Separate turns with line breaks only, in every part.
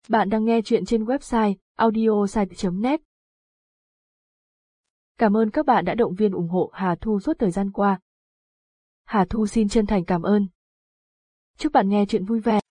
Bạn đang nghe chuyện trên website audiosite.net. Cảm ơn các bạn đã động viên ủng hộ Hà Thu suốt thời gian qua. Hà Thu xin chân thành cảm ơn. Chúc bạn nghe chuyện vui vẻ.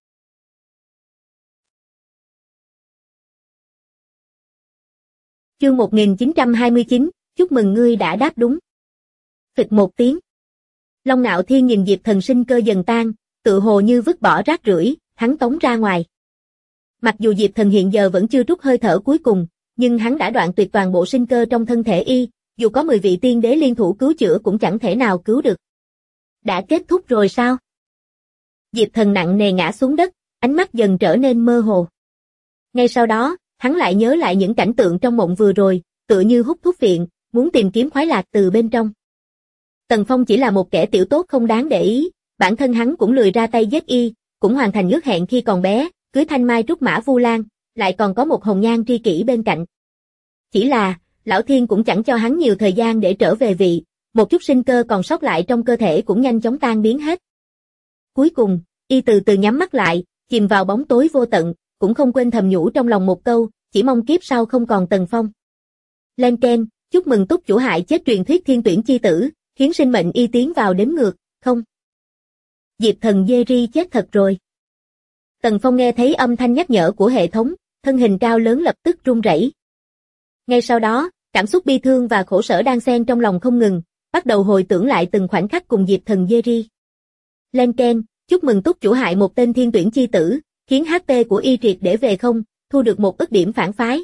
Chương 1929, chúc mừng ngươi đã đáp đúng. Phịch một tiếng. Long Nạo Thiên nhìn Diệp Thần sinh cơ dần tan, tự hồ như vứt bỏ rác rưởi, hắn tống ra ngoài. Mặc dù Diệp Thần hiện giờ vẫn chưa trút hơi thở cuối cùng, nhưng hắn đã đoạn tuyệt toàn bộ sinh cơ trong thân thể y, dù có 10 vị tiên đế liên thủ cứu chữa cũng chẳng thể nào cứu được. Đã kết thúc rồi sao? Diệp Thần nặng nề ngã xuống đất, ánh mắt dần trở nên mơ hồ. Ngay sau đó, hắn lại nhớ lại những cảnh tượng trong mộng vừa rồi, tựa như hút thuốc phiện, muốn tìm kiếm khoái lạc từ bên trong. Tần Phong chỉ là một kẻ tiểu tốt không đáng để ý, bản thân hắn cũng lười ra tay giết y, cũng hoàn thành ước hẹn khi còn bé, cưới Thanh Mai Trúc Mã Vu Lan, lại còn có một hồng nhan tri kỷ bên cạnh. Chỉ là, Lão Thiên cũng chẳng cho hắn nhiều thời gian để trở về vị, một chút sinh cơ còn sót lại trong cơ thể cũng nhanh chóng tan biến hết. Cuối cùng, y từ từ nhắm mắt lại, chìm vào bóng tối vô tận, cũng không quên thầm nhủ trong lòng một câu, chỉ mong kiếp sau không còn Tần Phong. Lên Ken, chúc mừng túc chủ hại chết truyền thuyết thiên tuyển chi tử, khiến sinh mệnh y tiến vào đếm ngược, không. Diệp Thần Jerry chết thật rồi. Tần Phong nghe thấy âm thanh nhắc nhở của hệ thống, thân hình cao lớn lập tức run rẩy. Ngay sau đó, cảm xúc bi thương và khổ sở đan xen trong lòng không ngừng, bắt đầu hồi tưởng lại từng khoảnh khắc cùng Diệp Thần Jerry. Lên Ken, chúc mừng túc chủ hại một tên thiên tuyển chi tử, khiến HP của y triệt để về không, thu được một ức điểm phản phái.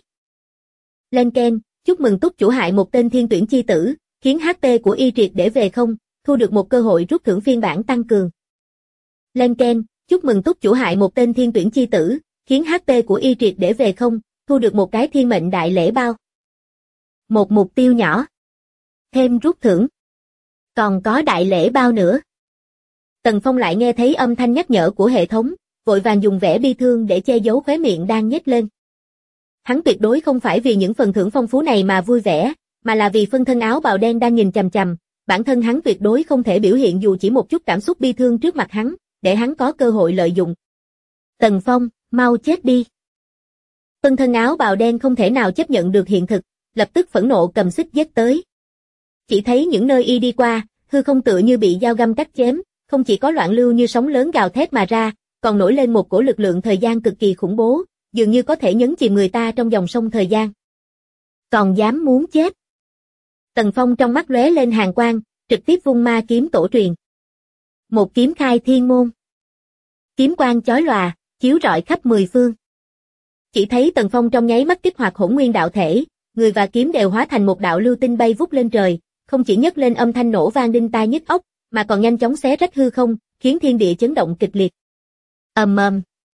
Lên Ken, chúc mừng túc chủ hại một tên thiên tuyển chi tử, khiến HP của y triệt để về không, thu được một cơ hội rút thưởng phiên bản tăng cường. Lên Ken, chúc mừng túc chủ hại một tên thiên tuyển chi tử, khiến HP của y triệt để về không, thu được một cái thiên mệnh đại lễ bao. Một mục tiêu nhỏ. Thêm rút thưởng. Còn có đại lễ bao nữa. Tần Phong lại nghe thấy âm thanh nhắc nhở của hệ thống, vội vàng dùng vẻ bi thương để che giấu khóe miệng đang nhếch lên. Hắn tuyệt đối không phải vì những phần thưởng phong phú này mà vui vẻ, mà là vì phân thân áo bào đen đang nhìn chằm chằm, bản thân hắn tuyệt đối không thể biểu hiện dù chỉ một chút cảm xúc bi thương trước mặt hắn, để hắn có cơ hội lợi dụng. Tần Phong, mau chết đi. Phân thân áo bào đen không thể nào chấp nhận được hiện thực, lập tức phẫn nộ cầm xích giết tới. Chỉ thấy những nơi y đi qua, hư không tựa như bị dao găm cắt chém, không chỉ có loạn lưu như sóng lớn gào thét mà ra, còn nổi lên một cổ lực lượng thời gian cực kỳ khủng bố, dường như có thể nhấn chìm người ta trong dòng sông thời gian. Còn dám muốn chết. Tần Phong trong mắt lóe lên hàn quang, trực tiếp vung ma kiếm tổ truyền. Một kiếm khai thiên môn. Kiếm quang chói lòa, chiếu rọi khắp 10 phương. Chỉ thấy Tần Phong trong nháy mắt kích hoạt hỗn nguyên đạo thể, người và kiếm đều hóa thành một đạo lưu tinh bay vút lên trời, không chỉ nhấc lên âm thanh nổ vang đinh tai nhức óc, mà còn nhanh chóng xé rách hư không, khiến thiên địa chấn động kịch liệt. Ầm ầm.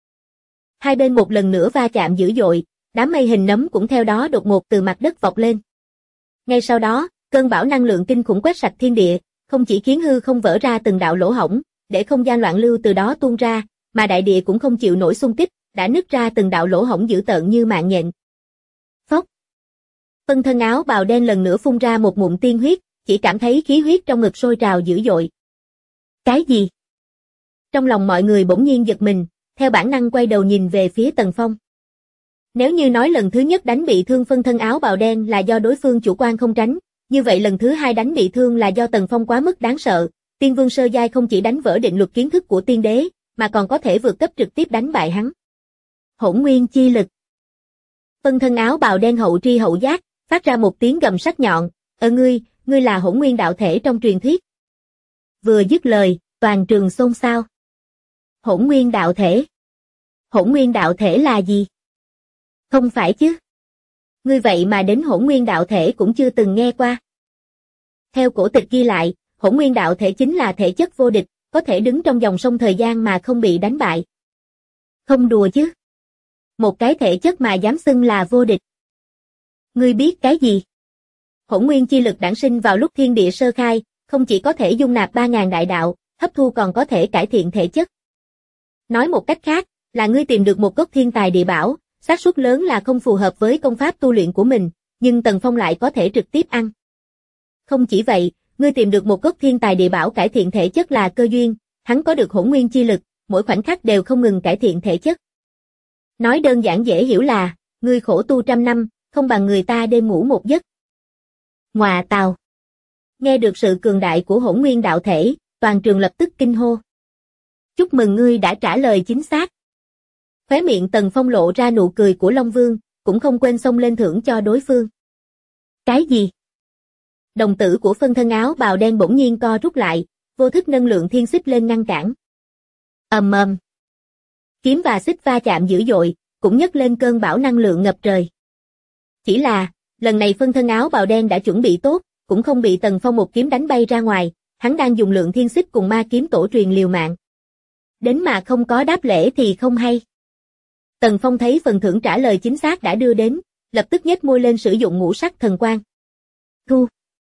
Hai bên một lần nữa va chạm dữ dội, đám mây hình nấm cũng theo đó đột ngột từ mặt đất vọt lên. Ngay sau đó, cơn bão năng lượng kinh khủng quét sạch thiên địa, không chỉ khiến hư không vỡ ra từng đạo lỗ hổng, để không gian loạn lưu từ đó tuôn ra, mà đại địa cũng không chịu nổi xung kích, đã nứt ra từng đạo lỗ hổng dữ tợn như mạng nhện. Phốc. Phân thân áo bào đen lần nữa phun ra một ngụm tiên huyết, chỉ cảm thấy khí huyết trong ngực sôi trào dữ dội. Cái gì? Trong lòng mọi người bỗng nhiên giật mình, theo bản năng quay đầu nhìn về phía Tần Phong. Nếu như nói lần thứ nhất đánh bị thương phân thân áo bào đen là do đối phương chủ quan không tránh, như vậy lần thứ hai đánh bị thương là do Tần Phong quá mức đáng sợ, tiên vương sơ giai không chỉ đánh vỡ định luật kiến thức của tiên đế, mà còn có thể vượt cấp trực tiếp đánh bại hắn. Hỗn nguyên chi lực. Phân thân áo bào đen hậu tri hậu giác, phát ra một tiếng gầm sắc nhọn, ngươi là hỗn nguyên đạo thể trong truyền thuyết. Vừa dứt lời, toàn trường xôn xao. Hỗn nguyên đạo thể? Hỗn nguyên đạo thể là gì? Không phải chứ? Ngươi vậy mà đến hỗn nguyên đạo thể cũng chưa từng nghe qua. Theo cổ tịch ghi lại, hỗn nguyên đạo thể chính là thể chất vô địch, có thể đứng trong dòng sông thời gian mà không bị đánh bại. Không đùa chứ? Một cái thể chất mà dám xưng là vô địch. Ngươi biết cái gì? Hỗn nguyên chi lực đản sinh vào lúc thiên địa sơ khai, không chỉ có thể dung nạp 3.000 đại đạo, hấp thu còn có thể cải thiện thể chất. Nói một cách khác, là ngươi tìm được một gốc thiên tài địa bảo, xác suất lớn là không phù hợp với công pháp tu luyện của mình, nhưng Tần Phong lại có thể trực tiếp ăn. Không chỉ vậy, ngươi tìm được một gốc thiên tài địa bảo cải thiện thể chất là cơ duyên, hắn có được hỗn nguyên chi lực, mỗi khoảnh khắc đều không ngừng cải thiện thể chất. Nói đơn giản dễ hiểu là, ngươi khổ tu trăm năm, không bằng người ta đêm ngủ một giấc. Ngọa tào. Nghe được sự cường đại của Hỗn Nguyên đạo thể, toàn trường lập tức kinh hô. Chúc mừng ngươi đã trả lời chính xác. Khóe miệng Tần Phong lộ ra nụ cười của Long Vương, cũng không quên xông lên thưởng cho đối phương. Cái gì? Đồng tử của phân thân áo bào đen bỗng nhiên co rút lại, vô thức nâng lượng thiên xích lên ngăn cản. Ầm ầm. Kiếm và xích va chạm dữ dội, cũng nhấc lên cơn bão năng lượng ngập trời. Chỉ là, lần này phân thân áo bào đen đã chuẩn bị tốt, cũng không bị Tần Phong một kiếm đánh bay ra ngoài, hắn đang dùng lượng thiên xích cùng ma kiếm tổ truyền liều mạng. Đến mà không có đáp lễ thì không hay. Tần Phong thấy phần thưởng trả lời chính xác đã đưa đến, lập tức nhếch môi lên sử dụng ngũ sắc thần quang. Thu.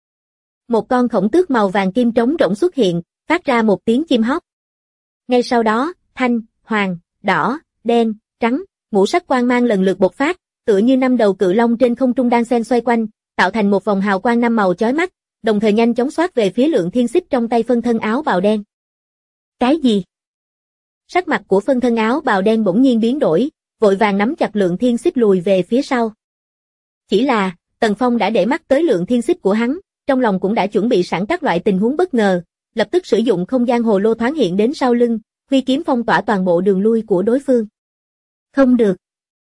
Một con khổng tước màu vàng kim trống rỗng xuất hiện, phát ra một tiếng chim hót. Ngay sau đó, thanh, hoàng, đỏ, đen, trắng, ngũ sắc quang mang lần lượt bộc phát, tựa như năm đầu cự long trên không trung đan xen xoay quanh, tạo thành một vòng hào quang năm màu chói mắt, đồng thời nhanh chóng xoát về phía lượng thiên xích trong tay phân thân áo bào đen. Cái gì? Sắc mặt của phân thân áo bào đen bỗng nhiên biến đổi, vội vàng nắm chặt lượng thiên xích lùi về phía sau. Chỉ là, Tần Phong đã để mắt tới lượng thiên xích của hắn, trong lòng cũng đã chuẩn bị sẵn các loại tình huống bất ngờ, lập tức sử dụng không gian hồ lô thoáng hiện đến sau lưng, huy kiếm phong tỏa toàn bộ đường lui của đối phương. Không được.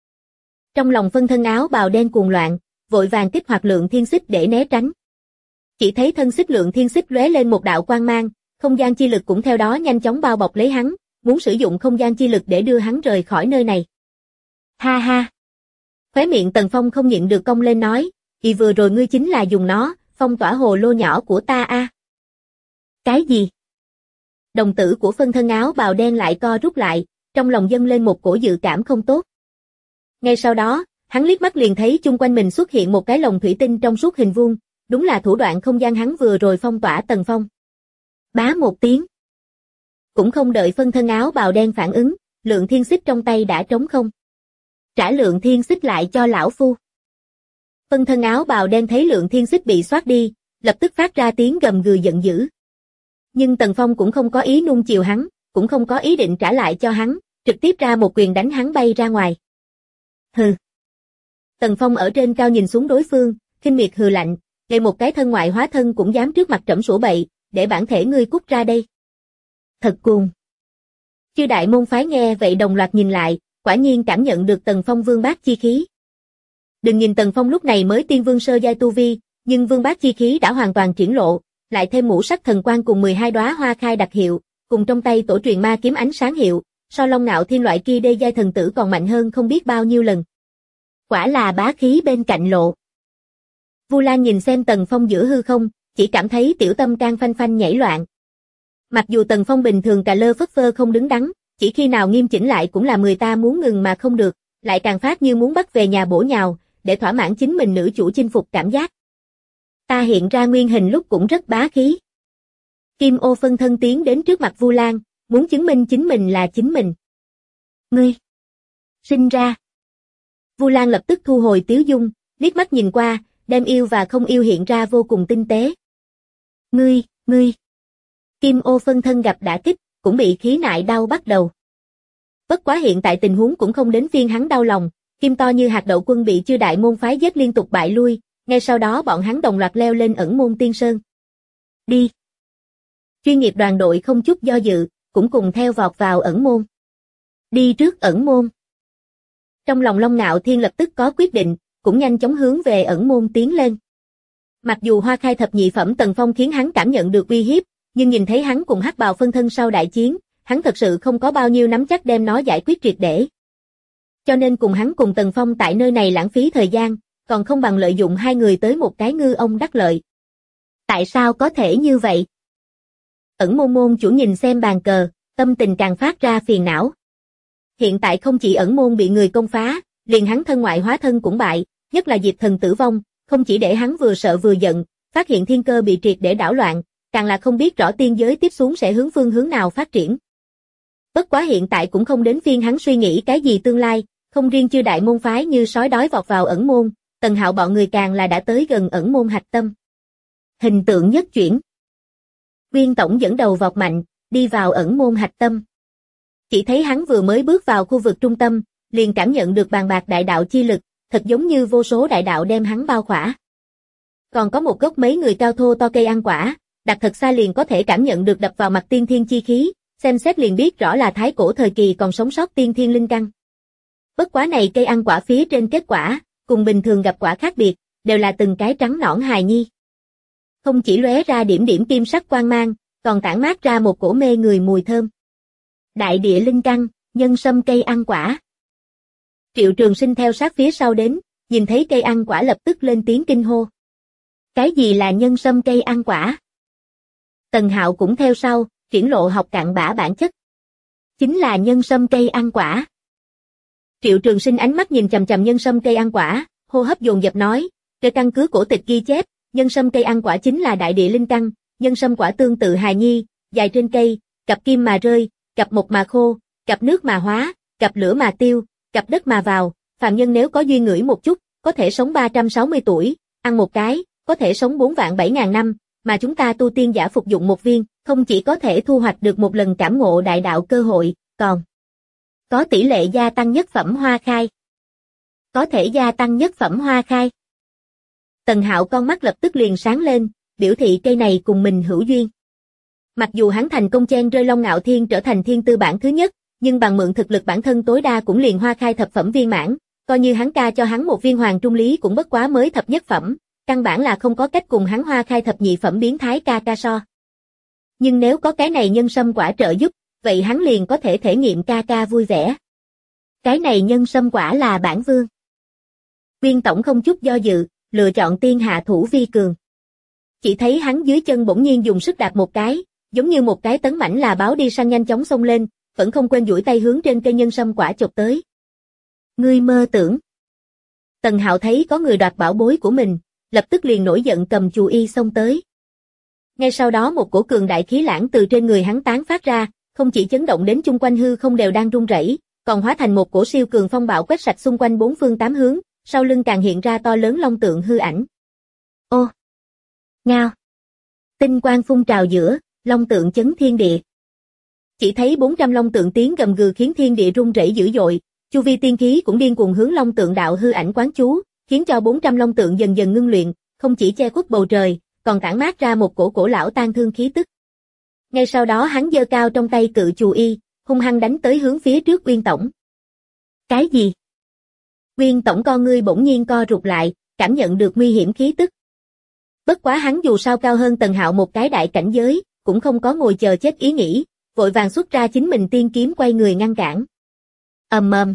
Trong lòng phân thân áo bào đen cuồng loạn, vội vàng kích hoạt lượng thiên xích để né tránh. Chỉ thấy thân xích lượng thiên xích lóe lên một đạo quang mang, không gian chi lực cũng theo đó nhanh chóng bao bọc lấy hắn, muốn sử dụng không gian chi lực để đưa hắn rời khỏi nơi này. Ha ha. Khóe miệng Tần Phong không nhịn được cong lên nói, "Kỳ vừa rồi ngươi chính là dùng nó, phong tỏa hồ lô nhỏ của ta a." Cái gì? Đồng tử của phân thân áo bào đen lại co rút lại, trong lòng dâng lên một cổ dự cảm không tốt. Ngay sau đó, hắn liếc mắt liền thấy chung quanh mình xuất hiện một cái lồng thủy tinh trong suốt hình vuông, đúng là thủ đoạn không gian hắn vừa rồi phong tỏa Tần Phong. Bá một tiếng. Cũng không đợi phân thân áo bào đen phản ứng, lượng thiên xích trong tay đã trống không. Trả lượng thiên xích lại cho lão phu. Phân thân áo bào đen thấy lượng thiên xích bị xoát đi, lập tức phát ra tiếng gầm gừ giận dữ. Nhưng Tần Phong cũng không có ý nuông chiều hắn, cũng không có ý định trả lại cho hắn, trực tiếp ra một quyền đánh hắn bay ra ngoài. Hừ. Tần Phong ở trên cao nhìn xuống đối phương, khinh miệt hừ lạnh, ngay một cái thân ngoại hóa thân cũng dám trước mặt trẫm sủa bậy, để bản thể ngươi cút ra đây. Thật cuồng. Chư đại môn phái nghe vậy đồng loạt nhìn lại, quả nhiên cảm nhận được Tần Phong vương bát chi khí. Đừng nhìn Tần Phong lúc này mới tiên vương sơ giai tu vi, nhưng vương bát chi khí đã hoàn toàn triển lộ, lại thêm ngũ sắc thần quang cùng 12 đóa hoa khai đặc hiệu, cùng trong tay tổ truyền ma kiếm ánh sáng hiệu, so Long Ngạo Thiên loại kia đê giai thần tử còn mạnh hơn không biết bao nhiêu lần. Quả là bá khí bên cạnh lộ. Vu Lan nhìn xem Tần Phong giữa hư không, chỉ cảm thấy tiểu tâm can phanh phanh nhảy loạn. Mặc dù Tần Phong bình thường cà lơ phất phơ không đứng đắn, chỉ khi nào nghiêm chỉnh lại cũng là người ta muốn ngừng mà không được, lại càng phát như muốn bắt về nhà bổ nhào, để thỏa mãn chính mình nữ chủ chinh phục cảm giác. Ta hiện ra nguyên hình lúc cũng rất bá khí. Kim ô phân thân tiến đến trước mặt Vu Lan, muốn chứng minh chính mình là chính mình. Ngươi! Sinh ra! Vu Lan lập tức thu hồi tiếu dung, liếc mắt nhìn qua, đem yêu và không yêu hiện ra vô cùng tinh tế. Ngươi! Kim ô phân thân gặp đả kích, cũng bị khí nại đau bắt đầu. Bất quá hiện tại tình huống cũng không đến phiên hắn đau lòng, kim to như hạt đậu quân bị chư đại môn phái giết liên tục bại lui, ngay sau đó bọn hắn đồng loạt leo lên ẩn môn tiên sơn. Đi! Chuyên nghiệp đoàn đội không chút do dự, cũng cùng theo vọt vào ẩn môn. Đi trước ẩn môn. Trong lòng Long Ngạo Thiên lập tức có quyết định, cũng nhanh chóng hướng về ẩn môn tiến lên. Mặc dù hoa khai thập nhị phẩm Tần Phong khiến hắn cảm nhận được uy hiếp, nhưng nhìn thấy hắn cùng hắc bào phân thân sau đại chiến, hắn thật sự không có bao nhiêu nắm chắc đem nó giải quyết triệt để. Cho nên cùng hắn cùng Tần Phong tại nơi này lãng phí thời gian, còn không bằng lợi dụng hai người tới một cái ngư ông đắc lợi. Tại sao có thể như vậy? Ẩn môn môn chủ nhìn xem bàn cờ, tâm tình càng phát ra phiền não. Hiện tại không chỉ ẩn môn bị người công phá, liền hắn thân ngoại hóa thân cũng bại, nhất là Diệp Thần tử vong, không chỉ để hắn vừa sợ vừa giận, phát hiện thiên cơ bị triệt để đảo loạn, càng là không biết rõ tiên giới tiếp xuống sẽ hướng phương hướng nào phát triển. Bất quá hiện tại cũng không đến phiên hắn suy nghĩ cái gì tương lai, không riêng chư đại môn phái như sói đói vọt vào ẩn môn, Tần Hạo bọn người càng là đã tới gần ẩn môn hạch tâm. Hình tượng nhất chuyển. Nguyên tổng dẫn đầu vọt mạnh, đi vào ẩn môn hạch tâm. Chỉ thấy hắn vừa mới bước vào khu vực trung tâm, liền cảm nhận được bàn bạc đại đạo chi lực, thật giống như vô số đại đạo đem hắn bao khỏa. Còn có một gốc mấy người cao thô to cây ăn quả, đặt thật xa liền có thể cảm nhận được đập vào mặt tiên thiên chi khí, xem xét liền biết rõ là thái cổ thời kỳ còn sống sót tiên thiên linh căn. Bất quá này cây ăn quả phía trên kết quả, cùng bình thường gặp quả khác biệt, đều là từng cái trắng nõn hài nhi. Không chỉ lóe ra điểm điểm kim sắc quang mang, còn tản mát ra một cổ mê người mùi thơm. Đại địa linh căn, nhân sâm cây ăn quả. Triệu Trường Sinh theo sát phía sau đến, nhìn thấy cây ăn quả lập tức lên tiếng kinh hô. Cái gì là nhân sâm cây ăn quả? Tần Hạo cũng theo sau, triển lộ học cặn bã bản chất. Chính là nhân sâm cây ăn quả. Triệu Trường Sinh ánh mắt nhìn chằm chằm nhân sâm cây ăn quả, hô hấp dồn dập nói, trên căn cứ cổ tịch ghi chép, nhân sâm cây ăn quả chính là đại địa linh căn, nhân sâm quả tương tự hài nhi, dài trên cây, cặp kim mà rơi, cặp một mà khô, cặp nước mà hóa, cặp lửa mà tiêu, cặp đất mà vào, phàm nhân nếu có duyên ngửi một chút, có thể sống 360 tuổi, ăn một cái, có thể sống 4.700.000 năm, mà chúng ta tu tiên giả phục dụng một viên, không chỉ có thể thu hoạch được một lần cảm ngộ đại đạo cơ hội, còn có tỷ lệ gia tăng nhất phẩm hoa khai. Có thể gia tăng nhất phẩm hoa khai. Tần Hạo con mắt lập tức liền sáng lên, biểu thị cây này cùng mình hữu duyên. Mặc dù hắn thành công chen rơi Long Ngạo Thiên trở thành thiên tư bản thứ nhất, nhưng bằng mượn thực lực bản thân tối đa cũng liền hoa khai thập phẩm viên mãn, coi như hắn ca cho hắn một viên hoàng trung lý cũng bất quá mới thập nhất phẩm, căn bản là không có cách cùng hắn hoa khai thập nhị phẩm biến thái ca ca so. Nhưng nếu có cái này nhân sâm quả trợ giúp, vậy hắn liền có thể thể nghiệm ca ca vui vẻ. Cái này nhân sâm quả là bản vương. Viên tổng không chút do dự, lựa chọn tiên hạ thủ vi cường. Chỉ thấy hắn dưới chân bỗng nhiên dùng sức đạp một cái, giống như một cái tấn mãnh là báo đi săn nhanh chóng xông lên, vẫn không quên duỗi tay hướng trên cây nhân sâm quả chộp tới. Ngươi mơ tưởng. Tần Hạo thấy có người đoạt bảo bối của mình, lập tức liền nổi giận cầm chù y xông tới. Ngay sau đó một cổ cường đại khí lãng từ trên người hắn tán phát ra, không chỉ chấn động đến chung quanh hư không đều đang rung rẩy, còn hóa thành một cổ siêu cường phong bạo quét sạch xung quanh bốn phương tám hướng, sau lưng càng hiện ra to lớn long tượng hư ảnh. Ô! Ngao! Tinh quang phun trào giữa, long tượng chấn thiên địa. Chỉ thấy 400 long tượng tiếng gầm gừ khiến thiên địa rung rẩy dữ dội, chu vi tiên khí cũng điên cuồng hướng long tượng đạo hư ảnh quán chú, khiến cho 400 long tượng dần dần ngưng luyện, không chỉ che khuất bầu trời, còn tản mát ra một cổ lão tang thương khí tức. Ngay sau đó hắn giơ cao trong tay cự chù y, hung hăng đánh tới hướng phía trước Uyên tổng. Cái gì? Uyên tổng con ngươi bỗng nhiên co rụt lại, cảm nhận được nguy hiểm khí tức. Bất quá hắn dù sao cao hơn Tần Hạo một cái đại cảnh giới, cũng không có ngồi chờ chết ý nghĩ, vội vàng xuất ra chính mình tiên kiếm quay người ngăn cản. Ầm ầm.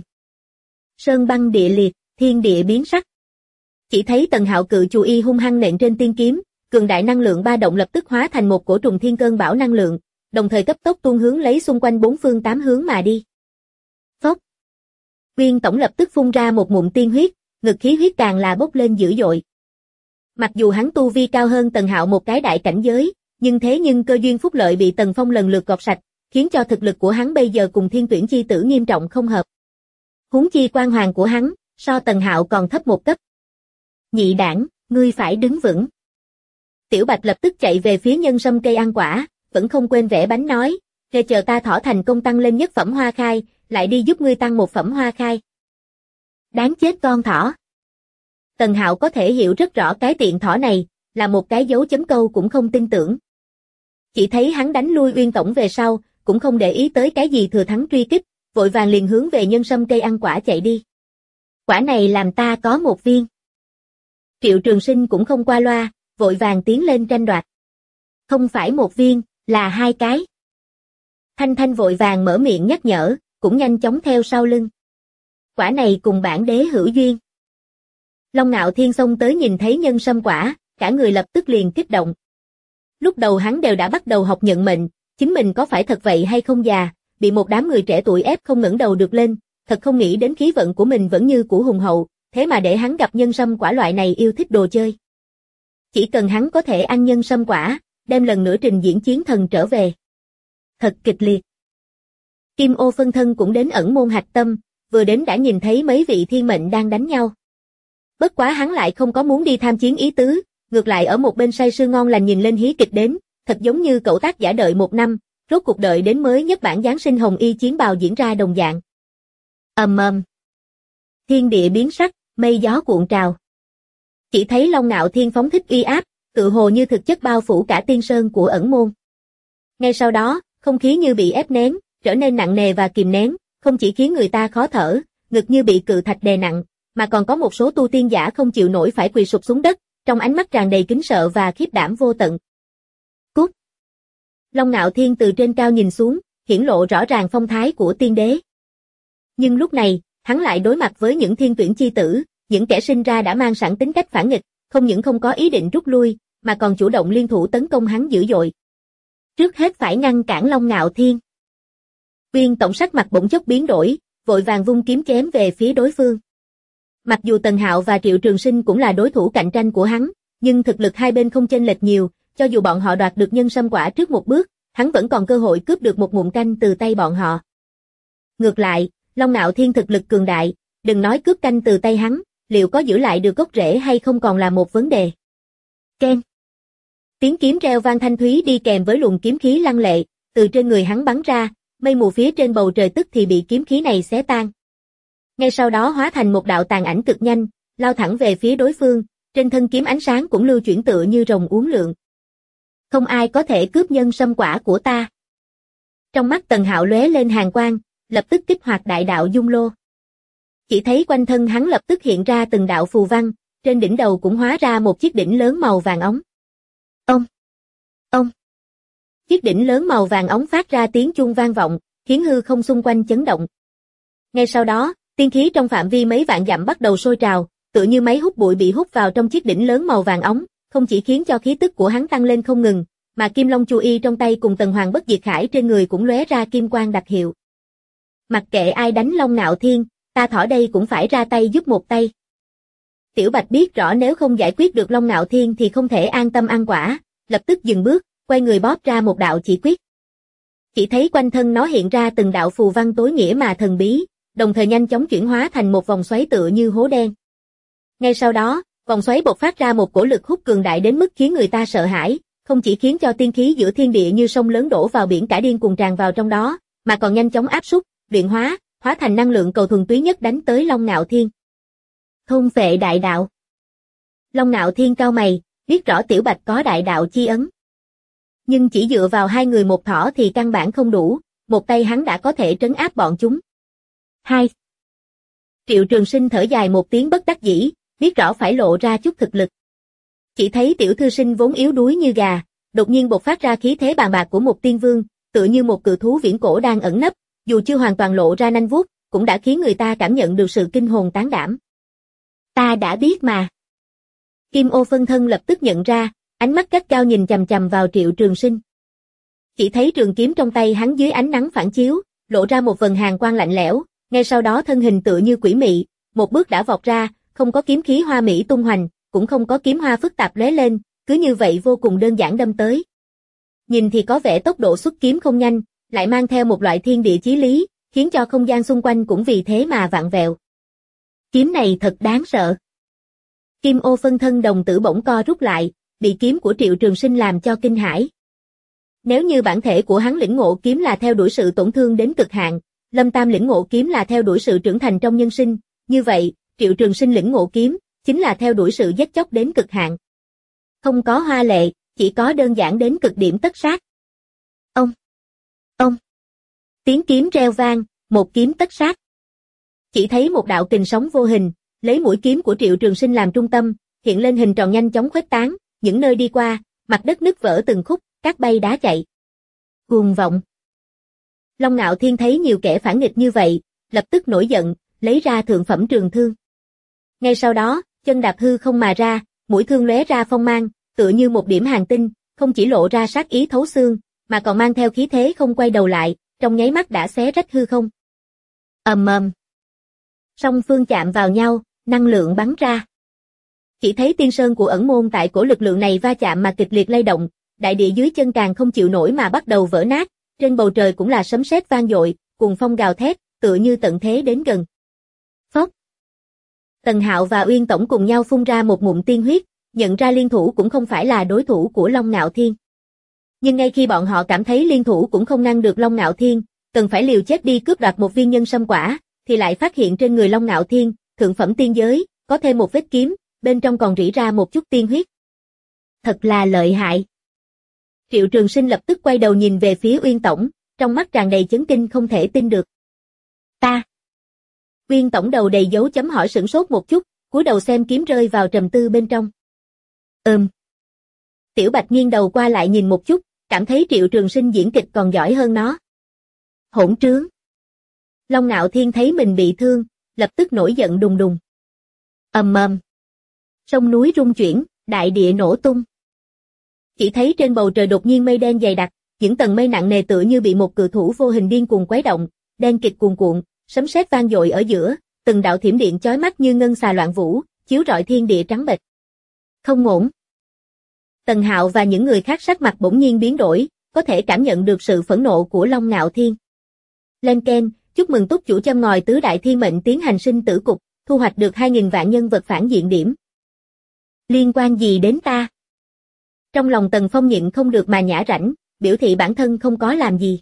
Sơn băng địa liệt, thiên địa biến sắc. Chỉ thấy Tần Hạo cự chù y hung hăng nện trên tiên kiếm, cường đại năng lượng ba động lập tức hóa thành một cổ trùng thiên cơn bão năng lượng, đồng thời cấp tốc tuôn hướng lấy xung quanh bốn phương tám hướng mà đi. Phốc. Uyên tổng lập tức phun ra một ngụm tiên huyết, ngực khí huyết càng là bốc lên dữ dội. Mặc dù hắn tu vi cao hơn Tần Hạo một cái đại cảnh giới, nhưng cơ duyên phúc lợi bị Tần Phong lần lượt gọt sạch, khiến cho thực lực của hắn bây giờ cùng Thiên Tuyển chi tử nghiêm trọng không hợp. Huống chi quan hoàng của hắn, so Tần Hạo còn thấp một cấp. Nhị đảng, ngươi phải đứng vững. Tiểu Bạch lập tức chạy về phía nhân sâm cây ăn quả, vẫn không quên vẽ bánh nói, để chờ ta thỏ thành công tăng lên nhất phẩm hoa khai, lại đi giúp ngươi tăng một phẩm hoa khai. Đáng chết con thỏ. Tần Hạo có thể hiểu rất rõ cái tiện thỏ này, là một cái dấu chấm câu cũng không tin tưởng. Chỉ thấy hắn đánh lui Uyên tổng về sau, cũng không để ý tới cái gì thừa thắng truy kích, vội vàng liền hướng về nhân sâm cây ăn quả chạy đi. Quả này làm ta có một viên. Triệu Trường Sinh cũng không qua loa, vội vàng tiến lên tranh đoạt. Không phải một viên, là hai cái. Thanh Thanh vội vàng mở miệng nhắc nhở, cũng nhanh chóng theo sau lưng. Quả này cùng bản đế hữu duyên. Long Ngạo Thiên xông tới nhìn thấy nhân sâm quả, cả người lập tức liền kích động. Lúc đầu hắn đều đã bắt đầu học nhận mệnh, chính mình có phải thật vậy hay không già, bị một đám người trẻ tuổi ép không ngẩng đầu được lên, thật không nghĩ đến khí vận của mình vẫn như cũ hùng hậu, thế mà để hắn gặp nhân sâm quả loại này yêu thích đồ chơi. Chỉ cần hắn có thể ăn nhân sâm quả, đem lần nữa trình diễn chiến thần trở về. Thật kịch liệt. Kim Ô phân thân cũng đến ẩn môn hạch tâm, vừa đến đã nhìn thấy mấy vị thiên mệnh đang đánh nhau. Bất quá hắn lại không có muốn đi tham chiến ý tứ, ngược lại ở một bên say sưa ngon lành nhìn lên hí kịch đến, thật giống như cậu tác giả đợi một năm, rốt cuộc đợi đến mới nhất bản Giáng sinh hồng y chiến bào diễn ra đồng dạng. Ầm ầm. Thiên địa biến sắc, mây gió cuộn trào. Chỉ thấy Long Ngạo Thiên phóng thích uy áp, tự hồ như thực chất bao phủ cả tiên sơn của ẩn môn. Ngay sau đó, không khí như bị ép nén, trở nên nặng nề và kìm nén, không chỉ khiến người ta khó thở, ngực như bị cự thạch đè nặng, mà còn có một số tu tiên giả không chịu nổi phải quỳ sụp xuống đất, trong ánh mắt tràn đầy kính sợ và khiếp đảm vô tận. Cút! Long Ngạo Thiên từ trên cao nhìn xuống, hiển lộ rõ ràng phong thái của tiên đế. Nhưng lúc này, hắn lại đối mặt với những thiên tuyển chi tử, những kẻ sinh ra đã mang sẵn tính cách phản nghịch, không những không có ý định rút lui, mà còn chủ động liên thủ tấn công hắn dữ dội. Trước hết phải ngăn cản Long Ngạo Thiên. Uyên Tổng sắc mặt bỗng chốc biến đổi, vội vàng vung kiếm chém về phía đối phương. Mặc dù Tần Hạo và Triệu Trường Sinh cũng là đối thủ cạnh tranh của hắn, nhưng thực lực hai bên không chênh lệch nhiều, cho dù bọn họ đoạt được nhân sâm quả trước một bước, hắn vẫn còn cơ hội cướp được một ngụm canh từ tay bọn họ. Ngược lại, Long Ngạo Thiên thực lực cường đại, đừng nói cướp canh từ tay hắn, liệu có giữ lại được gốc rễ hay không còn là một vấn đề. Keng. Tiếng kiếm reo vang thanh thúy đi kèm với luồng kiếm khí lăng lệ, từ trên người hắn bắn ra, mây mù phía trên bầu trời tức thì bị kiếm khí này xé tan. Ngay sau đó hóa thành một đạo tàn ảnh cực nhanh, lao thẳng về phía đối phương, trên thân kiếm ánh sáng cũng lưu chuyển tựa như rồng uốn lượn. Không ai có thể cướp nhân sâm quả của ta. Trong mắt Tần Hạo lóe lên hàn quang, lập tức kích hoạt đại đạo dung lô. Chỉ thấy quanh thân hắn lập tức hiện ra từng đạo phù văn, trên đỉnh đầu cũng hóa ra một chiếc đỉnh lớn màu vàng óng. Ông! Ông! Chiếc đỉnh lớn màu vàng óng phát ra tiếng chuông vang vọng, khiến hư không xung quanh chấn động. Ngay sau đó, tiên khí trong phạm vi mấy vạn dặm bắt đầu sôi trào, tựa như máy hút bụi bị hút vào trong chiếc đỉnh lớn màu vàng óng, không chỉ khiến cho khí tức của hắn tăng lên không ngừng, mà Kim Long Chu Y trong tay cùng Tần Hoàng Bất Diệt Khải trên người cũng lóe ra kim quang đặc hiệu. Mặc kệ ai đánh Long Ngạo Thiên, ta thỏ đây cũng phải ra tay giúp một tay. Tiểu Bạch biết rõ nếu không giải quyết được Long Ngạo Thiên thì không thể an tâm ăn quả, lập tức dừng bước, quay người bóp ra một đạo chỉ quyết. Chỉ thấy quanh thân nó hiện ra từng đạo phù văn tối nghĩa mà thần bí, đồng thời nhanh chóng chuyển hóa thành một vòng xoáy tựa như hố đen. Ngay sau đó, vòng xoáy bộc phát ra một cổ lực hút cường đại đến mức khiến người ta sợ hãi, không chỉ khiến cho tiên khí giữa thiên địa như sông lớn đổ vào biển cả điên cuồng tràn vào trong đó, mà còn nhanh chóng áp súc, luyện hóa thành năng lượng cầu thuần túy nhất đánh tới Long Ngạo Thiên. Thôn phệ đại đạo. Long Ngạo Thiên cau mày, biết rõ Tiểu Bạch có đại đạo chi ấn. Nhưng chỉ dựa vào hai người một thỏ thì căn bản không đủ, một tay hắn đã có thể trấn áp bọn chúng. 2. Triệu Trường Sinh thở dài một tiếng bất đắc dĩ, biết rõ phải lộ ra chút thực lực. Chỉ thấy tiểu thư sinh vốn yếu đuối như gà, đột nhiên bộc phát ra khí thế bàn bạc của một tiên vương, tựa như một cự thú viễn cổ đang ẩn nấp, dù chưa hoàn toàn lộ ra nanh vuốt, cũng đã khiến người ta cảm nhận được sự kinh hồn tán đảm. Ta đã biết mà. Kim Ô phân thân lập tức nhận ra, ánh mắt gắt gao nhìn chằm chằm vào Triệu Trường Sinh. Chỉ thấy trường kiếm trong tay hắn dưới ánh nắng phản chiếu, lộ ra một vầng hàn quang lạnh lẽo, ngay sau đó thân hình tựa như quỷ mị, một bước đã vọt ra, không có kiếm khí hoa mỹ tung hoành, cũng không có kiếm hoa phức tạp lóe lên, cứ như vậy vô cùng đơn giản đâm tới. Nhìn thì có vẻ tốc độ xuất kiếm không nhanh, lại mang theo một loại thiên địa chí lý, khiến cho không gian xung quanh cũng vì thế mà vặn vẹo. Kiếm này thật đáng sợ. Kim Ô phân thân đồng tử bỗng co rút lại, bị kiếm của Triệu Trường Sinh làm cho kinh hãi. Nếu như bản thể của hắn lĩnh ngộ kiếm là theo đuổi sự tổn thương đến cực hạn, Lâm Tam lĩnh ngộ kiếm là theo đuổi sự trưởng thành trong nhân sinh, như vậy, Triệu Trường Sinh lĩnh ngộ kiếm chính là theo đuổi sự giết chóc đến cực hạn. Không có hoa lệ, chỉ có đơn giản đến cực điểm tất sát. Ông! Tiếng kiếm reo vang, một kiếm tất sát. Chỉ thấy một đạo kình sóng vô hình, lấy mũi kiếm của Triệu Trường Sinh làm trung tâm, hiện lên hình tròn nhanh chóng khuếch tán, những nơi đi qua, mặt đất nứt vỡ từng khúc, cát bay đá chạy. Cuồng vọng. Long Ngạo Thiên thấy nhiều kẻ phản nghịch như vậy, lập tức nổi giận, lấy ra thượng phẩm trường thương. Ngay sau đó, chân đạp hư không mà ra, mũi thương lóe ra phong mang, tựa như một điểm hàn tinh, không chỉ lộ ra sát ý thấu xương, mà còn mang theo khí thế không quay đầu lại, trong nháy mắt đã xé rách hư không. Ầm ầm. Song phương chạm vào nhau, năng lượng bắn ra. Chỉ thấy tiên sơn của ẩn môn tại cổ lực lượng này va chạm mà kịch liệt lay động, đại địa dưới chân càng không chịu nổi mà bắt đầu vỡ nát, trên bầu trời cũng là sấm sét vang dội, cuồng phong gào thét, tựa như tận thế đến gần. Phốc. Tần Hạo và Uyên Tổng cùng nhau phun ra một ngụm tiên huyết, nhận ra liên thủ cũng không phải là đối thủ của Long Ngạo Thiên. Nhưng ngay khi bọn họ cảm thấy liên thủ cũng không ngăn được Long Ngạo Thiên, cần phải liều chết đi cướp đoạt một viên nhân sâm quả, thì lại phát hiện trên người Long Ngạo Thiên thượng phẩm tiên giới, có thêm một vết kiếm, bên trong còn rỉ ra một chút tiên huyết. Thật là lợi hại. Triệu Trường Sinh lập tức quay đầu nhìn về phía Uyên Tổng, trong mắt tràn đầy chấn kinh không thể tin được. Ta. Uyên Tổng đầu đầy dấu chấm hỏi sửng sốt một chút, cúi đầu xem kiếm rơi vào trầm tư bên trong. Tiểu Bạch nghiêng đầu qua lại nhìn một chút, cảm thấy Triệu Trường Sinh diễn kịch còn giỏi hơn nó. Hỗn trướng. Long Ngạo Thiên thấy mình bị thương, lập tức nổi giận đùng đùng. Ầm ầm. Sông núi rung chuyển, đại địa nổ tung. Chỉ thấy trên bầu trời đột nhiên mây đen dày đặc, những tầng mây nặng nề tựa như bị một cự thủ vô hình điên cuồng quấy động, đen kịt cuồn cuộn, sấm sét vang dội ở giữa, từng đạo thiểm điện chói mắt như ngân xà loạn vũ, chiếu rọi thiên địa trắng bệch. Không ổn. Tần Hạo và những người khác sắc mặt bỗng nhiên biến đổi, có thể cảm nhận được sự phẫn nộ của Long Ngạo Thiên. Lên keng, chúc mừng túc chủ châm ngòi tứ đại thiên mệnh tiến hành sinh tử cục, thu hoạch được 2.000 vạn nhân vật phản diện điểm. Liên quan gì đến ta? Trong lòng Tần Phong nhịn không được mà nhả rãnh, biểu thị bản thân không có làm gì.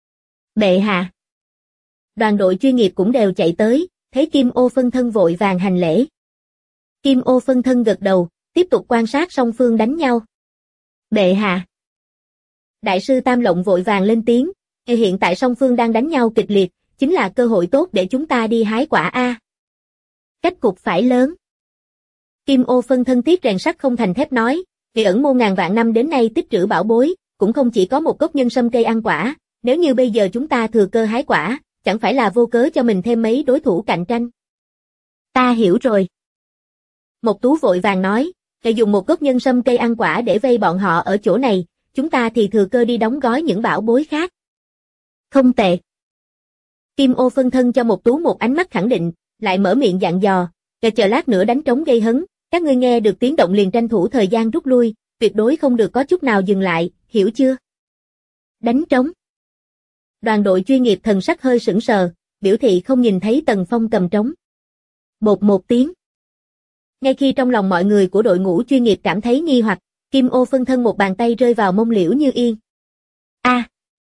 Bệ hạ. Đoàn đội chuyên nghiệp cũng đều chạy tới, thấy Kim Ô phân thân vội vàng hành lễ. Kim Ô phân thân gật đầu, tiếp tục quan sát song phương đánh nhau. Bệ hạ. Đại sư Tam Lộng vội vàng lên tiếng, hiện tại song phương đang đánh nhau kịch liệt, chính là cơ hội tốt để chúng ta đi hái quả A. Cách cục phải lớn. Kim Ô phân thân tiếc rèn sắt không thành thép nói, vì ẩn môn ngàn vạn năm đến nay tích trữ bảo bối, cũng không chỉ có một gốc nhân sâm cây ăn quả, nếu như bây giờ chúng ta thừa cơ hái quả, chẳng phải là vô cớ cho mình thêm mấy đối thủ cạnh tranh. Ta hiểu rồi. Mộc Tú vội vàng nói, để dùng một gốc nhân sâm cây ăn quả để vây bọn họ ở chỗ này, chúng ta thì thừa cơ đi đóng gói những bảo bối khác. Không tệ. Kim Ô phân thân cho Mộc Tú một ánh mắt khẳng định, lại mở miệng dặn dò, chờ lát nữa đánh trống gây hấn, các ngươi nghe được tiếng động liền tranh thủ thời gian rút lui, tuyệt đối không được có chút nào dừng lại, hiểu chưa? Đánh trống. Đoàn đội chuyên nghiệp thần sắc hơi sững sờ, biểu thị không nhìn thấy Tần Phong cầm trống. Bột một tiếng. Ngay khi trong lòng mọi người của đội ngũ chuyên nghiệp cảm thấy nghi hoặc, Kim Ô phân thân một bàn tay rơi vào mông Liễu Như Yên. A.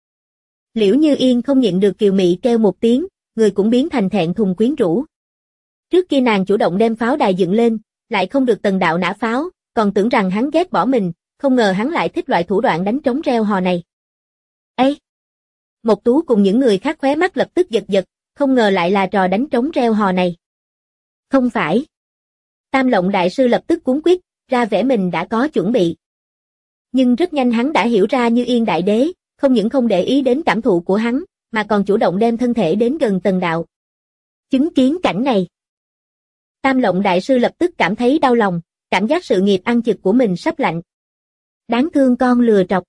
Liễu Như Yên không nhịn được kiều mị kêu một tiếng, người cũng biến thành thẹn thùng quyến rũ. Trước kia nàng chủ động đem pháo đài dựng lên, lại không được Tần đạo nã pháo, còn tưởng rằng hắn ghét bỏ mình, không ngờ hắn lại thích loại thủ đoạn đánh trống reo hò này. Ê! Mộc Tú cùng những người khác khóe mắt lập tức giật giật, không ngờ lại là trò đánh trống reo hò này. Không phải. Tam Lộng đại sư lập tức cuống quýt, ra vẻ mình đã có chuẩn bị. Nhưng rất nhanh hắn đã hiểu ra Như Yên đại đế, không những không để ý đến cảm thụ của hắn, mà còn chủ động đem thân thể đến gần Tần đạo. Chứng kiến cảnh này, Tam Lộng đại sư lập tức cảm thấy đau lòng, cảm giác sự nghiệp ăn chực của mình sắp lạnh. Đáng thương con lừa trọc.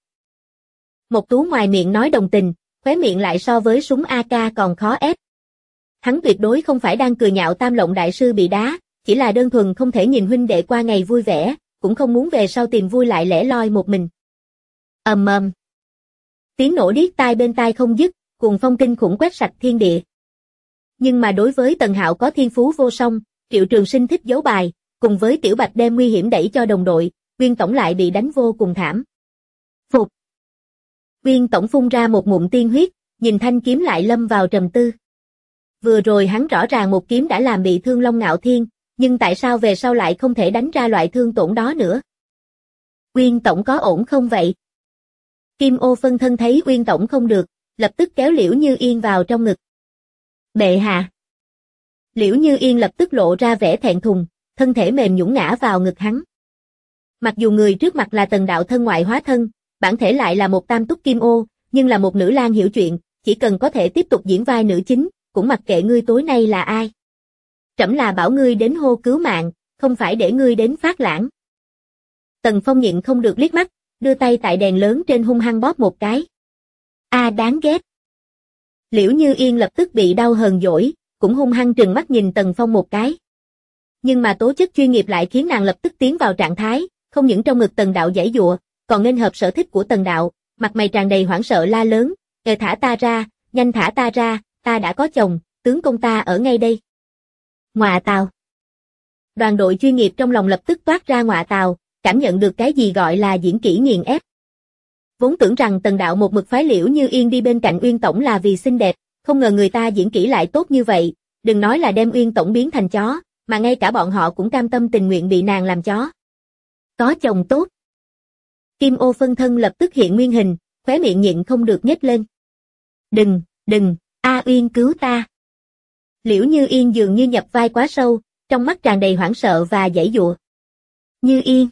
Mộc Tú ngoài miệng nói đồng tình, khóe miệng lại so với súng AK còn khó ép. Hắn tuyệt đối không phải đang cười nhạo Tam Lộng đại sư bị đá, chỉ là đơn thuần không thể nhìn huynh đệ qua ngày vui vẻ, cũng không muốn về sau tìm vui lại lẻ loi một mình. Ầm ầm. Tiếng nổ điếc tai bên tai không dứt, cuồng phong kinh khủng quét sạch thiên địa. Nhưng mà đối với Tần Hạo có thiên phú vô song, Triệu Trường Sinh thích giấu bài, cùng với Tiểu Bạch đem nguy hiểm đẩy cho đồng đội, Uyên Tổng lại bị đánh vô cùng thảm. Phục. Uyên Tổng phun ra một ngụm tiên huyết, nhìn thanh kiếm lại lâm vào trầm tư. Vừa rồi hắn rõ ràng một kiếm đã làm bị thương Long Ngạo Thiên, nhưng tại sao về sau lại không thể đánh ra loại thương tổn đó nữa? Uyên Tổng có ổn không vậy? Kim Ô phân thân thấy Uyên Tổng không được, lập tức kéo Liễu Như Yên vào trong ngực. Bệ hạ. Liễu Như Yên lập tức lộ ra vẻ thẹn thùng, thân thể mềm nhũn ngã vào ngực hắn. Mặc dù người trước mặt là Tần đạo thân ngoại hóa thân, bản thể lại là một tam túc kim ô, nhưng là một nữ lang hiểu chuyện, chỉ cần có thể tiếp tục diễn vai nữ chính, cũng mặc kệ ngươi tối nay là ai. Trẫm là bảo ngươi đến hô cứu mạng, không phải để ngươi đến phát lãng. Tần Phong nhịn không được liếc mắt, đưa tay tại đèn lớn trên hung hăng bóp một cái. A đáng ghét. Liễu Như Yên lập tức bị đau hờn dỗi, cũng hung hăng trừng mắt nhìn Tần Phong một cái. Nhưng mà tố chất chuyên nghiệp lại khiến nàng lập tức tiến vào trạng thái, không những trong ngực Tần đạo giãy giụa, còn nên hợp sở thích của Tần đạo, mặt mày tràn đầy hoảng sợ la lớn, thả ta ra, nhanh thả ta ra, ta đã có chồng, tướng công ta ở ngay đây. Ngọa tào. Đoàn đội chuyên nghiệp trong lòng lập tức toát ra ngọa tào, cảm nhận được cái gì gọi là diễn kỹ nghiền ép. Vốn tưởng rằng Tần đạo một mực phái Liễu Như Yên đi bên cạnh Uyên Tổng là vì xinh đẹp, không ngờ người ta diễn kỹ lại tốt như vậy, đừng nói là đem Uyên Tổng biến thành chó, mà ngay cả bọn họ cũng cam tâm tình nguyện bị nàng làm chó. Có chồng tốt. Kim ô phân thân lập tức hiện nguyên hình, khóe miệng nhịn không được nhếch lên. Đừng, A Uyên cứu ta. Liễu Như Yên dường như nhập vai quá sâu, trong mắt tràn đầy hoảng sợ và giãy giụa. Như Yên.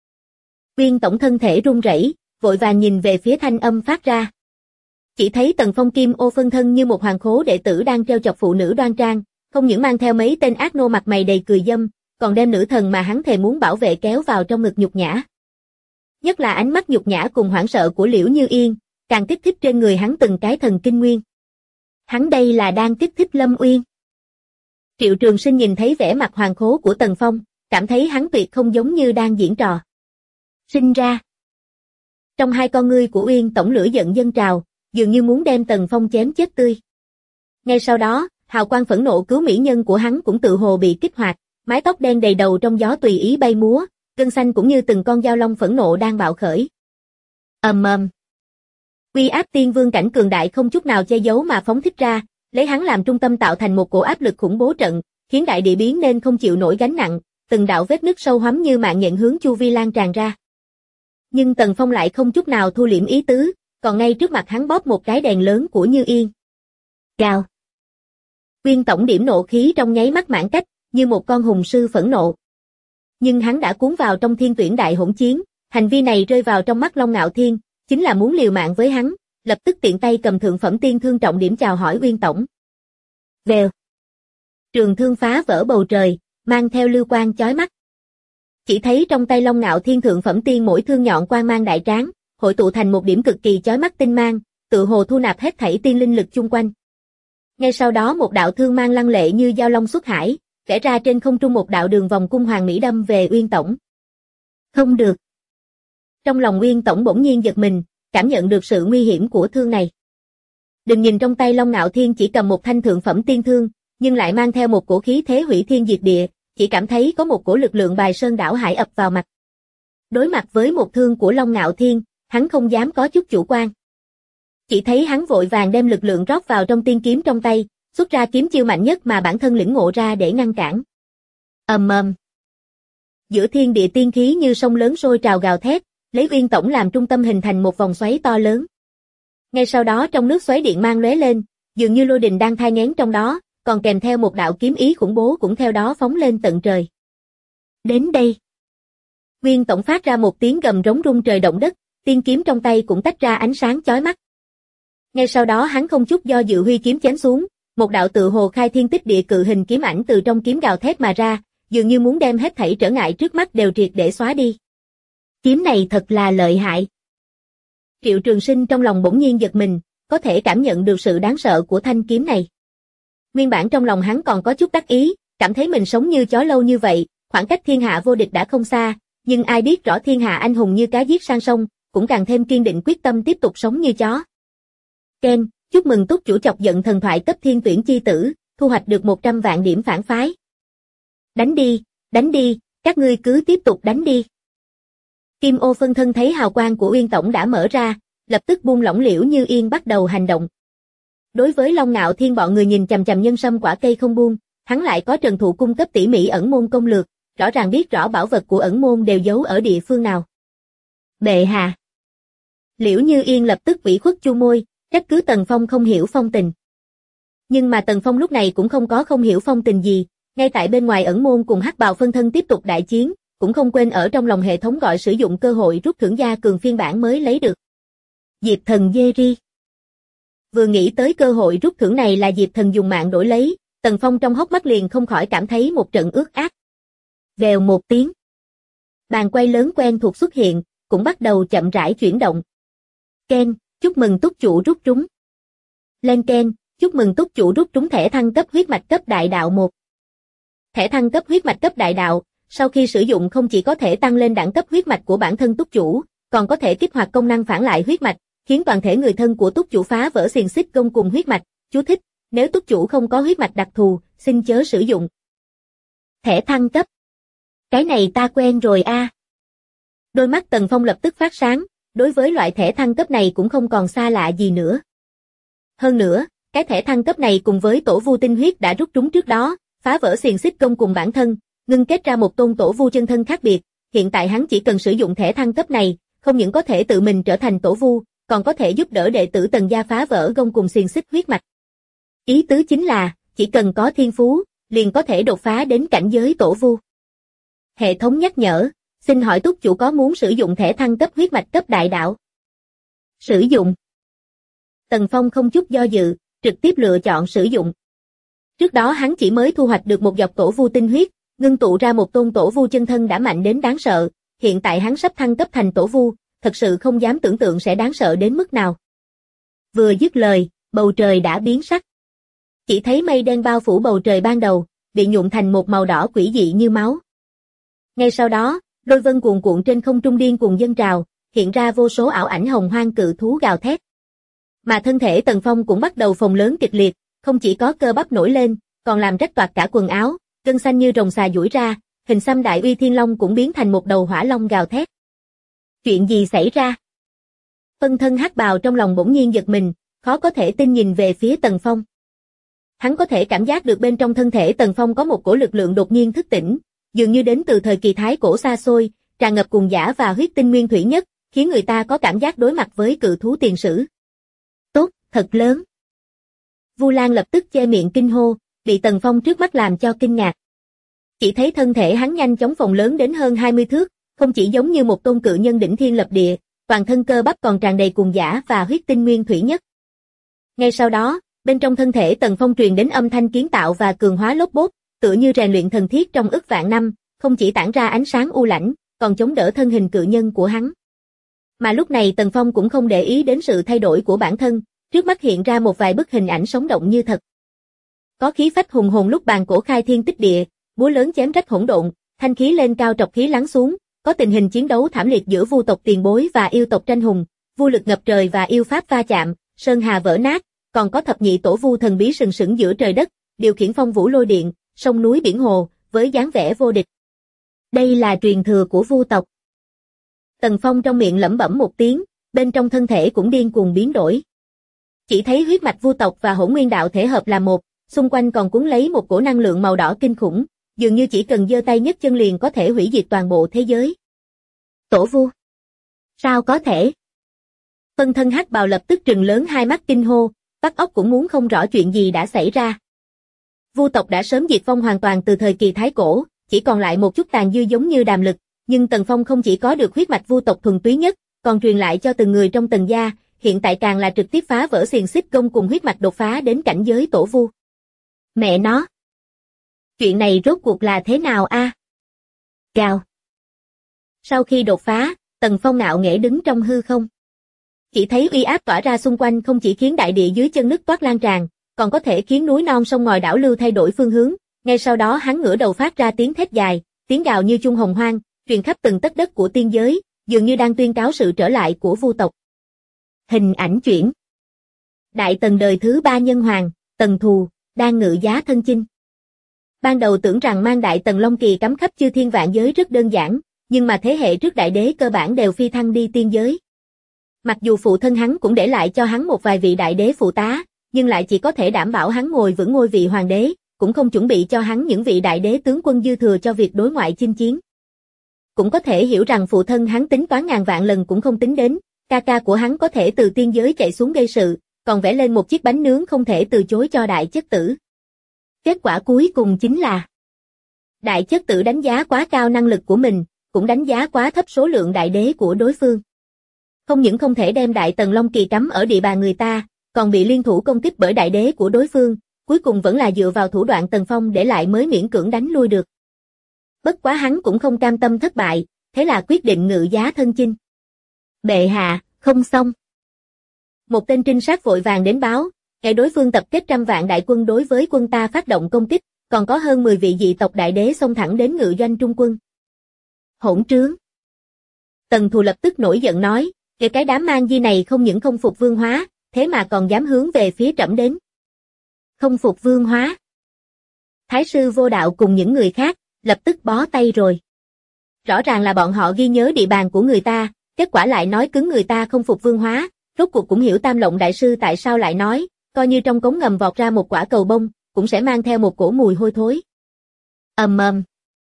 Uyên tổng thân thể run rẩy, vội vàng nhìn về phía thanh âm phát ra. Chỉ thấy Tần Phong Kim ô phân thân như một hoàng khố đệ tử đang trêu chọc phụ nữ đoan trang, không những mang theo mấy tên ác nô mặt mày đầy cười dâm, còn đem nữ thần mà hắn thề muốn bảo vệ kéo vào trong ngực nhục nhã. Nhất là ánh mắt nhục nhã cùng hoảng sợ của Liễu Như Yên, càng kích thích trên người hắn từng cái thần kinh nguyên. Hắn đây là đang kích thích Lâm Uyên. Triệu Trường Sinh nhìn thấy vẻ mặt hoàng khố của Tần Phong, cảm thấy hắn tuyệt không giống như đang diễn trò. Sinh ra. Trong hai con ngươi của Uyên tổng lửa giận dâng trào, dường như muốn đem Tần Phong chém chết tươi. Ngay sau đó, hào quang phẫn nộ cứu mỹ nhân của hắn cũng tự hồ bị kích hoạt, mái tóc đen đầy đầu trong gió tùy ý bay múa, gân xanh cũng như từng con dao long phẫn nộ đang bạo khởi. Ầm. Uy áp tiên vương cảnh cường đại không chút nào che giấu mà phóng thích ra, lấy hắn làm trung tâm tạo thành một cổ áp lực khủng bố trận, khiến đại địa biến nên không chịu nổi gánh nặng, từng đạo vết nứt sâu hoắm như mạng nhện hướng chu vi lan tràn ra. Nhưng Tần Phong lại không chút nào thu liễm ý tứ, còn ngay trước mặt hắn bóp một cái đèn lớn của Như Yên. Gào. Uyên tổng điểm nộ khí trong nháy mắt mãn cách, như một con hùng sư phẫn nộ. Nhưng hắn đã cuốn vào trong thiên tuyển đại hỗn chiến, hành vi này rơi vào trong mắt Long Ngạo Thiên, chính là muốn liều mạng với hắn, lập tức tiện tay cầm thượng phẩm tiên thương trọng điểm chào hỏi Uyên tổng. Vèo. Trường thương phá vỡ bầu trời, mang theo lưu quang chói mắt. Chỉ thấy trong tay Long Ngạo Thiên thượng phẩm tiên mỗi thương nhọn quang mang đại tráng, hội tụ thành một điểm cực kỳ chói mắt tinh mang, tự hồ thu nạp hết thảy tiên linh lực chung quanh. Ngay sau đó một đạo thương mang lăng lệ như dao long xuất hải, vẽ ra trên không trung một đạo đường vòng cung hoàng mỹ đâm về Uyên tổng. Không được. Trong lòng Uyên tổng bỗng nhiên giật mình, cảm nhận được sự nguy hiểm của thương này. Đừng nhìn trong tay Long Ngạo Thiên chỉ cầm một thanh thượng phẩm tiên thương, nhưng lại mang theo một cổ khí thế hủy thiên diệt địa, chỉ cảm thấy có một cổ lực lượng bài sơn đảo hải ập vào mặt. Đối mặt với một thương của Long Ngạo Thiên, hắn không dám có chút chủ quan. Chỉ thấy hắn vội vàng đem lực lượng rót vào trong tiên kiếm trong tay, xuất ra kiếm chiêu mạnh nhất mà bản thân lĩnh ngộ ra để ngăn cản. Ầm. Giữa thiên địa tiên khí như sông lớn sôi trào gào thét, lấy Uyên tổng làm trung tâm hình thành một vòng xoáy to lớn. Ngay sau đó trong nước xoáy điện mang lóe lên, dường như lôi đình đang thai nghén trong đó, còn kèm theo một đạo kiếm ý khủng bố cũng theo đó phóng lên tận trời. Đến đây. Uyên tổng phát ra một tiếng gầm rống rung trời động đất, tiên kiếm trong tay cũng tách ra ánh sáng chói mắt. Ngay sau đó hắn không chút do dự huy kiếm chém xuống, một đạo tự hồ khai thiên tích địa cự hình kiếm ảnh từ trong kiếm gào thét mà ra, dường như muốn đem hết thảy trở ngại trước mắt đều triệt để xóa đi. Kiếm này thật là lợi hại. Triệu Trường Sinh trong lòng bỗng nhiên giật mình, có thể cảm nhận được sự đáng sợ của thanh kiếm này. Nguyên bản trong lòng hắn còn có chút đắc ý, cảm thấy mình sống như chó lâu như vậy, khoảng cách thiên hạ vô địch đã không xa, nhưng ai biết rõ thiên hạ anh hùng như cá giết sang sông, cũng càng thêm kiên định quyết tâm tiếp tục sống như chó. Ken, chúc mừng túc chủ chọc giận thần thoại cấp thiên tuyển chi tử, thu hoạch được 100 vạn điểm phản phái. Đánh đi, các ngươi cứ tiếp tục đánh đi. Kim ô phân thân thấy hào quang của Uyên tổng đã mở ra, lập tức buông lỏng Liễu Như Yên bắt đầu hành động. Đối với Long Ngạo Thiên bọn người nhìn chằm chằm nhân sâm quả cây không buông, hắn lại có Trần Thụ cung cấp tỉ mỉ ẩn môn công lược, rõ ràng biết rõ bảo vật của ẩn môn đều giấu ở địa phương nào. Bệ hạ. Liễu Như Yên lập tức ủy khuất chu môi, trách cứ Tần Phong không hiểu phong tình. Nhưng mà Tần Phong lúc này cũng không hiểu phong tình gì, ngay tại bên ngoài ẩn môn cùng hắc bào phân thân tiếp tục đại chiến, cũng không quên ở trong lòng hệ thống gọi sử dụng cơ hội rút thưởng gia cường phiên bản mới lấy được. Diệp thần Jerry. Vừa nghĩ tới cơ hội rút thưởng này là Diệp thần dùng mạng đổi lấy, Tần Phong trong hốc mắt liền không khỏi cảm thấy một trận ướt át. Vèo một tiếng. Bàn quay lớn quen thuộc xuất hiện, cũng bắt đầu chậm rãi chuyển động. Ken, chúc mừng túc chủ rút trúng. Lên Ken, chúc mừng túc chủ rút trúng thẻ thăng cấp huyết mạch cấp đại đạo 1. Thẻ thăng cấp huyết mạch cấp đại đạo, sau khi sử dụng không chỉ có thể tăng lên đẳng cấp huyết mạch của bản thân túc chủ, còn có thể kích hoạt công năng phản lại huyết mạch, khiến toàn thể người thân của túc chủ phá vỡ xiềng xích gông cùng huyết mạch. Chú thích, nếu túc chủ không có huyết mạch đặc thù, xin chớ sử dụng. Thẻ thăng cấp. Cái này ta quen rồi a. Đôi mắt Tần Phong lập tức phát sáng, đối với loại thẻ thăng cấp này cũng không còn xa lạ gì nữa. Hơn nữa, cái thẻ thăng cấp này cùng với tổ vu tinh huyết đã rút trúng trước đó, phá vỡ xiềng xích công cùng bản thân, ngưng kết ra một tôn tổ vu chân thân khác biệt, hiện tại hắn chỉ cần sử dụng thẻ thăng cấp này, không những có thể tự mình trở thành tổ vu, còn có thể giúp đỡ đệ tử Tần gia phá vỡ gông cùng xiềng xích huyết mạch. Ý tứ chính là, chỉ cần có thiên phú, liền có thể đột phá đến cảnh giới tổ vu. Hệ thống nhắc nhở, xin hỏi túc chủ có muốn sử dụng thẻ thăng cấp huyết mạch cấp đại đạo? Sử dụng. Tần Phong không chút do dự, trực tiếp lựa chọn sử dụng. Trước đó hắn chỉ mới thu hoạch được một giọt tổ vu tinh huyết, ngưng tụ ra một tôn tổ vu chân thân đã mạnh đến đáng sợ, hiện tại hắn sắp thăng cấp thành tổ vu, thật sự không dám tưởng tượng sẽ đáng sợ đến mức nào. Vừa dứt lời, bầu trời đã biến sắc. Chỉ thấy mây đen bao phủ bầu trời ban đầu, bị nhuộm thành một màu đỏ quỷ dị như máu. Ngay sau đó, lôi vân cuồn cuộn trên không trung điên cuồng dâng trào, hiện ra vô số ảo ảnh hồng hoang cự thú gào thét. Mà thân thể Tần Phong cũng bắt đầu phồng lớn kịch liệt, không chỉ có cơ bắp nổi lên, còn làm rách toạc cả quần áo, gân xanh như rồng xà duỗi ra, hình xăm đại uy thiên long cũng biến thành một đầu hỏa long gào thét. Chuyện gì xảy ra? Phân thân hắc bào trong lòng bỗng nhiên giật mình, khó có thể tin nhìn về phía Tần Phong. Hắn có thể cảm giác được bên trong thân thể Tần Phong có một cổ lực lượng đột nhiên thức tỉnh, dường như đến từ thời kỳ thái cổ xa xôi, tràn ngập cuồng dã và huyết tinh nguyên thủy nhất, khiến người ta có cảm giác đối mặt với cự thú tiền sử. Tốt, thật lớn. Vu Lan lập tức che miệng kinh hô, bị Tần Phong trước mắt làm cho kinh ngạc. Chỉ thấy thân thể hắn nhanh chóng phồng lớn đến hơn 20 thước, không chỉ giống như một tôn cự nhân đỉnh thiên lập địa, toàn thân cơ bắp còn tràn đầy cuồng dã và huyết tinh nguyên thủy nhất. Ngay sau đó, bên trong thân thể Tần Phong truyền đến âm thanh kiến tạo và cường hóa lốp bốp, tựa như rèn luyện thần thiết trong ức vạn năm, không chỉ tản ra ánh sáng u lãnh, còn chống đỡ thân hình cự nhân của hắn. Mà lúc này Tần Phong cũng không để ý đến sự thay đổi của bản thân, trước mắt hiện ra một vài bức hình ảnh sống động như thật. Có khí phách hùng hồn lúc bàn cổ khai thiên tích địa, búa lớn chém rách hỗn độn, thanh khí lên cao trọc khí lắng xuống, có tình hình chiến đấu thảm liệt giữa vu tộc tiền bối và yêu tộc tranh hùng, vu lực ngập trời và yêu pháp va chạm, sơn hà vỡ nát, còn có thập nhị tổ vu thần bí sừng sững giữa trời đất, điều khiển phong vũ lôi điện, sông núi biển hồ, với dáng vẻ vô địch. Đây là truyền thừa của vu tộc. Tần Phong trong miệng lẩm bẩm một tiếng, bên trong thân thể cũng điên cuồng biến đổi. Chỉ thấy huyết mạch vu tộc và hỗn nguyên đạo thể hợp là một, xung quanh còn cuốn lấy một cổ năng lượng màu đỏ kinh khủng, dường như chỉ cần giơ tay nhấc chân liền có thể hủy diệt toàn bộ thế giới. Tổ vu? Sao có thể? Phân thân hắc bào lập tức trừng lớn hai mắt kinh hô, vắt óc cũng muốn không rõ chuyện gì đã xảy ra. Vu tộc đã sớm diệt vong hoàn toàn từ thời kỳ thái cổ, chỉ còn lại một chút tàn dư giống như đàm lực, nhưng Tần Phong không chỉ có được huyết mạch vu tộc thuần túy nhất, còn truyền lại cho từng người trong Tần gia, hiện tại càng là trực tiếp phá vỡ xiềng xích công cùng huyết mạch đột phá đến cảnh giới tổ vu. Mẹ nó! Chuyện này rốt cuộc là thế nào a? Gào! Sau khi đột phá, Tần Phong ngạo nghễ đứng trong hư không. Chỉ thấy uy áp tỏa ra xung quanh không chỉ khiến đại địa dưới chân nứt toát lan tràn, còn có thể khiến núi non sông ngòi đảo lưu thay đổi phương hướng. Ngay sau đó hắn ngửa đầu phát ra tiếng thét dài, tiếng gào như chuông hồng hoang, truyền khắp từng tấc đất của tiên giới, dường như đang tuyên cáo sự trở lại của vu tộc. Hình ảnh chuyển. Đại Tần đời thứ 3 nhân hoàng, Tần Thù, đang ngự giá thân chinh. Ban đầu tưởng rằng mang Đại Tần Long Kỳ cắm khắp chư thiên vạn giới rất đơn giản, nhưng mà thế hệ trước đại đế cơ bản đều phi thăng đi tiên giới. Mặc dù phụ thân hắn cũng để lại cho hắn một vài vị đại đế phụ tá, nhưng lại chỉ có thể đảm bảo hắn ngồi vững ngôi vị hoàng đế, cũng không chuẩn bị cho hắn những vị đại đế tướng quân dư thừa cho việc đối ngoại chinh chiến. Cũng có thể hiểu rằng phụ thân hắn tính toán ngàn vạn lần cũng không tính đến, ca ca của hắn có thể từ tiên giới chạy xuống gây sự, còn vẽ lên một chiếc bánh nướng không thể từ chối cho đại chất tử. Kết quả cuối cùng chính là đại chất tử đánh giá quá cao năng lực của mình, cũng đánh giá quá thấp số lượng đại đế của đối phương. Không những không thể đem Đại Tần Long Kỳ cắm ở địa bàn người ta, còn bị liên thủ công kích bởi đại đế của đối phương, cuối cùng vẫn là dựa vào thủ đoạn Tần Phong để lại mới miễn cưỡng đánh lui được. Bất quá hắn cũng không cam tâm thất bại, thế là quyết định ngự giá thân chinh. Bệ hạ, không xong. Một tên trinh sát vội vàng đến báo, kẻ đối phương tập kết trăm vạn đại quân đối với quân ta phát động công kích, còn có hơn 10 vị dị tộc đại đế xông thẳng đến ngự doanh trung quân. Hỗn trướng. Tần Thù lập tức nổi giận nói, kể cái đám mang di này không những không phục vương hóa, thế mà còn dám hướng về phía trẫm đến. Không phục vương hóa. Thái sư Vô Đạo cùng những người khác, lập tức bó tay rồi. Rõ ràng là bọn họ ghi nhớ địa bàn của người ta, kết quả lại nói cứng người ta không phục vương hóa, rốt cuộc cũng hiểu Tam Lộng đại sư tại sao lại nói, coi như trong cống ngầm vọt ra một quả cầu bông, cũng sẽ mang theo một cổ mùi hôi thối. Ầm ầm.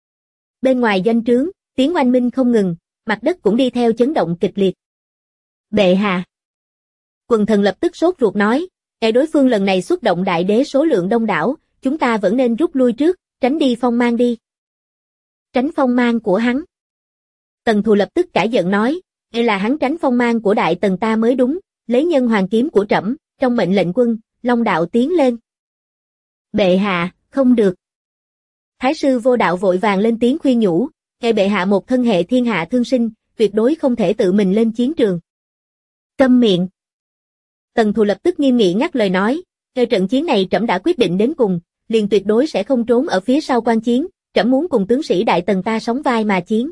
Bên ngoài doanh trướng, tiếng oanh minh không ngừng, mặt đất cũng đi theo chấn động kịch liệt. Bệ hạ. Quần thần lập tức sốt ruột nói, đối phương lần này xuất động đại đế số lượng đông đảo, chúng ta vẫn nên rút lui trước, tránh đi phong mang đi. Tránh phong mang của hắn. Tần Thù lập tức cả giận nói, là hắn tránh phong mang của đại tần ta mới đúng, lấy nhân hoàng kiếm của trẫm, trong mệnh lệnh quân, Long đạo tiến lên. Bệ hạ, không được. Thái sư Vô Đạo vội vàng lên tiếng khuyên nhủ, bệ hạ một thân hệ thiên hạ thương sinh, tuyệt đối không thể tự mình lên chiến trường. Câm miệng. Tần Thù lập tức nghiêm nghị ngắt lời nói, trận chiến này trẫm đã quyết định đến cùng, liền tuyệt đối sẽ không trốn ở phía sau quan chiến, trẫm muốn cùng tướng sĩ đại tần ta sóng vai mà chiến.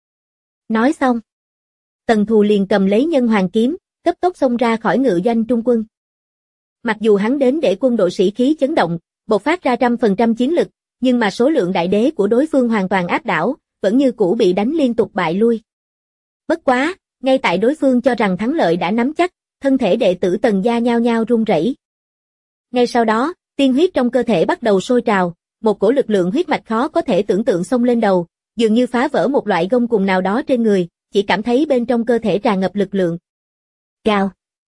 Nói xong, Tần Thù liền cầm lấy nhân hoàng kiếm, cấp tốc xông ra khỏi ngự doanh trung quân. Mặc dù hắn đến để quân đội sĩ khí chấn động, bộc phát ra 100% chiến lực, nhưng mà số lượng đại đế của đối phương hoàn toàn áp đảo, vẫn như cũ bị đánh liên tục bại lui. Bất quá, ngay tại đối phương cho rằng thắng lợi đã nắm chắc, thân thể đệ tử Tần gia nhao nhao run rẩy. Ngay sau đó, tiên huyết trong cơ thể bắt đầu sôi trào, một cổ lực lượng huyết mạch khó có thể tưởng tượng xông lên đầu, dường như phá vỡ một loại gông cùm nào đó trên người, chỉ cảm thấy bên trong cơ thể tràn ngập lực lượng. Gào.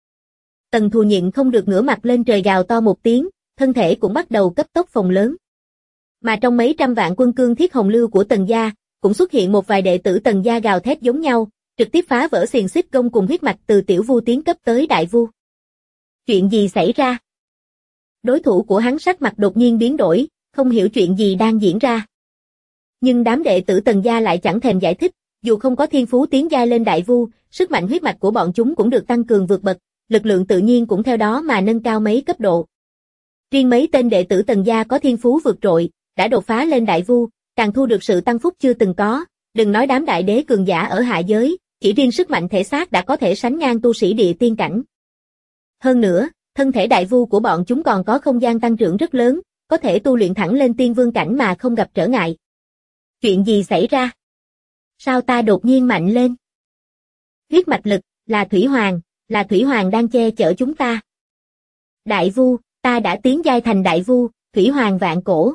Tần Thù nhịn không được ngửa mặt lên trời gào to một tiếng, thân thể cũng bắt đầu cấp tốc phồng lớn. Mà trong mấy trăm vạn quân cương thiết hồng lưu của Tần gia, cũng xuất hiện một vài đệ tử Tần gia gào thét giống nhau, trực tiếp phá vỡ xiềng xích gông cùng huyết mạch từ tiểu vu tiến cấp tới đại vu. Chuyện gì xảy ra? Đối thủ của hắn sắc mặt đột nhiên biến đổi, không hiểu chuyện gì đang diễn ra. Nhưng đám đệ tử Tần gia lại chẳng thèm giải thích, dù không có thiên phú tiến giai lên đại vu, sức mạnh huyết mạch của bọn chúng cũng được tăng cường vượt bậc, lực lượng tự nhiên cũng theo đó mà nâng cao mấy cấp độ. Riêng mấy tên đệ tử Tần gia có thiên phú vượt trội, đã đột phá lên đại vu, càng thu được sự tăng phúc chưa từng có, đừng nói đám đại đế cường giả ở hạ giới, chỉ riêng sức mạnh thể xác đã có thể sánh ngang tu sĩ địa tiên cảnh. Hơn nữa, thân thể đại vu của bọn chúng còn có không gian tăng trưởng rất lớn, có thể tu luyện thẳng lên tiên vương cảnh mà không gặp trở ngại. Chuyện gì xảy ra? Sao ta đột nhiên mạnh lên? Huyết mạch lực, là Thủy Hoàng đang che chở chúng ta. Đại vu, ta đã tiến giai thành đại vu, Thủy Hoàng vạn cổ.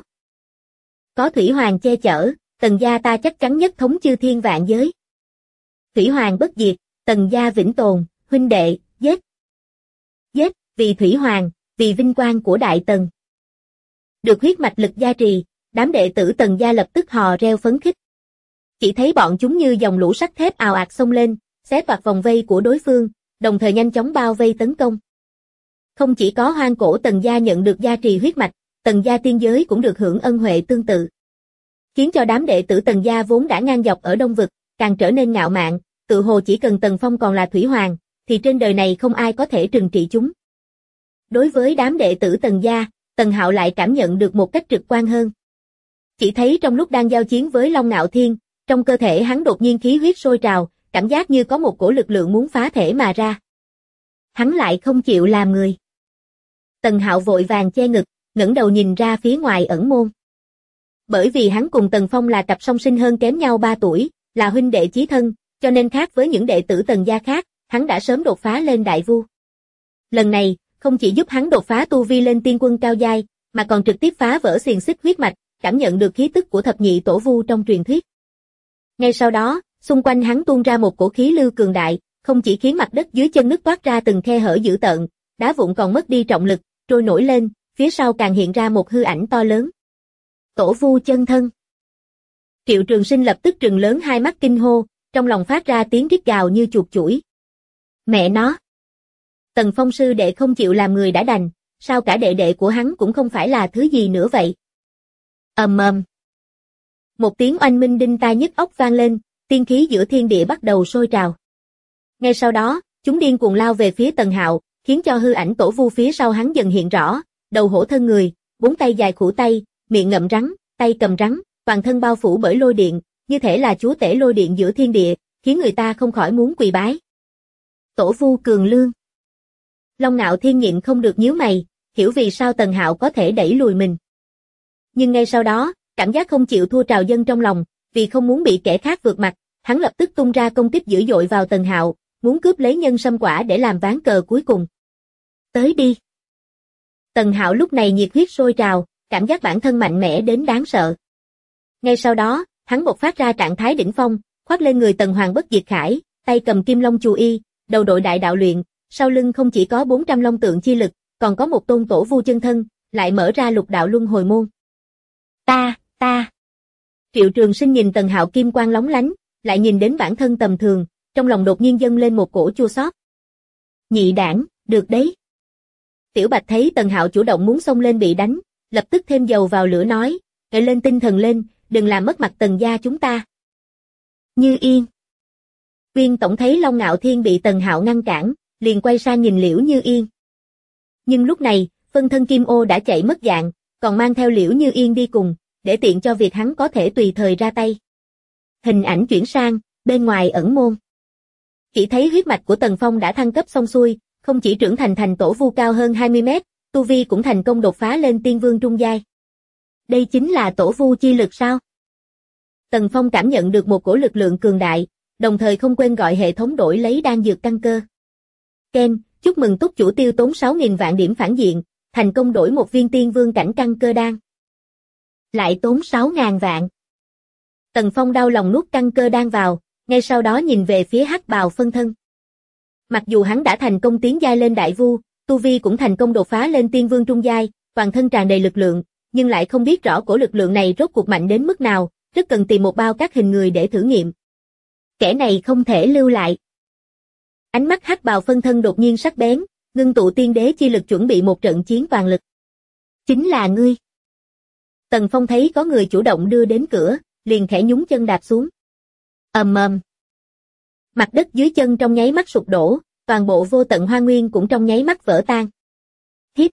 Có Thủy Hoàng che chở, Tần gia ta chắc chắn nhất thống chư thiên vạn giới. Thủy Hoàng bất diệt, Tần gia vĩnh tồn, huynh đệ, giết. Giết, vì Thủy Hoàng, vì vinh quang của Đại Tần. Được huyết mạch lực gia trì, đám đệ tử Tần gia lập tức hò reo phấn khích. Chỉ thấy bọn chúng như dòng lũ sắt thép ào ạt xông lên, xé toạc vòng vây của đối phương, đồng thời nhanh chóng bao vây tấn công. Không chỉ có hoang cổ Tần gia nhận được gia trì huyết mạch, Tần gia tiên giới cũng được hưởng ân huệ tương tự. Khiến cho đám đệ tử Tần gia vốn đã ngang dọc ở Đông Vực, càng trở nên ngạo mạn, tự hồ chỉ cần Tần Phong còn là Thủy Hoàng, thì trên đời này không ai có thể trừng trị chúng. Đối với đám đệ tử Tần gia, Tần Hạo lại cảm nhận được một cách trực quan hơn. Chỉ thấy trong lúc đang giao chiến với Long Ngạo Thiên, trong cơ thể hắn đột nhiên khí huyết sôi trào, cảm giác như có một cổ lực lượng muốn phá thể mà ra. Hắn lại không chịu làm người. Tần Hạo vội vàng che ngực, ngẩng đầu nhìn ra phía ngoài ẩn môn. Bởi vì hắn cùng Tần Phong là cặp song sinh hơn kém nhau 3 tuổi, là huynh đệ chí thân, cho nên khác với những đệ tử Tần gia khác, hắn đã sớm đột phá lên đại vu. Lần này, không chỉ giúp hắn đột phá tu vi lên tiên quân cao giai, mà còn trực tiếp phá vỡ xiềng xích huyết mạch, cảm nhận được khí tức của thập nhị tổ vu trong truyền thuyết. Ngay sau đó, xung quanh hắn tuôn ra một cổ khí lưu cường đại, không chỉ khiến mặt đất dưới chân nứt toát ra từng khe hở dữ tợn, đá vụn còn mất đi trọng lực, trôi nổi lên, phía sau càng hiện ra một hư ảnh to lớn. Tổ vu chân thân. Triệu Trường Sinh lập tức trừng lớn hai mắt kinh hô, trong lòng phát ra tiếng rít gào như chuột chủi. Mẹ nó! Tần Phong sư đệ không chịu làm người đã đành, sao cả đệ đệ của hắn cũng không phải là thứ gì nữa vậy? Ầm ầm. Một tiếng oanh minh đinh tai nhức óc vang lên, tiên khí giữa thiên địa bắt đầu sôi trào. Ngay sau đó, chúng điên cuồng lao về phía Tần Hạo, khiến cho hư ảnh tổ vu phía sau hắn dần hiện rõ, đầu hổ thân người, 4 tay dài khủ tay, miệng ngậm rắn, tay cầm rắn, toàn thân bao phủ bởi lôi điện, như thể là chúa tể lôi điện giữa thiên địa, khiến người ta không khỏi muốn quỳ bái. Tổ vu cường lương. Long Ngạo Thiên nhịn không được nhíu mày, hiểu vì sao Tần Hạo có thể đẩy lùi mình. Nhưng ngay sau đó, cảm giác không chịu thua trào dâng trong lòng, vì không muốn bị kẻ khác vượt mặt, hắn lập tức tung ra công kích dữ dội vào Tần Hạo, muốn cướp lấy nhân sâm quả để làm ván cờ cuối cùng. Tới đi. Tần Hạo lúc này nhiệt huyết sôi trào, cảm giác bản thân mạnh mẽ đến đáng sợ. Ngay sau đó, hắn bộc phát ra trạng thái đỉnh phong, khoác lên người Tần Hoàng Bất Diệt Khải, tay cầm Kim Long Chù Y, đầu đội đại đạo luyện, sau lưng không chỉ có 400 long tượng chi lực, còn có một tôn tổ vu chân thân, lại mở ra lục đạo luân hồi môn. Ta. Triệu Trường Sinh nhìn Tần Hạo kim quang lóng lánh, lại nhìn đến bản thân tầm thường, trong lòng đột nhiên dâng lên một cổ chua xót. Nhị đảng, được đấy. Tiểu Bạch thấy Tần Hạo chủ động muốn xông lên bị đánh, lập tức thêm dầu vào lửa nói, "Ngậy lên tinh thần lên, đừng làm mất mặt Tần gia chúng ta." Như Yên. Viên tổng thấy Long Ngạo Thiên bị Tần Hạo ngăn cản, liền quay sang nhìn Liễu Như Yên. Nhưng lúc này, phân thân Kim Ô đã chạy mất dạng, còn mang theo Liễu Như Yên đi cùng, để tiện cho việc hắn có thể tùy thời ra tay. Hình ảnh chuyển sang, bên ngoài ẩn môn. Chỉ thấy huyết mạch của Tần Phong đã thăng cấp xong xuôi, không chỉ trưởng thành tổ vu cao hơn 20 mét, tu vi cũng thành công đột phá lên tiên vương trung giai. Đây chính là tổ vu chi lực sao? Tần Phong cảm nhận được một cổ lực lượng cường đại, đồng thời không quên gọi hệ thống đổi lấy đan dược căn cơ. Ken, chúc mừng túc chủ tiêu tốn 6.000 vạn điểm phản diện, thành công đổi một viên tiên vương cảnh căn cơ đan. Lại tốn 6.000 vạn. Tần Phong đau lòng nuốt căn cơ đan vào, ngay sau đó nhìn về phía hắc bào phân thân. Mặc dù hắn đã thành công tiến giai lên đại vu, tu vi cũng thành công đột phá lên tiên vương trung giai, toàn thân tràn đầy lực lượng, nhưng lại không biết rõ cổ lực lượng này rốt cuộc mạnh đến mức nào, rất cần tìm một bao các hình người để thử nghiệm. Kẻ này không thể lưu lại. Ánh mắt hắc bào phân thân đột nhiên sắc bén, ngưng tụ tiên đế chi lực chuẩn bị một trận chiến toàn lực. Chính là ngươi. Tần Phong thấy có người chủ động đưa đến cửa, liền khẽ nhún chân đạp xuống. Ầm ầm. Mặt đất dưới chân trong nháy mắt sụp đổ, toàn bộ vô tận hoa nguyên cũng trong nháy mắt vỡ tan. Hít.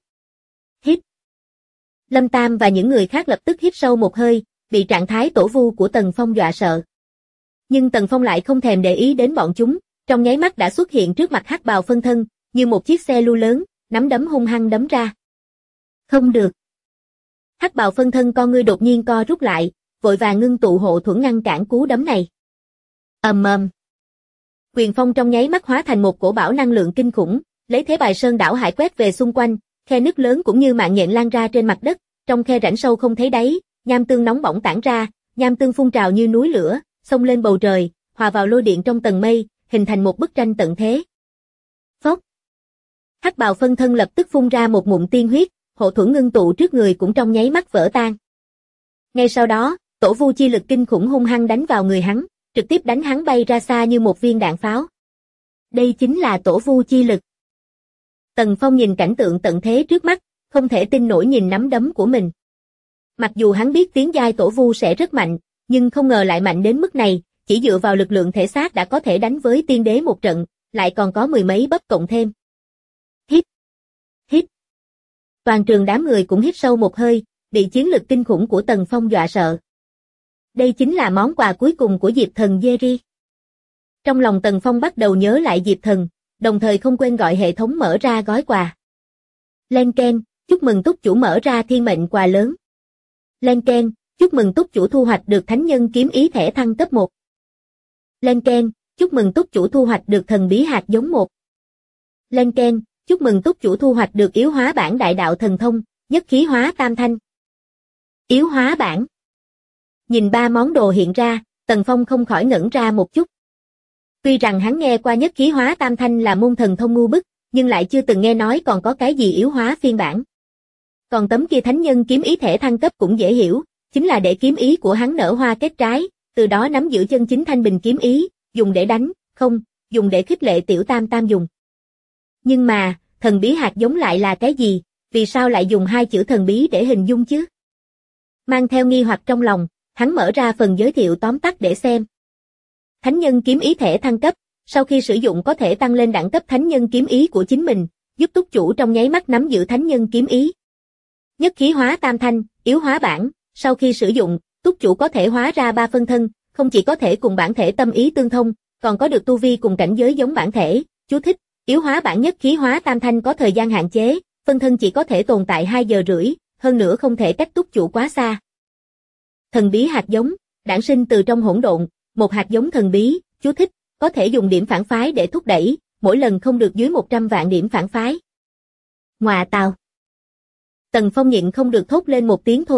Lâm Tam và những người khác lập tức hít sâu một hơi, bị trạng thái tổ vu của Tần Phong dọa sợ. Nhưng Tần Phong lại không thèm để ý đến bọn chúng, trong nháy mắt đã xuất hiện trước mặt hắc bào phân thân, như một chiếc xe lu lớn, nắm đấm hung hăng đấm ra. Không được. Hắc bào phân thân con ngươi đột nhiên co rút lại, vội vàng ngưng tụ hộ thuẫn ngăn cản cú đấm này. Ầm ầm. Quyền phong trong nháy mắt hóa thành một cổ bão năng lượng kinh khủng, lấy thế bài sơn đảo hải quét về xung quanh, khe nứt lớn cũng như mạng nhện lan ra trên mặt đất, trong khe rãnh sâu không thấy đáy, nham tương nóng bỏng tản ra, nham tương phun trào như núi lửa, xông lên bầu trời, hòa vào lôi điện trong tầng mây, hình thành một bức tranh tận thế. Phốc. Hắc bào phân thân lập tức phun ra một ngụm tiên huyết, hộ thuẫn ngưng tụ trước người cũng trong nháy mắt vỡ tan. Ngay sau đó, tổ vu chi lực kinh khủng hung hăng đánh vào người hắn, trực tiếp đánh hắn bay ra xa như một viên đạn pháo. Đây chính là tổ vu chi lực. Tần Phong nhìn cảnh tượng tận thế trước mắt, không thể tin nổi nhìn nắm đấm của mình. Mặc dù hắn biết tiến giai tổ vu sẽ rất mạnh, nhưng không ngờ lại mạnh đến mức này, chỉ dựa vào lực lượng thể xác đã có thể đánh với tiên đế một trận, lại còn có mười mấy bắp cộng thêm. Hít. Toàn trường đám người cũng hít sâu một hơi, bị chiến lực kinh khủng của Tần Phong dọa sợ. Đây chính là món quà cuối cùng của Diệp Thần Jerry. Trong lòng Tần Phong bắt đầu nhớ lại Diệp Thần, đồng thời không quên gọi hệ thống mở ra gói quà. Len Ken, chúc mừng túc chủ mở ra thiên mệnh quà lớn. Len Ken, chúc mừng túc chủ thu hoạch được thánh nhân kiếm ý thẻ thăng cấp 1. Len Ken, chúc mừng túc chủ thu hoạch được thần bí hạt giống 1. Len Ken, chúc mừng túc chủ thu hoạch được yếu hóa bản đại đạo thần thông, nhất khí hóa tam thanh. Yếu hóa bản. Nhìn ba món đồ hiện ra, Tần Phong không khỏi ngẩn ra một chút. Tuy rằng hắn nghe qua nhất khí hóa tam thanh là môn thần thông ngu bức, nhưng lại chưa từng nghe nói còn có cái gì yếu hóa phiên bản. Còn tấm kia thánh nhân kiếm ý thẻ thăng cấp cũng dễ hiểu, chính là để kiếm ý của hắn nở hoa kết trái, từ đó nắm giữ chân chính thanh bình kiếm ý, dùng để đánh, không, dùng để khích lệ tiểu tam tam dùng. Nhưng mà, thần bí hạt giống lại là cái gì, vì sao lại dùng hai chữ thần bí để hình dung chứ? Mang theo nghi hoặc trong lòng, hắn mở ra phần giới thiệu tóm tắt để xem. Thánh nhân kiếm ý thẻ thăng cấp, sau khi sử dụng có thể tăng lên đẳng cấp thánh nhân kiếm ý của chính mình, giúp túc chủ trong nháy mắt nắm giữ thánh nhân kiếm ý. Nhất khí hóa tam thanh, yếu hóa bản, sau khi sử dụng, túc chủ có thể hóa ra 3 phân thân, không chỉ có thể cùng bản thể tâm ý tương thông, còn có được tu vi cùng cảnh giới giống bản thể. Chú thích, yếu hóa bản nhất khí hóa tam thanh có thời gian hạn chế, phân thân chỉ có thể tồn tại 2 giờ rưỡi, hơn nữa không thể cách túc chủ quá xa. Thần bí hạt giống, đản sinh từ trong hỗn độn, một hạt giống thần bí. Chú thích, có thể dùng điểm phản phái để thúc đẩy, mỗi lần không được dưới 100 vạn điểm phản phái. Ngoà tào. Tần Phong nhịn không được thốt lên một tiếng thô tục,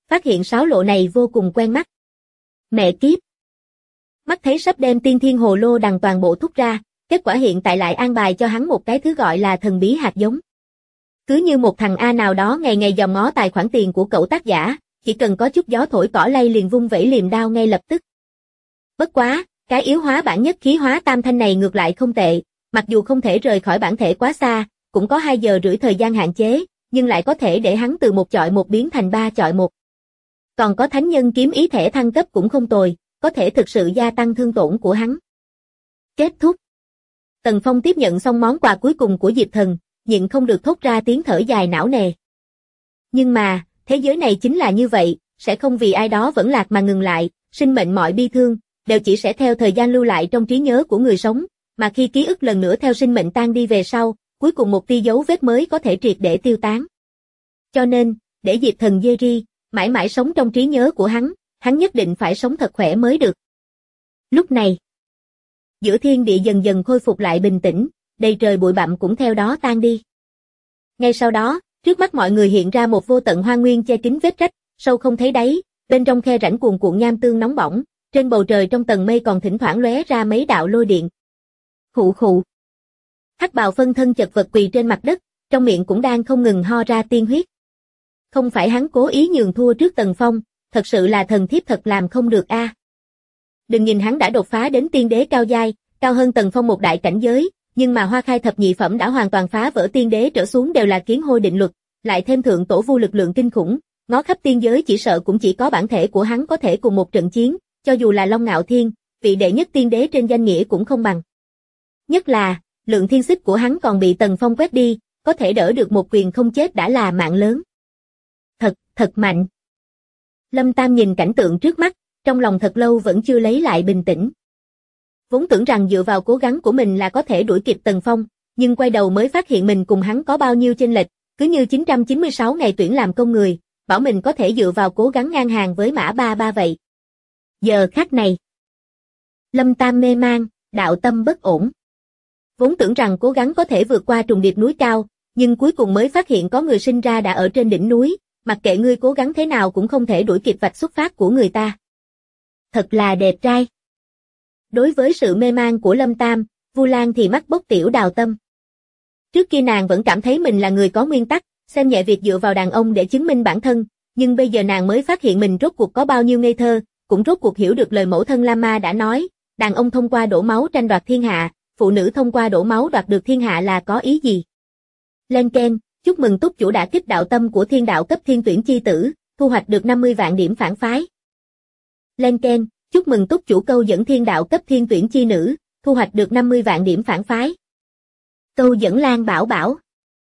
phát hiện sáo lộ này vô cùng quen mắt. Mẹ kiếp! Mắt thấy sắp đem tiên thiên hồ lô đằng toàn bộ thúc ra, kết quả hiện tại lại an bài cho hắn một cái thứ gọi là thần bí hạt giống. Cứ như một thằng A nào đó ngày ngày dòm ngó tài khoản tiền của cậu tác giả, chỉ cần có chút gió thổi cỏ lay liền vung vẩy liềm đao ngay lập tức. Bất quá, cái yếu hóa bản nhất khí hóa tam thanh này ngược lại không tệ, mặc dù không thể rời khỏi bản thể quá xa, cũng có 2 giờ rưỡi thời gian hạn chế, nhưng lại có thể để hắn từ 1 chọi 1 biến thành 3 chọi 1. Còn có thánh nhân kiếm ý thẻ thăng cấp cũng không tồi, có thể thực sự gia tăng thương tổn của hắn. Kết thúc. Tần Phong tiếp nhận xong món quà cuối cùng của Diệp Thần, nhịn không được thốt ra tiếng thở dài não nề. Nhưng mà, thế giới này chính là như vậy, sẽ không vì ai đó vẫn lạc mà ngừng lại, sinh mệnh mọi bi thương, đều chỉ sẽ theo thời gian lưu lại trong trí nhớ của người sống, mà khi ký ức lần nữa theo sinh mệnh tan đi về sau, cuối cùng một tia dấu vết mới có thể triệt để tiêu tán. Cho nên, để Diệp Thần Jerry mãi mãi sống trong trí nhớ của hắn nhất định phải sống thật khỏe mới được. Lúc này, giữa thiên địa dần dần khôi phục lại bình tĩnh, đầy trời bụi bặm cũng theo đó tan đi. Ngay sau đó, trước mắt mọi người hiện ra một vô tận hoang nguyên che kín vết rách, sâu không thấy đáy, bên trong khe rãnh cuồn cuộn nham tương nóng bỏng, trên bầu trời trong tầng mây còn thỉnh thoảng lóe ra mấy đạo lôi điện. Khụ khụ. Hắc bào phân thân chật vật quỳ trên mặt đất, trong miệng cũng đang không ngừng ho ra tiên huyết. Không phải hắn cố ý nhường thua trước Tần Phong, thật sự là thần thiếp thật làm không được a. Đừng nhìn hắn đã đột phá đến tiên đế cao giai, cao hơn Tần Phong một đại cảnh giới, nhưng mà Hoa Khai thập nhị phẩm đã hoàn toàn phá vỡ tiên đế trở xuống đều là kiến hôi định luật, lại thêm thượng tổ vu lực lượng kinh khủng, ngó khắp tiên giới chỉ sợ cũng chỉ có bản thể của hắn có thể cùng một trận chiến, cho dù là Long Ngạo Thiên, vị đệ nhất tiên đế trên danh nghĩa cũng không bằng. Nhất là, lượng thiên xích của hắn còn bị Tần Phong quét đi, có thể đỡ được một quyền không chết đã là mạng lớn. Thật mạnh. Lâm Tam nhìn cảnh tượng trước mắt, trong lòng thật lâu vẫn chưa lấy lại bình tĩnh. Vốn tưởng rằng dựa vào cố gắng của mình là có thể đuổi kịp Tần Phong, nhưng quay đầu mới phát hiện mình cùng hắn có bao nhiêu chênh lệch, cứ như 996 ngày tuyển làm công người, bảo mình có thể dựa vào cố gắng ngang hàng với Mã Ba Ba vậy. Giờ khắc này, Lâm Tam mê man, đạo tâm bất ổn. Vốn tưởng rằng cố gắng có thể vượt qua trùng điệp núi cao, nhưng cuối cùng mới phát hiện có người sinh ra đã ở trên đỉnh núi, mặc kệ ngươi cố gắng thế nào cũng không thể đuổi kịp vạch xuất phát của người ta. Thật là đẹp trai. Đối với sự mê man của Lâm Tam, Vu Lan thì mắt bốc tiểu đào tâm. Trước kia nàng vẫn cảm thấy mình là người có nguyên tắc, xem nhẹ việc dựa vào đàn ông để chứng minh bản thân, nhưng bây giờ nàng mới phát hiện mình rốt cuộc có bao nhiêu ngây thơ, cũng rốt cuộc hiểu được lời mẫu thân Lama đã nói, đàn ông thông qua đổ máu tranh đoạt thiên hạ, phụ nữ thông qua đổ máu đoạt được thiên hạ là có ý gì. Lên Ken, chúc mừng túc chủ đã kích đạo tâm của thiên đạo cấp thiên tuyển chi tử, thu hoạch được 50 vạn điểm phản phái. Lên Ken, chúc mừng túc chủ câu dẫn thiên đạo cấp thiên tuyển chi nữ, thu hoạch được 50 vạn điểm phản phái. Câu dẫn Lan Bảo Bảo.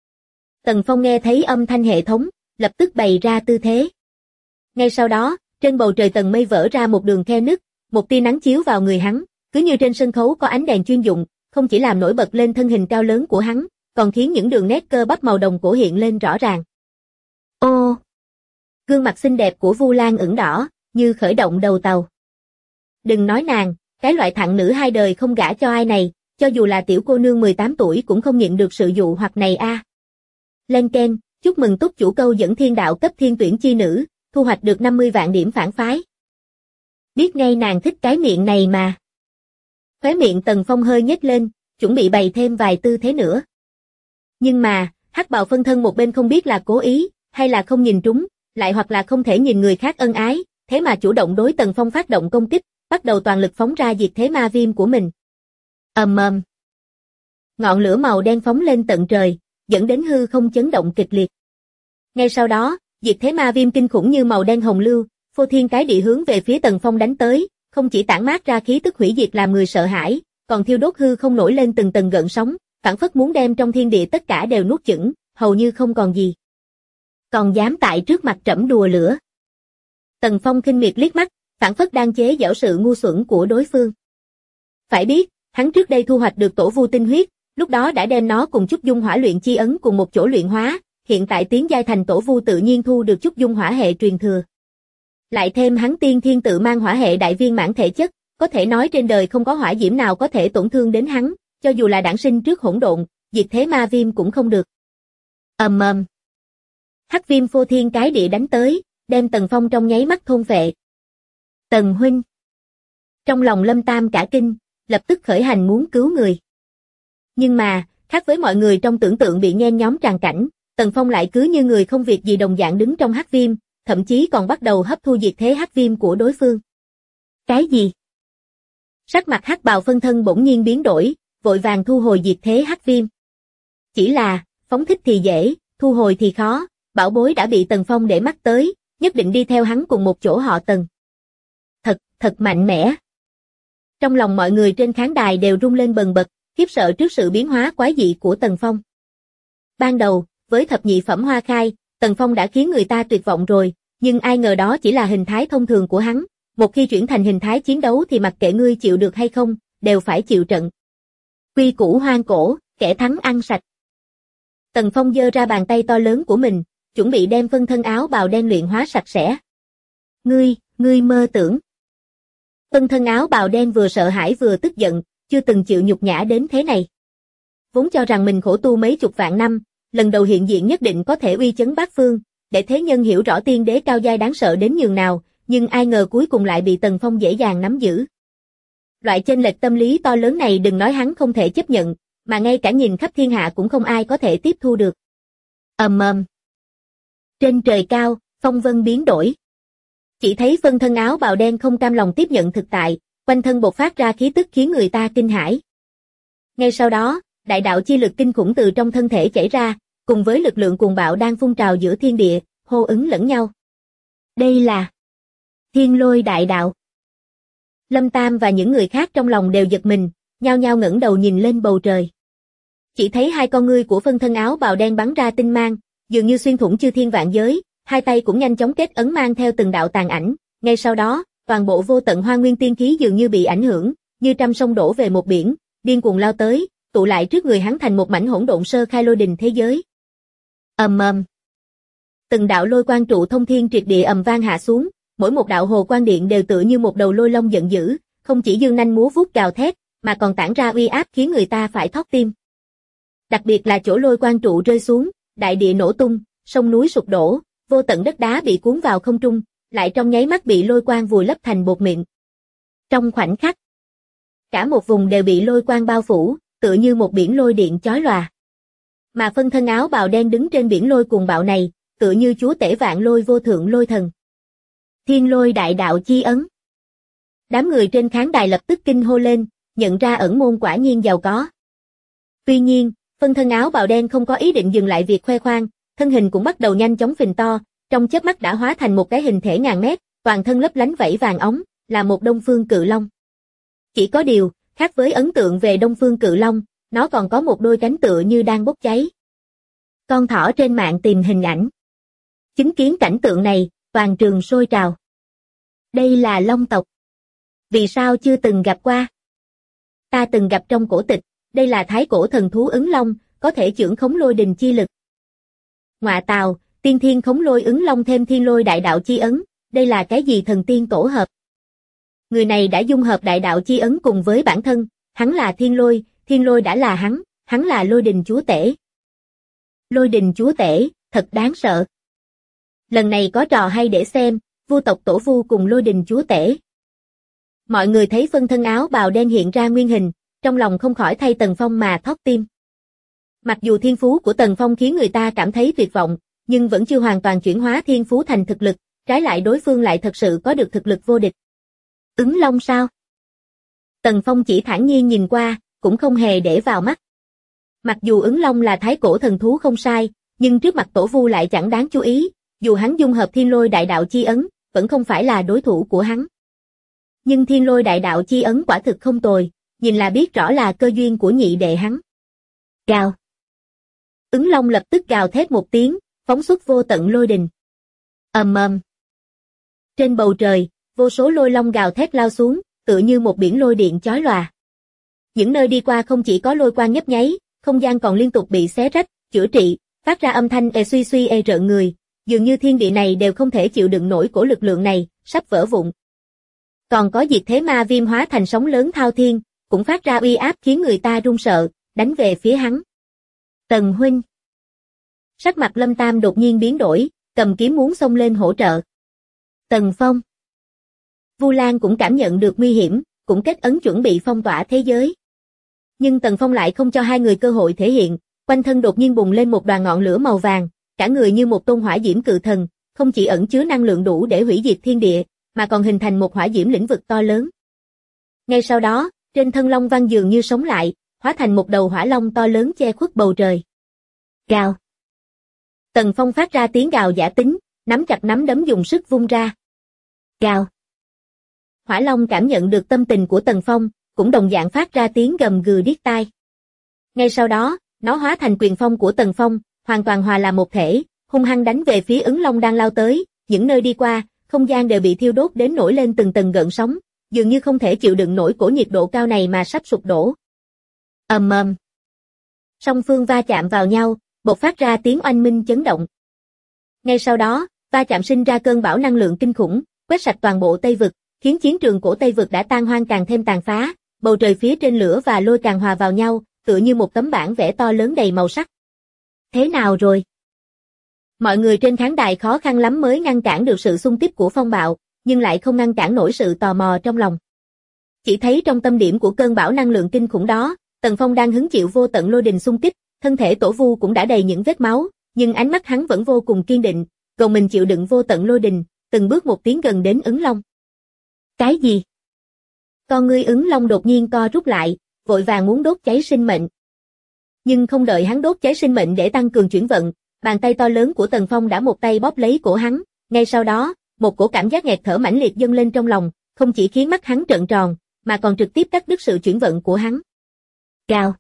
Tần Phong nghe thấy âm thanh hệ thống, lập tức bày ra tư thế. Ngay sau đó, trên bầu trời tầng mây vỡ ra một đường khe nứt, một tia nắng chiếu vào người hắn, cứ như trên sân khấu có ánh đèn chuyên dụng, không chỉ làm nổi bật lên thân hình cao lớn của hắn, còn khiến những đường nét cơ bắp màu đồng cổ hiện lên rõ ràng. Ô! Gương mặt xinh đẹp của Vu Lan ửng đỏ, như khởi động đầu tàu. Đừng nói nàng, cái loại thặng nữ hai đời không gả cho ai này, cho dù là tiểu cô nương 18 tuổi cũng không nhịn được sự dụ hoặc này a. Lên Ken, chúc mừng túc chủ câu dẫn thiên đạo cấp thiên tuyển chi nữ, thu hoạch được 50 vạn điểm phản phái. Biết ngay nàng thích cái miệng này mà. Khóe miệng Tần Phong hơi nhếch lên, chuẩn bị bày thêm vài tư thế nữa. Nhưng mà, hắc bào phân thân một bên không biết là cố ý, hay là không nhìn trúng, lại hoặc là không thể nhìn người khác ân ái, thế mà chủ động đối Tần Phong phát động công kích, bắt đầu toàn lực phóng ra diệt thế ma viêm của mình. Ầm. Ngọn lửa màu đen phóng lên tận trời, dẫn đến hư không chấn động kịch liệt. Ngay sau đó, diệt thế ma viêm kinh khủng như màu đen hồng lưu, phô thiên cái địa hướng về phía Tần Phong đánh tới, không chỉ tản mát ra khí tức hủy diệt làm người sợ hãi, còn thiêu đốt hư không nổi lên từng tầng gợn sóng, phảng phất muốn đem trong thiên địa tất cả đều nuốt chửng, hầu như không còn gì. Còn dám tại trước mặt trẫm đùa lửa. Tần Phong khinh miệt liếc mắt, phảng phất đang chế giễu sự ngu xuẩn của đối phương. Phải biết, hắn trước đây thu hoạch được tổ vu tinh huyết, lúc đó đã đem nó cùng chút dung hỏa luyện chi ấn cùng một chỗ luyện hóa, hiện tại tiến giai thành tổ vu tự nhiên thu được chút dung hỏa hệ truyền thừa. Lại thêm hắn tiên thiên tự mang hỏa hệ đại viên mãn thể chất, có thể nói trên đời không có hỏa diễm nào có thể tổn thương đến hắn, cho dù là đản sinh trước hỗn độn, diệt thế ma viêm cũng không được. Ầm. Hắc viêm phô thiên cái địa đánh tới, đem Tần Phong trong nháy mắt thôn phệ. Tần huynh. Trong lòng Lâm Tam cả kinh, lập tức khởi hành muốn cứu người. Nhưng mà, khác với mọi người trong tưởng tượng bị nhen nhóm tràn cảnh, Tần Phong lại cứ như người không việc gì đồng dạng đứng trong hắc viêm, thậm chí còn bắt đầu hấp thu diệt thế hắc viêm của đối phương. Cái gì? Sắc mặt hắc bào phân thân bỗng nhiên biến đổi, vội vàng thu hồi diệt thế hắc viêm. Chỉ là, phóng thích thì dễ, thu hồi thì khó, bảo bối đã bị Tần Phong để mắt tới, nhất định đi theo hắn cùng một chỗ họ Tần. Thật mạnh mẽ. Trong lòng mọi người trên khán đài đều rung lên bần bật, khiếp sợ trước sự biến hóa quái dị của Tần Phong. Ban đầu, với thập nhị phẩm hoa khai, Tần Phong đã khiến người ta tuyệt vọng rồi, nhưng ai ngờ đó chỉ là hình thái thông thường của hắn, một khi chuyển thành hình thái chiến đấu thì mặc kệ ngươi chịu được hay không, đều phải chịu trận. Quy củ hoang cổ, kẻ thắng ăn sạch. Tần Phong giơ ra bàn tay to lớn của mình, chuẩn bị đem phân thân áo bào đen luyện hóa sạch sẽ. Ngươi mơ tưởng. Phân thân áo bào đen vừa sợ hãi vừa tức giận, chưa từng chịu nhục nhã đến thế này. Vốn cho rằng mình khổ tu mấy chục vạn năm, lần đầu hiện diện nhất định có thể uy chấn bát phương, để thế nhân hiểu rõ tiên đế cao giai đáng sợ đến nhường nào, nhưng ai ngờ cuối cùng lại bị Tần Phong dễ dàng nắm giữ. Loại chênh lệch tâm lý to lớn này đừng nói hắn không thể chấp nhận, mà ngay cả nhìn khắp thiên hạ cũng không ai có thể tiếp thu được. Ầm ầm. Trên trời cao, phong vân biến đổi. Chỉ thấy phân thân áo bào đen không cam lòng tiếp nhận thực tại, quanh thân bộc phát ra khí tức khiến người ta kinh hãi. Ngay sau đó, đại đạo chi lực kinh khủng từ trong thân thể chảy ra, cùng với lực lượng cuồng bạo đang phun trào giữa thiên địa, hô ứng lẫn nhau. Đây là Thiên Lôi Đại Đạo. Lâm Tam và những người khác trong lòng đều giật mình, nhao nhao ngẩng đầu nhìn lên bầu trời. Chỉ thấy hai con ngươi của phân thân áo bào đen bắn ra tinh mang, dường như xuyên thủng chư thiên vạn giới, hai tay cũng nhanh chóng kết ấn mang theo từng đạo tàn ảnh, ngay sau đó, toàn bộ vô tận hoa nguyên tiên khí dường như bị ảnh hưởng, như trăm sông đổ về một biển, điên cuồng lao tới, tụ lại trước người hắn thành một mảnh hỗn độn sơ khai lôi đình thế giới. Ầm ầm. Từng đạo lôi quang trụ thông thiên triệt địa ầm vang hạ xuống, mỗi một đạo hồ quang điện đều tựa như một đầu lôi long giận dữ, không chỉ giương nanh múa vuốt gào thét, mà còn tản ra uy áp khiến người ta phải thót tim. Đặc biệt là chỗ lôi quang trụ rơi xuống, đại địa nổ tung, sông núi sụp đổ, vô tận đất đá bị cuốn vào không trung, lại trong nháy mắt bị lôi quang vùi lấp thành bột mịn. Trong khoảnh khắc, cả một vùng đều bị lôi quang bao phủ, tựa như một biển lôi điện chói lòa. Mà phân thân áo bào đen đứng trên biển lôi cuồng bạo này, tựa như chúa tể vạn lôi vô thượng lôi thần. Thiên Lôi Đại Đạo chi ấn. Đám người trên khán đài lập tức kinh hô lên, nhận ra ẩn môn quả nhiên giàu có. Tuy nhiên, phân thân áo bào đen không có ý định dừng lại việc khoe khoang, thân hình cũng bắt đầu nhanh chóng phình to, trong chớp mắt đã hóa thành một cái hình thể ngàn mét, toàn thân lấp lánh vảy vàng óng, là một Đông Phương Cự Long. Chỉ có điều, khác với ấn tượng về Đông Phương Cự Long, nó còn có một đôi cánh tựa như đang bốc cháy. Con thỏ trên mạng tìm hình ảnh. Chứng kiến cảnh tượng này, toàn trường sôi trào. Đây là Long tộc. Vì sao chưa từng gặp qua? Ta từng gặp trong cổ tịch, đây là thái cổ thần thú ứng long, có thể chưởng khống lôi đình chi lực. Ngọa tào, tiên thiên khống lôi ứng long thêm thiên lôi đại đạo chi ấn, đây là cái gì thần tiên tổ hợp? Người này đã dung hợp đại đạo chi ấn cùng với bản thân, hắn là thiên lôi đã là hắn là lôi đình chúa tể. Lôi đình chúa tể, thật đáng sợ. Lần này có trò hay để xem, Vu tộc tổ vu cùng lôi đình chúa tể. Mọi người thấy phân thân áo bào đen hiện ra nguyên hình, trong lòng không khỏi thay Tần Phong mà thót tim. Mặc dù thiên phú của Tần Phong khiến người ta cảm thấy tuyệt vọng, nhưng vẫn chưa hoàn toàn chuyển hóa thiên phú thành thực lực, trái lại đối phương lại thật sự có được thực lực vô địch. Ứng long sao? Tần Phong chỉ thản nhiên nhìn qua, cũng không hề để vào mắt. Mặc dù ứng long là thái cổ thần thú không sai, nhưng trước mặt tổ vu lại chẳng đáng chú ý, dù hắn dung hợp thiên lôi đại đạo chi ấn, vẫn không phải là đối thủ của hắn. Nhưng thiên lôi đại đạo chi ấn quả thực không tồi, nhìn là biết rõ là cơ duyên của nhị đệ hắn. Gào. Ứng long lập tức gào thét một tiếng, phóng xuất vô tận lôi đình. Ầm ầm. Trên bầu trời, vô số lôi long gào thét lao xuống, tựa như một biển lôi điện chói lòa. Những nơi đi qua không chỉ có lôi quang nhấp nháy, không gian còn liên tục bị xé rách, chữa trị, phát ra âm thanh suy suy rợn người, dường như thiên địa này đều không thể chịu đựng nổi cổ lực lượng này, sắp vỡ vụn. Còn có diệt thế ma viêm hóa thành sóng lớn thao thiên, cũng phát ra uy áp khiến người ta run sợ, đánh về phía hắn. Tần huynh. Sắc mặt Lâm Tam đột nhiên biến đổi, cầm kiếm muốn xông lên hỗ trợ. Tần Phong. Vu Lan cũng cảm nhận được nguy hiểm, cũng kết ấn chuẩn bị phong tỏa thế giới. Nhưng Tần Phong lại không cho hai người cơ hội thể hiện, quanh thân đột nhiên bùng lên một đoàn ngọn lửa màu vàng, cả người như một tôn hỏa diễm cự thần, không chỉ ẩn chứa năng lượng đủ để hủy diệt thiên địa, mà còn hình thành một hỏa diễm lĩnh vực to lớn. Ngay sau đó, trên thân Long Văn dường như sống lại, hóa thành một đầu hỏa long to lớn che khuất bầu trời. Gào. Tần Phong phát ra tiếng gào giả tính, nắm chặt nắm đấm dùng sức vung ra. Gào. Hỏa long cảm nhận được tâm tình của Tần Phong, cũng đồng dạng phát ra tiếng gầm gừ điếc tai. Ngay sau đó, nó hóa thành quyền phong của Tần Phong, hoàn toàn hòa làm một thể, hung hăng đánh về phía Ứng Long đang lao tới, những nơi đi qua, không gian đều bị thiêu đốt đến nổi lên từng tầng gợn sóng, dường như không thể chịu đựng nổi cổ nhiệt độ cao này mà sắp sụp đổ. Ầm ầm. Song phương va chạm vào nhau, bộc phát ra tiếng oanh minh chấn động. Ngay sau đó, va chạm sinh ra cơn bão năng lượng kinh khủng, quét sạch toàn bộ Tây Vực, khiến chiến trường cổ Tây Vực đã tan hoang càng thêm tàn phá, bầu trời phía trên lửa và lôi càng hòa vào nhau, tựa như một tấm bản vẽ to lớn đầy màu sắc. Thế nào rồi? Mọi người trên khán đài khó khăn lắm mới ngăn cản được sự xung kích của phong bạo, nhưng lại không ngăn cản nổi sự tò mò trong lòng. Chỉ thấy trong tâm điểm của cơn bão năng lượng kinh khủng đó, Tần Phong đang hứng chịu vô tận lôi đình xung kích, thân thể Tổ Vu cũng đã đầy những vết máu, nhưng ánh mắt hắn vẫn vô cùng kiên định, gồng mình chịu đựng vô tận lôi đình, từng bước một tiến gần đến Ứng Long. Cái gì? Con ngươi Ứng Long đột nhiên co rút lại, vội vàng muốn đốt cháy sinh mệnh. Nhưng không đợi hắn đốt cháy sinh mệnh để tăng cường chuyển vận, bàn tay to lớn của Tần Phong đã một tay bóp lấy cổ hắn, ngay sau đó, một cổ cảm giác nghẹt thở mãnh liệt dâng lên trong lòng, không chỉ khiến mắt hắn trợn tròn, mà còn trực tiếp cắt đứt sự chuyển vận của hắn. Gào.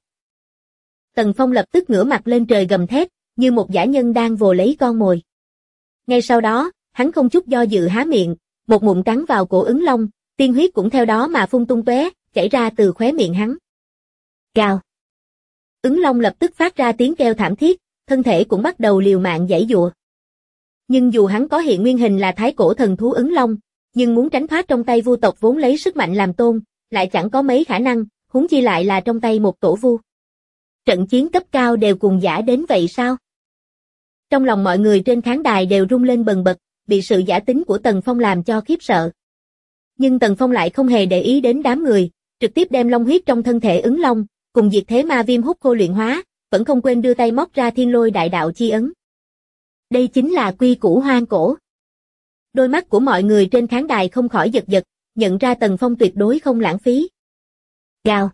Tần Phong lập tức ngửa mặt lên trời gầm thét, như một dã nhân đang vồ lấy con mồi. Ngay sau đó, hắn không chút do dự há miệng, một ngụm cắn vào cổ Ứng Long, tiên huyết cũng theo đó mà phun tung tóe, chảy ra từ khóe miệng hắn. Gào. Ứng Long lập tức phát ra tiếng kêu thảm thiết, thân thể cũng bắt đầu liều mạng giãy giụa. Nhưng dù hắn có hiện nguyên hình là thái cổ thần thú Ứng Long, nhưng muốn tránh thoát trong tay Vu tộc vốn lấy sức mạnh làm tôn, lại chẳng có mấy khả năng, huống chi lại là trong tay một tổ Vu. Trận chiến cấp cao đều cùng dã đến vậy sao? Trong lòng mọi người trên khán đài đều rung lên bần bật, bị sự dã tính của Tần Phong làm cho khiếp sợ. Nhưng Tần Phong lại không hề để ý đến đám người, trực tiếp đem long huyết trong thân thể Ứng Long, cùng diệt thế ma viêm hút khô luyện hóa, vẫn không quên đưa tay móc ra thiên lôi đại đạo chi ấn. Đây chính là quy củ hoang cổ. Đôi mắt của mọi người trên khán đài không khỏi giật giật, nhận ra Tần Phong tuyệt đối không lãng phí. Gào.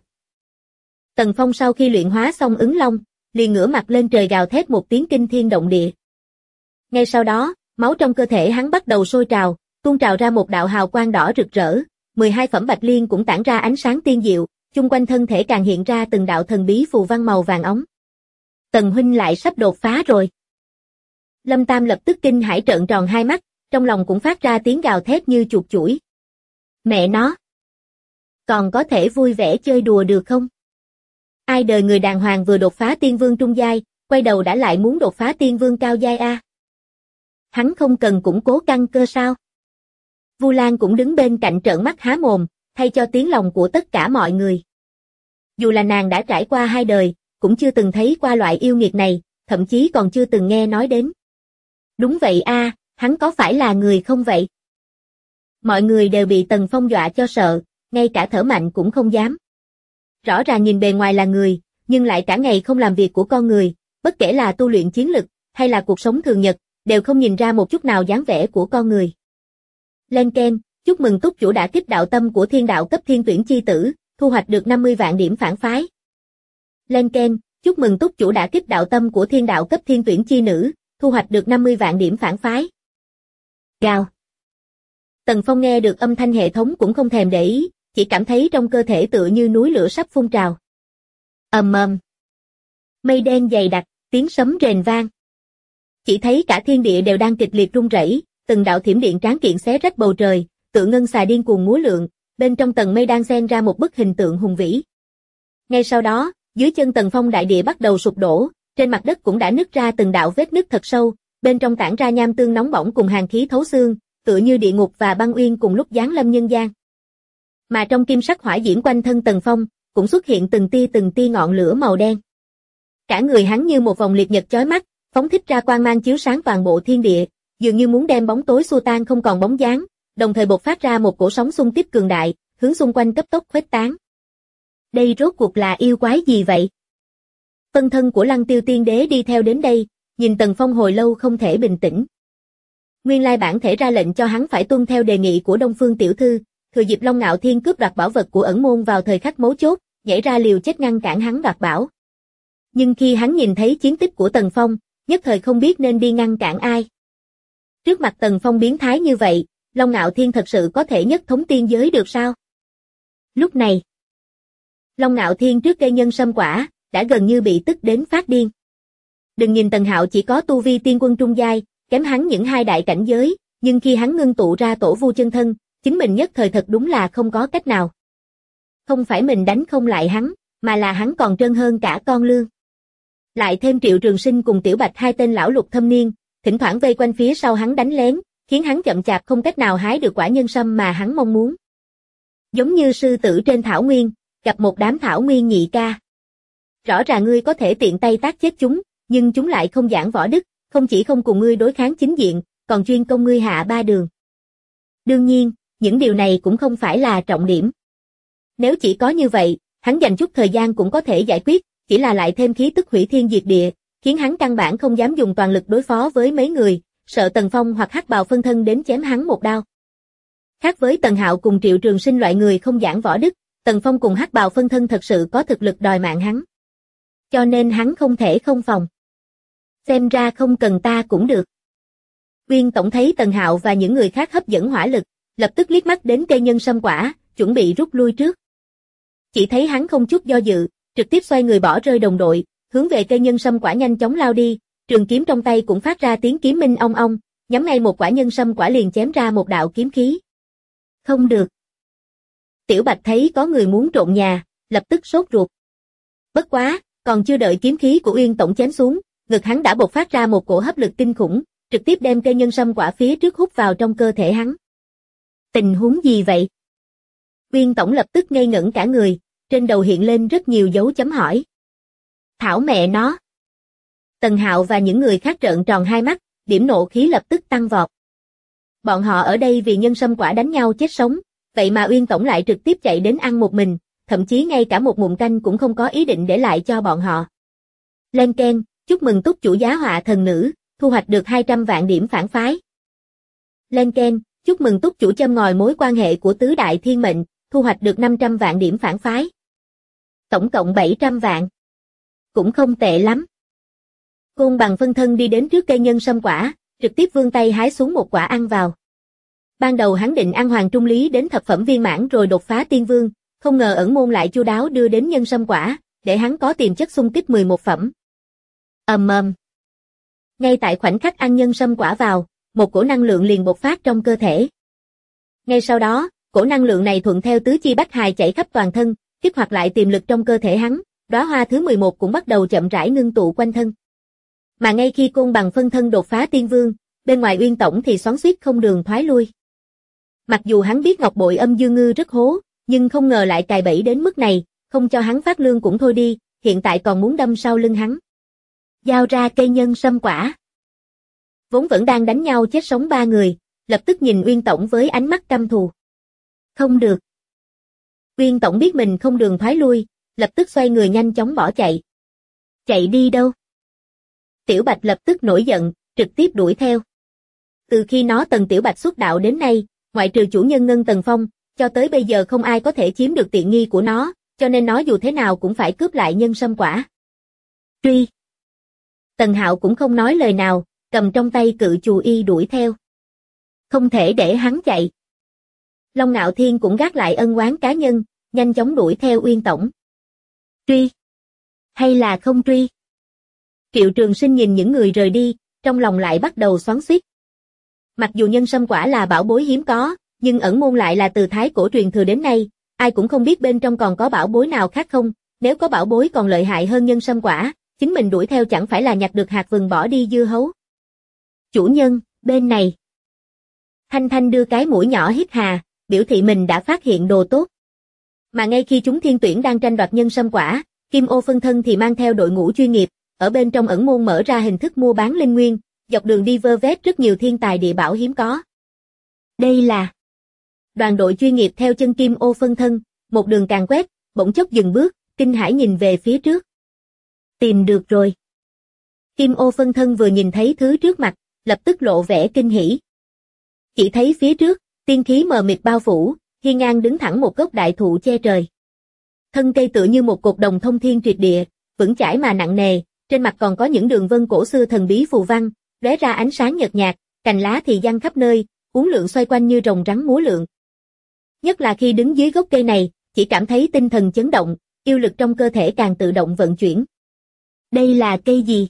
Tần Phong sau khi luyện hóa xong Ứng Long, liền ngửa mặt lên trời gào thét một tiếng kinh thiên động địa. Ngay sau đó, máu trong cơ thể hắn bắt đầu sôi trào, tuôn trào ra một đạo hào quang đỏ rực rỡ, 12 phẩm bạch liên cũng tản ra ánh sáng tiên diệu, chung quanh thân thể càng hiện ra từng đạo thần bí phù văn màu vàng óng. Tần huynh lại sắp đột phá rồi. Lâm Tam lập tức kinh hãi trợn tròn hai mắt, trong lòng cũng phát ra tiếng gào thét như chuột chủi. Mẹ nó! Còn có thể vui vẻ chơi đùa được không? Ai đời người đàng hoàng vừa đột phá tiên vương trung giai, quay đầu đã lại muốn đột phá tiên vương cao giai a. Hắn không cần củng cố căn cơ sao? Vu Lan cũng đứng bên cạnh trợn mắt há mồm, thay cho tiếng lòng của tất cả mọi người. Dù là nàng đã trải qua hai đời, cũng chưa từng thấy qua loại yêu nghiệt này, thậm chí còn chưa từng nghe nói đến. Đúng vậy a, hắn có phải là người không vậy? Mọi người đều bị Tần Phong dọa cho sợ, ngay cả thở mạnh cũng không dám. Rõ ràng nhìn bề ngoài là người, nhưng lại cả ngày không làm việc của con người, bất kể là tu luyện chiến lực, hay là cuộc sống thường nhật, đều không nhìn ra một chút nào dáng vẻ của con người. Lên keng, chúc mừng túc chủ đã kích đạo tâm của thiên đạo cấp thiên tuyển chi tử, thu hoạch được 50 vạn điểm phản phái. Lên keng, chúc mừng túc chủ đã kích đạo tâm của thiên đạo cấp thiên tuyển chi nữ, thu hoạch được 50 vạn điểm phản phái. Gào. Tần Phong nghe được âm thanh hệ thống cũng không thèm để ý, chỉ cảm thấy trong cơ thể tựa như núi lửa sắp phun trào. Ầm ầm. Mây đen dày đặc, tiếng sấm rền vang. Chỉ thấy cả thiên địa đều đang kịch liệt rung rẩy, từng đạo thiểm điện tráng kiện xé rách bầu trời, tựa ngân xà điên cuồng múa lượn, bên trong tầng mây đang xen ra một bức hình tượng hùng vĩ. Ngay sau đó, dưới chân Tần Phong đại địa bắt đầu sụp đổ, trên mặt đất cũng đã nứt ra từng đạo vết nứt thật sâu, bên trong tản ra nham tương nóng bỏng cùng hàn khí thấu xương, tựa như địa ngục và băng uyên cùng lúc giáng lâm nhân gian. Mà trong kim sắc hỏa diễm quanh thân Tần Phong, cũng xuất hiện từng tia ngọn lửa màu đen. Cả người hắn như một vòng liệt nhật chói mắt, phóng thích ra quang mang chiếu sáng toàn bộ thiên địa, dường như muốn đem bóng tối xua tan không còn bóng dáng, đồng thời bộc phát ra một cổ sóng xung kích cường đại, hướng xung quanh cấp tốc khuếch tán. Đây rốt cuộc là yêu quái gì vậy? Phân thân của Lăng Tiêu Tiên Đế đi theo đến đây, nhìn Tần Phong hồi lâu không thể bình tĩnh. Nguyên lai bản thể ra lệnh cho hắn phải tuân theo đề nghị của Đông Phương tiểu thư, thừa dịp Long Ngạo Thiên cướp đoạt bảo vật của ẩn môn vào thời khắc mấu chốt, nhảy ra liều chết ngăn cản hắn đoạt bảo. Nhưng khi hắn nhìn thấy chiến tích của Tần Phong, nhất thời không biết nên đi ngăn cản ai. Trước mặt Tần Phong biến thái như vậy, Long Ngạo Thiên thật sự có thể nhất thống tiên giới được sao? Lúc này, Long Ngạo Thiên trước cây nhân sâm quả, đã gần như bị tức đến phát điên. Đừng nhìn Tần Hạo chỉ có tu vi tiên quân trung giai, kém hắn những 2 đại cảnh giới, nhưng khi hắn ngưng tụ ra tổ vu chân thân, chính mình nhất thời thật đúng là không có cách nào. Không phải mình đánh không lại hắn, mà là hắn còn trơn hơn cả con lương. Lại thêm Triệu Trường Sinh cùng Tiểu Bạch 2 tên lão lục thâm niên, thỉnh thoảng vây quanh phía sau hắn đánh lén, khiến hắn chậm chạp không cách nào hái được quả nhân sâm mà hắn mong muốn. Giống như sư tử trên thảo nguyên, gặp một đám thảo nguyên nhị ca. Rõ ràng ngươi có thể tiện tay tác chết chúng, nhưng chúng lại không giảng võ đức, không chỉ không cùng ngươi đối kháng chính diện, còn chuyên công ngươi hạ 3 đường. Đương nhiên, những điều này cũng không phải là trọng điểm. Nếu chỉ có như vậy, hắn dành chút thời gian cũng có thể giải quyết, chỉ là lại thêm khí tức hủy thiên diệt địa, khiến hắn căn bản không dám dùng toàn lực đối phó với mấy người, sợ Tần Phong hoặc Hắc Bào phân thân đến chém hắn một đao. Khác với Tần Hạo cùng Triệu Trường Sinh loại người không giảng võ đức, Tần Phong cùng Hắc Bào phân thân thật sự có thực lực đòi mạng hắn. Cho nên hắn không thể không phòng. Xem ra không cần ta cũng được. Uyên Tổng thấy Tần Hạo và những người khác hấp dẫn hỏa lực, lập tức liếc mắt đến cây nhân sâm quả, chuẩn bị rút lui trước. Chỉ thấy hắn không chút do dự, trực tiếp xoay người bỏ rơi đồng đội, hướng về cây nhân sâm quả nhanh chóng lao đi, trường kiếm trong tay cũng phát ra tiếng kiếm minh ong ong, nhắm ngay một quả nhân sâm quả liền chém ra một đạo kiếm khí. Không được. Tiểu Bạch thấy có người muốn trộn nhà, lập tức sốt ruột. Bất quá, còn chưa đợi kiếm khí của Uyên Tổng chém xuống, ngực hắn đã bộc phát ra một cổ hấp lực kinh khủng, trực tiếp đem cây nhân sâm quả phía trước hút vào trong cơ thể hắn. Tình huống gì vậy? Uyên Tổng lập tức ngây ngẩn cả người, trên đầu hiện lên rất nhiều dấu chấm hỏi. Thảo mẹ nó! Tần Hạo và những người khác trợn tròn hai mắt, điểm nộ khí lập tức tăng vọt. Bọn họ ở đây vì nhân sâm quả đánh nhau chết sống, vậy mà Uyên Tổng lại trực tiếp chạy đến ăn một mình, thậm chí ngay cả một ngụm canh cũng không có ý định để lại cho bọn họ. Lên keng, chúc mừng túc chủ giá họa thần nữ, thu hoạch được 200 vạn điểm phản phái. Lên keng, chúc mừng túc chủ châm ngòi mối quan hệ của tứ đại thiên mệnh, thu hoạch được 500 vạn điểm phản phái. Tổng cộng 700 vạn. Cũng không tệ lắm. Côn Bằng phân thân đi đến trước cây nhân sâm quả, trực tiếp vươn tay hái xuống một quả ăn vào. Ban đầu hắn định ăn hoàng trung lý đến thập phẩm viên mãn rồi đột phá tiên vương, không ngờ ẩn môn lại chu đáo đưa đến nhân sâm quả, để hắn có tiềm chất xung kích 11 phẩm. Ngay tại khoảnh khắc ăn nhân sâm quả vào, một cổ năng lượng liền bộc phát trong cơ thể. Ngay sau đó, cổ năng lượng này thuận theo tứ chi bách hài chạy khắp toàn thân, kích hoạt lại tiềm lực trong cơ thể hắn, đóa hoa thứ 11 cũng bắt đầu chậm rãi ngưng tụ quanh thân. Mà ngay khi Côn Bằng phân thân đột phá tiên vương, bên ngoài Uyên Tổng thì xoắn xuýt không đường thoái lui. Mặc dù hắn biết Ngọc Bội Âm Dương Ngư rất hố, nhưng không ngờ lại cài bẫy đến mức này, không cho hắn phát lương cũng thôi đi, hiện tại còn muốn đâm sau lưng hắn. Giao ra cây nhân sâm quả. Vốn vẫn đang đánh nhau chết sống 3 người, lập tức nhìn Uyên Tổng với ánh mắt căm thù. Không được. Uyên Tổng biết mình không đường thoái lui, lập tức xoay người nhanh chóng bỏ chạy. Chạy đi đâu? Tiểu Bạch lập tức nổi giận, trực tiếp đuổi theo. Từ khi nó Tần Tiểu Bạch xuất đạo đến nay, ngoại trừ chủ nhân Ngân Tần Phong, cho tới bây giờ không ai có thể chiếm được tiện nghi của nó, cho nên nó dù thế nào cũng phải cướp lại nhân sâm quả. Truy. Tần Hạo cũng không nói lời nào, cầm trong tay cự chù y đuổi theo. Không thể để hắn chạy. Long Ngạo Thiên cũng gác lại ân oán cá nhân, nhanh chóng đuổi theo Uyên Tổng. Truy. Hay là không truy? Triệu Trường Sinh nhìn những người rời đi, trong lòng lại bắt đầu xoắn xuýt. Mặc dù nhân sâm quả là bảo bối hiếm có, nhưng ẩn môn lại là từ thái cổ truyền thừa đến nay, ai cũng không biết bên trong còn có bảo bối nào khác không, nếu có bảo bối còn lợi hại hơn nhân sâm quả, chính mình đuổi theo chẳng phải là nhặt được hạt vừng bỏ đi dưa hấu. Chủ nhân, bên này. Thanh Thanh đưa cái mũi nhỏ hít hà, biểu thị mình đã phát hiện đồ tốt. Mà ngay khi chúng thiên tuyển đang tranh đoạt nhân sâm quả, Kim Ô phân thân thì mang theo đội ngũ chuyên nghiệp, ở bên trong ẩn môn mở ra hình thức mua bán linh nguyên, dọc đường đi vơ vét rất nhiều thiên tài địa bảo hiếm có. Đây là đoàn đội chuyên nghiệp theo chân Kim Ô phân thân, một đường càng quét, bỗng chốc dừng bước, kinh hãi nhìn về phía trước. Tìm được rồi. Kim Ô phân thân vừa nhìn thấy thứ trước mặt, lập tức lộ vẻ kinh hỉ. Chỉ thấy phía trước, tiên khí mờ mịt bao phủ, hiên ngang đứng thẳng một gốc đại thụ che trời. Thân cây tựa như một cột đồng thông thiên triệt địa, vững chãi mà nặng nề, trên mặt còn có những đường vân cổ xưa thần bí phù văn, lóe ra ánh sáng nhợt nhạt, cành lá thì giăng khắp nơi, uốn lượn xoay quanh như rồng rắn múa lượn. Nhất là khi đứng dưới gốc cây này, chỉ cảm thấy tinh thần chấn động, yêu lực trong cơ thể càng tự động vận chuyển. Đây là cây gì?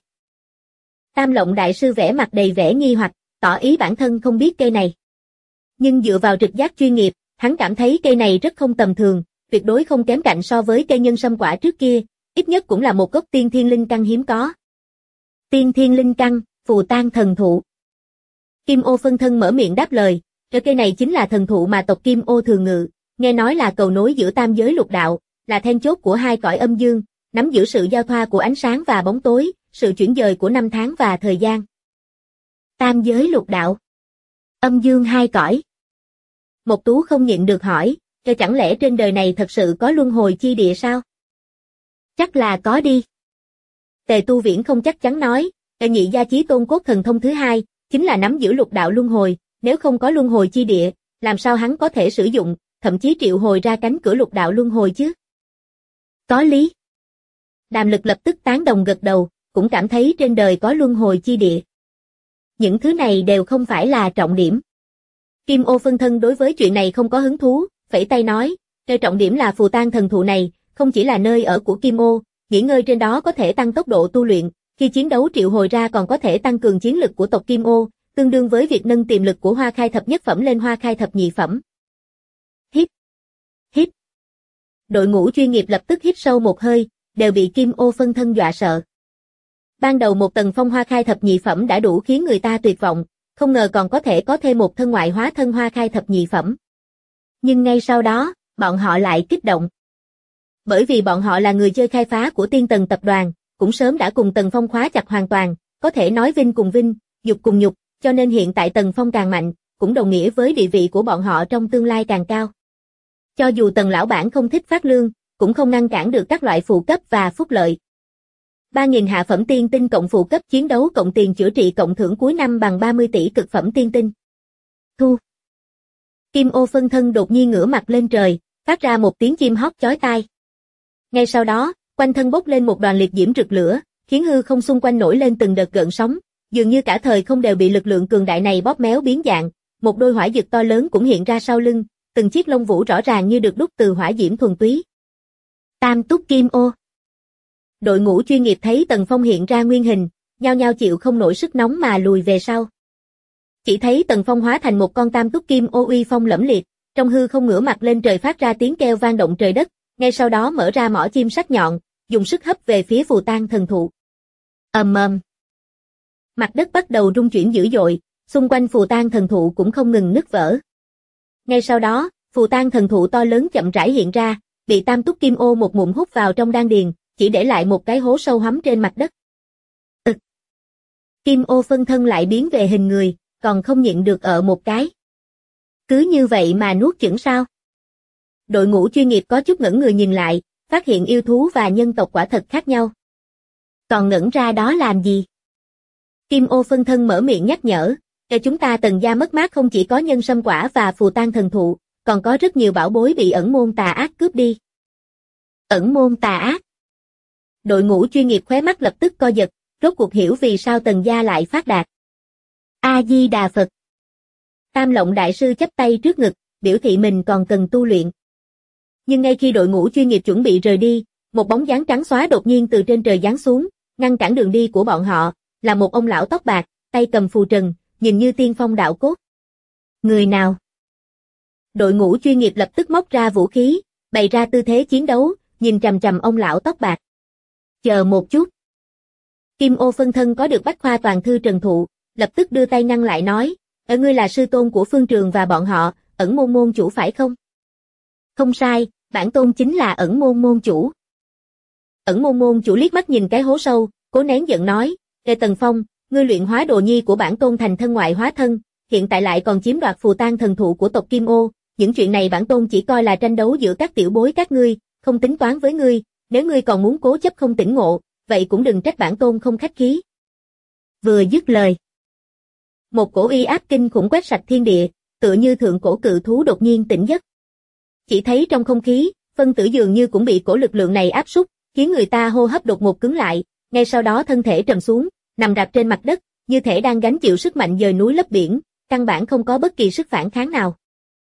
Tam Lộng đại sư vẽ mặt đầy vẻ nghi hoặc, tỏ ý bản thân không biết cây này. Nhưng dựa vào trực giác chuyên nghiệp, hắn cảm thấy cây này rất không tầm thường, tuyệt đối không kém cạnh so với cây nhân sâm quả trước kia, ít nhất cũng là một gốc tiên thiên linh căn hiếm có. Tiên thiên linh căn, phù tang thần thụ. Kim Ô phân thân mở miệng đáp lời, cây này chính là thần thụ mà tộc Kim Ô thường ngự, nghe nói là cầu nối giữa tam giới lục đạo, là then chốt của hai cõi âm dương, nắm giữ sự giao thoa của ánh sáng và bóng tối, sự chuyển dời của năm tháng và thời gian. Tam giới lục đạo, âm dương hai cõi. Mộc Tú không nhịn được hỏi, chẳng lẽ trên đời này thật sự có luân hồi chi địa sao? Chắc là có đi. Tề Tu Viễn không chắc chắn nói, nhị gia chí tôn cốt thần thông thứ hai, chính là nắm giữ lục đạo luân hồi, nếu không có luân hồi chi địa, làm sao hắn có thể sử dụng, thậm chí triệu hồi ra cánh cửa lục đạo luân hồi chứ? Có lý. Đàm Lực lập tức tán đồng gật đầu, cũng cảm thấy trên đời có luân hồi chi địa. Những thứ này đều không phải là trọng điểm. Kim Ô phân thân đối với chuyện này không có hứng thú, phẩy tay nói, trọng điểm là phù tang thần thụ này, không chỉ là nơi ở của Kim Ô, nghỉ ngơi trên đó có thể tăng tốc độ tu luyện, khi chiến đấu triệu hồi ra còn có thể tăng cường chiến lực của tộc Kim Ô, tương đương với việc nâng tiềm lực của Hoa Khai thập nhất phẩm lên Hoa Khai thập nhị phẩm. Hít, hít. Đội ngũ chuyên nghiệp lập tức hít sâu một hơi, đều bị Kim Ô phân thân dọa sợ. Ban đầu một tầng phong Hoa Khai thập nhị phẩm đã đủ khiến người ta tuyệt vọng, không ngờ còn có thể có thêm một thân ngoại hóa thân Hoa Khai thập nhị phẩm. Nhưng ngay sau đó, bọn họ lại kích động. Bởi vì bọn họ là người chơi khai phá của Tiên Tần tập đoàn, cũng sớm đã cùng Tần Phong khóa chặt hoàn toàn, có thể nói vinh cùng vinh, nhục cùng nhục, cho nên hiện tại Tần Phong càng mạnh, cũng đồng nghĩa với địa vị của bọn họ trong tương lai càng cao. Cho dù Tần lão bản không thích phát lương, cũng không ngăn cản được các loại phụ cấp và phúc lợi. 3.000 hạ phẩm tiên tinh cộng phụ cấp chiến đấu cộng tiền chữa trị cộng thưởng cuối năm bằng 30 tỷ cực phẩm tiên tinh. Thu. Kim Ô phân thân đột nhiên ngửa mặt lên trời, phát ra một tiếng chim hót chói tai. Ngay sau đó, quanh thân bốc lên một đoàn liệt diễm rực lửa, khiến hư không xung quanh nổi lên từng đợt gợn sóng, dường như cả thời không đều bị lực lượng cường đại này bóp méo biến dạng, một đôi hỏa dực to lớn cũng hiện ra sau lưng, từng chiếc lông vũ rõ ràng như được đúc từ hỏa diễm thuần túy. Tam túc Kim Ô. Đội ngũ chuyên nghiệp thấy Tần Phong hiện ra nguyên hình, nhao nhao chịu không nổi sức nóng mà lùi về sau. Chỉ thấy Tần Phong hóa thành một con tam túc Kim Ô uy phong lẫm liệt, trong hư không ngửa mặt lên trời phát ra tiếng kêu vang động trời đất, ngay sau đó mở ra mỏ chim sắc nhọn, dùng sức hấp về phía phù tang thần thụ. Ầm ầm. Mặt đất bắt đầu rung chuyển dữ dội, xung quanh phù tang thần thụ cũng không ngừng nứt vỡ. Ngay sau đó, phù tang thần thụ to lớn chậm rãi hiện ra, bị tam túc Kim Ô một ngụm hút vào trong đan điền, chỉ để lại một cái hố sâu hắm trên mặt đất. Kim Ô phân thân lại biến về hình người, còn không nhịn được một cái. Cứ như vậy mà nuốt chửng sao? Đội ngũ chuyên nghiệp có chút ngẩn người nhìn lại, phát hiện yêu thú và nhân tộc quả thật khác nhau. Còn ngẩn ra đó làm gì? Kim Ô phân thân mở miệng nhắc nhở, chúng ta Tần gia mất mát không chỉ có nhân sâm quả và phù tang thần thụ, còn có rất nhiều bảo bối bị ẩn môn tà ác cướp đi. Ẩn môn tà ác. Đội ngũ chuyên nghiệp khóe mắt lập tức co giật, rốt cuộc hiểu vì sao Tần gia lại phát đạt. A Di Đà Phật. Tam Lộng đại sư chắp tay trước ngực, biểu thị mình còn cần tu luyện. Nhưng ngay khi đội ngũ chuyên nghiệp chuẩn bị rời đi, một bóng dáng trắng xóa đột nhiên từ trên trời giáng xuống, ngăn cản đường đi của bọn họ, là một ông lão tóc bạc, tay cầm phù trần, nhìn như tiên phong đạo cốt. Người nào? Đội ngũ chuyên nghiệp lập tức móc ra vũ khí, bày ra tư thế chiến đấu, nhìn chằm chằm ông lão tóc bạc. Chờ một chút. Kim Ô phân thân có được Bách Khoa toàn thư Trần Thụ, lập tức đưa tay ngăn lại nói, ngươi là sư tôn của Phương Trường và bọn họ, ẩn môn môn chủ phải không? Không sai, bản tôn chính là ẩn môn môn chủ. Ẩn môn môn chủ liếc mắt nhìn cái hố sâu, cố nén giận nói, Tần Phong, ngươi luyện hóa đồ nhi của bản tôn thành thân ngoại hóa thân, hiện tại lại còn chiếm đoạt phù tang thần thụ của tộc Kim Ô, những chuyện này bản tôn chỉ coi là tranh đấu giữa các tiểu bối các ngươi, không tính toán với ngươi, nếu ngươi còn muốn cố chấp không tỉnh ngộ, vậy cũng đừng trách bản tôn không khách khí. Vừa dứt lời, một cổ uy áp kinh khủng quét sạch thiên địa, tựa như thượng cổ cự thú đột nhiên tỉnh giấc. Chỉ thấy trong không khí, phân tử dường như cũng bị cổ lực lượng này áp súc, khiến người ta hô hấp đột ngột cứng lại, ngay sau đó thân thể trầm xuống, nằm rạp trên mặt đất, như thể đang gánh chịu sức mạnh dời núi lấp biển, căn bản không có bất kỳ sức phản kháng nào.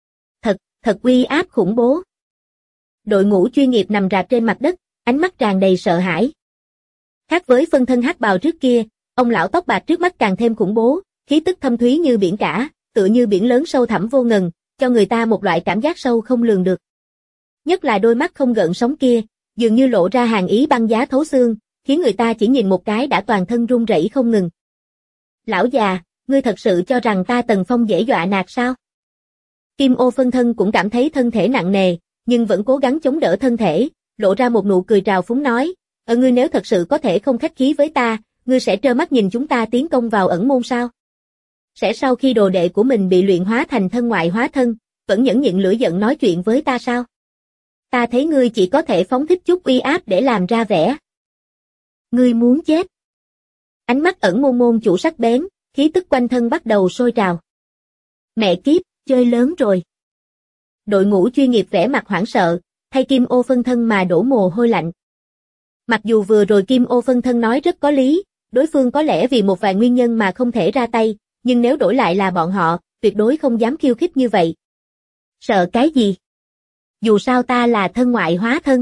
Thật uy áp khủng bố. Đội ngũ chuyên nghiệp nằm rạp trên mặt đất, ánh mắt tràn đầy sợ hãi. Khác với phân thân hắc bào trước kia, ông lão tóc bạc trước mắt càng thêm khủng bố, khí tức thâm thúy như biển cả, tựa như biển lớn sâu thẳm vô ngần, cho người ta một loại cảm giác sâu không lường được. Nhất là đôi mắt không gợn sóng kia, dường như lộ ra hàn ý băng giá thấu xương, khiến người ta chỉ nhìn một cái đã toàn thân run rẩy không ngừng. Lão già, ngươi thật sự cho rằng ta Tần Phong dễ dọa nạt sao? Kim Ô phân thân cũng cảm thấy thân thể nặng nề, nhưng vẫn cố gắng chống đỡ thân thể, lộ ra một nụ cười trào phúng nói, ngươi nếu thật sự có thể không khách khí với ta, ngươi sẽ trơ mắt nhìn chúng ta tiến công vào ẩn môn sao? Sẽ sau khi đồ đệ của mình bị luyện hóa thành thân ngoại hóa thân, vẫn nhẫn nhịn lửa giận nói chuyện với ta sao? Ta thấy ngươi chỉ có thể phóng thích chút uy áp để làm ra vẻ. Ngươi muốn chết. Ánh mắt ẩn môn môn chủ sắc bén, khí tức quanh thân bắt đầu sôi trào. Mẹ kiếp, chơi lớn rồi. Đội ngũ chuyên nghiệp vẻ mặt hoảng sợ, thay Kim Ô phân thân mà đổ mồ hôi lạnh. Mặc dù vừa rồi Kim Ô phân thân nói rất có lý, đối phương có lẽ vì một vài nguyên nhân mà không thể ra tay, nhưng nếu đổi lại là bọn họ, tuyệt đối không dám khiêu khích như vậy. Sợ cái gì? Dù sao ta là thân ngoại hóa thân.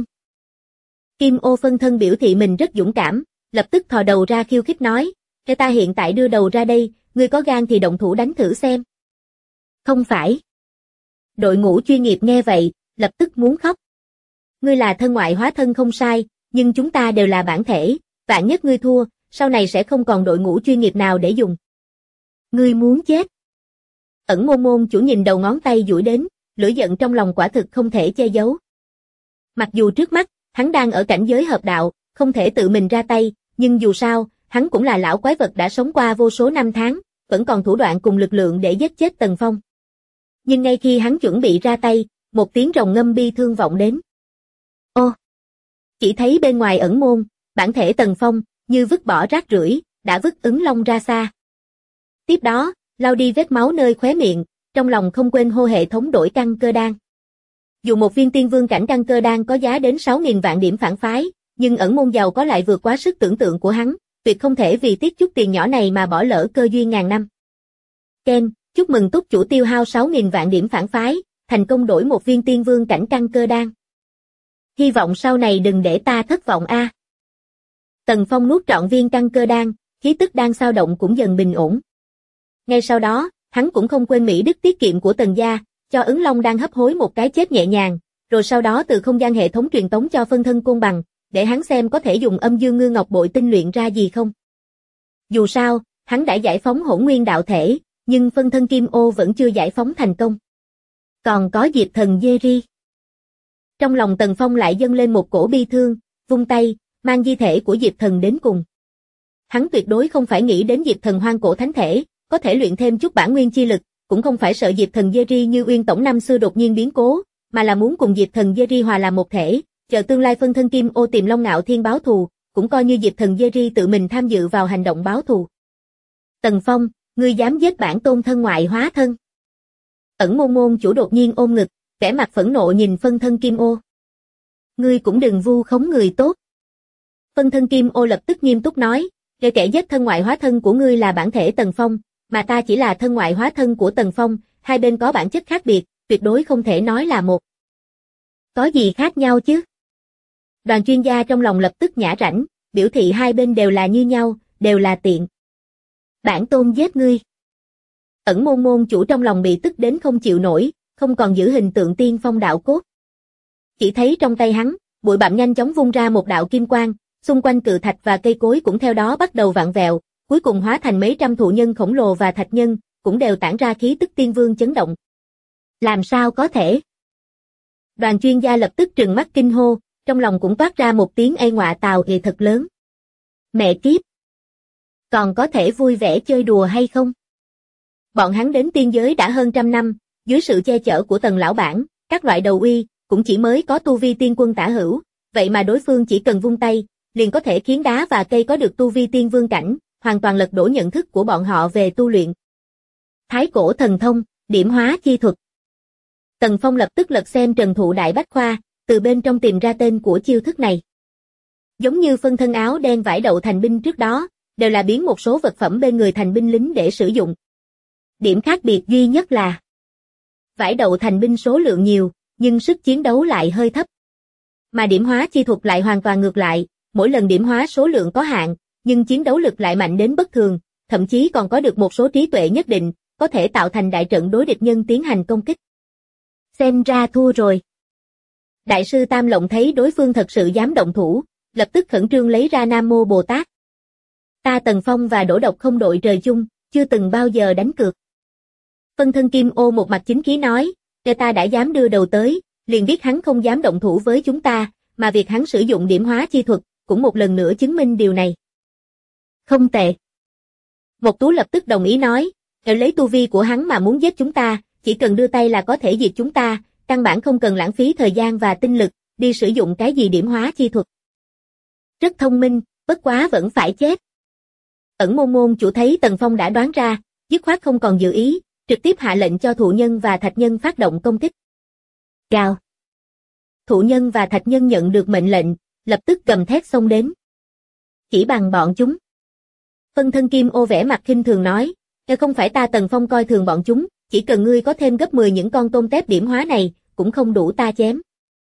Kim Ô phân thân biểu thị mình rất dũng cảm, lập tức thò đầu ra khiêu khích nói, cho ta hiện tại đưa đầu ra đây, ngươi có gan thì động thủ đánh thử xem. Không phải. Đội ngũ chuyên nghiệp nghe vậy, lập tức muốn khóc. Ngươi là thân ngoại hóa thân không sai, nhưng chúng ta đều là bản thể, vạn nhất ngươi thua, sau này sẽ không còn đội ngũ chuyên nghiệp nào để dùng. Ngươi muốn chết. Ẩn môn môn chủ nhìn đầu ngón tay duỗi đến, lửa giận trong lòng quả thực không thể che giấu. Mặc dù trước mắt, hắn đang ở cảnh giới hợp đạo, không thể tự mình ra tay, nhưng dù sao, hắn cũng là lão quái vật đã sống qua vô số năm tháng, vẫn còn thủ đoạn cùng lực lượng để giết chết Tần Phong. Nhưng ngay khi hắn chuẩn bị ra tay, một tiếng rồng ngâm bi thương vọng đến. Ô! Chỉ thấy bên ngoài ẩn môn, bản thể Tần Phong, như vứt bỏ rác rưởi, đã vứt ứng long ra xa. Tiếp đó, lau đi vết máu nơi khóe miệng, trong lòng không quên hô hệ thống đổi căn cơ đan. Dù một viên tiên vương cảnh căn cơ đan có giá đến 6.000 vạn điểm phản phái, nhưng ẩn môn giàu có lại vượt quá sức tưởng tượng của hắn, tuyệt không thể vì tiếc chút tiền nhỏ này mà bỏ lỡ cơ duyên ngàn năm. Ken, chúc mừng túc chủ tiêu hao 6.000 vạn điểm phản phái, thành công đổi một viên tiên vương cảnh căn cơ đan. Hy vọng sau này đừng để ta thất vọng a. Tần Phong nuốt trọn viên căn cơ đan, khí tức đang xao động cũng dần bình ổn. Ngay sau đó, hắn cũng không quên mỹ đức tiết kiệm của Tần gia, cho ứng long đang hấp hối một cái chết nhẹ nhàng, rồi sau đó từ không gian hệ thống truyền tống cho phân thân côn bằng, để hắn xem có thể dùng âm dương ngư ngọc bội tinh luyện ra gì không. Dù sao, hắn đã giải phóng hỗn nguyên đạo thể, nhưng phân thân Kim Ô vẫn chưa giải phóng thành công. Còn có Diệp Thần Giê-ri. Trong lòng Tần Phong lại dâng lên một cổ bi thương, vung tay, mang di thể của Diệp Thần đến cùng. Hắn tuyệt đối không phải nghĩ đến Diệp Thần hoang cổ thánh thể, có thể luyện thêm chút bản nguyên chi lực, cũng không phải sợ Diệp Thần Giê-ri như Uyên Tổng năm xưa đột nhiên biến cố, mà là muốn cùng Diệp Thần Giê-ri hòa làm một thể, chờ tương lai phân thân Kim Ô tìm Long Ngạo Thiên báo thù, cũng coi như Diệp Thần Giê-ri tự mình tham dự vào hành động báo thù. Tần Phong, ngươi dám giết bản tôn thân ngoại hóa thân? Ẩn môn môn chủ đột nhiên ôm ngực, vẻ mặt phẫn nộ nhìn phân thân Kim Ô. Ngươi cũng đừng vu khống người tốt. Phân thân Kim Ô lập tức nghiêm túc nói, kẻ giết thân ngoại hóa thân của ngươi là bản thể Tần Phong, mà ta chỉ là thân ngoại hóa thân của Tần Phong, hai bên có bản chất khác biệt, tuyệt đối không thể nói là một. Có gì khác nhau chứ? Đoàn chuyên gia trong lòng lập tức nhả rãnh, biểu thị hai bên đều là như nhau, đều là tiện. Bản tôn giết ngươi. Ẩn môn môn chủ trong lòng bị tức đến không chịu nổi, không còn giữ hình tượng tiên phong đạo cốt. Chỉ thấy trong tay hắn, bụi bặm nhanh chóng vung ra một đạo kim quang, xung quanh cự thạch và cây cối cũng theo đó bắt đầu vặn vẹo, cuối cùng hóa thành mấy trăm thụ nhân khổng lồ và thạch nhân, cũng đều tản ra khí tức tiên vương chấn động. Làm sao có thể? Đoàn chuyên gia lập tức trừng mắt kinh hô, trong lòng cũng toát ra một tiếng ê ngọa tào ì thật lớn. Mẹ kiếp! Còn có thể vui vẻ chơi đùa hay không? Bọn hắn đến tiên giới đã hơn 100 năm, dưới sự che chở của Tần lão bản, các loại đầu uy, cũng chỉ mới có tu vi tiên quân tả hữu, vậy mà đối phương chỉ cần vung tay, liền có thể khiến đá và cây có được tu vi tiên vương cảnh, hoàn toàn lật đổ nhận thức của bọn họ về tu luyện. Thái cổ thần thông, điểm hóa chi thuật. Tần Phong lập tức lật xem Trần Thụ Đại Bách Khoa, từ bên trong tìm ra tên của chiêu thức này. Giống như phân thân áo đen vải đậu thành binh trước đó, đều là biến một số vật phẩm bên người thành binh lính để sử dụng. Điểm khác biệt duy nhất là vải đậu thành binh số lượng nhiều, nhưng sức chiến đấu lại hơi thấp. Mà điểm hóa chi thuật lại hoàn toàn ngược lại, mỗi lần điểm hóa số lượng có hạn, nhưng chiến đấu lực lại mạnh đến bất thường, thậm chí còn có được một số trí tuệ nhất định, có thể tạo thành đại trận đối địch nhân tiến hành công kích. Xem ra thua rồi. Đại sư Tam Lộng thấy đối phương thật sự dám động thủ, lập tức khẩn trương lấy ra Nam Mô Bồ Tát. Ta Tần Phong và Đỗ Độc không đội trời chung, chưa từng bao giờ đánh cược. Phân thân Kim Ô một mặt chính khí nói, nếu ta đã dám đưa đầu tới, liền biết hắn không dám động thủ với chúng ta, mà việc hắn sử dụng điểm hóa chi thuật, cũng một lần nữa chứng minh điều này. Không tệ. Một Tú lập tức đồng ý nói, nếu lấy tu vi của hắn mà muốn giết chúng ta, chỉ cần đưa tay là có thể diệt chúng ta, căn bản không cần lãng phí thời gian và tinh lực, đi sử dụng cái gì điểm hóa chi thuật. Rất thông minh, bất quá vẫn phải chết. Ẩn Môn Môn chủ thấy Tần Phong đã đoán ra, dứt khoát không còn dự ý, trực tiếp hạ lệnh cho Thụ Nhân và Thạch Nhân phát động công kích. Gào. Thụ Nhân và Thạch Nhân nhận được mệnh lệnh, lập tức gầm thét xông đến. Chỉ bằng bọn chúng. Phân thân Kim Ô vẻ mặt khinh thường nói, nếu không phải ta Tần Phong coi thường bọn chúng, chỉ cần ngươi có thêm gấp 10 những con tôm tép điểm hóa này, cũng không đủ ta chém.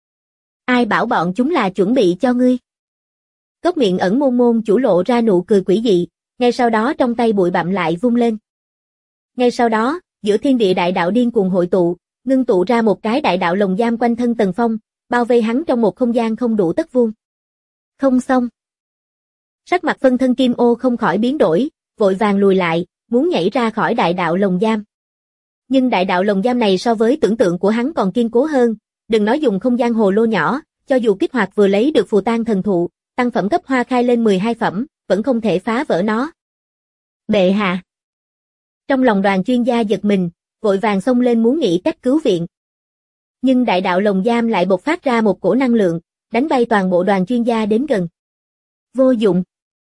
Ai bảo bọn chúng là chuẩn bị cho ngươi? Cốc miệng Ẩn Môn Môn chủ lộ ra nụ cười quỷ dị, ngay sau đó trong tay bụi bặm lại vung lên. Ngay sau đó, giữa thiên địa đại đạo điên cuồng hội tụ, ngưng tụ ra một cái đại đạo lồng giam quanh thân Tần Phong, bao vây hắn trong một không gian không đủ tấc vuông. Không xong. Sắc mặt phân thân Kim Ô không khỏi biến đổi, vội vàng lùi lại, muốn nhảy ra khỏi đại đạo lồng giam. Nhưng đại đạo lồng giam này so với tưởng tượng của hắn còn kiên cố hơn, đừng nói dùng không gian hồ lô nhỏ, cho dù kích hoạt vừa lấy được phù tang thần thụ, tăng phẩm cấp hoa khai lên 12 phẩm, vẫn không thể phá vỡ nó. Bệ hạ. Trong lòng Đoàn chuyên gia giật mình, vội vàng xông lên muốn nghĩ cách cứu viện. Nhưng đại đạo lồng giam lại bộc phát ra một cổ năng lượng, đánh bay toàn bộ Đoàn chuyên gia đến gần. Vô dụng.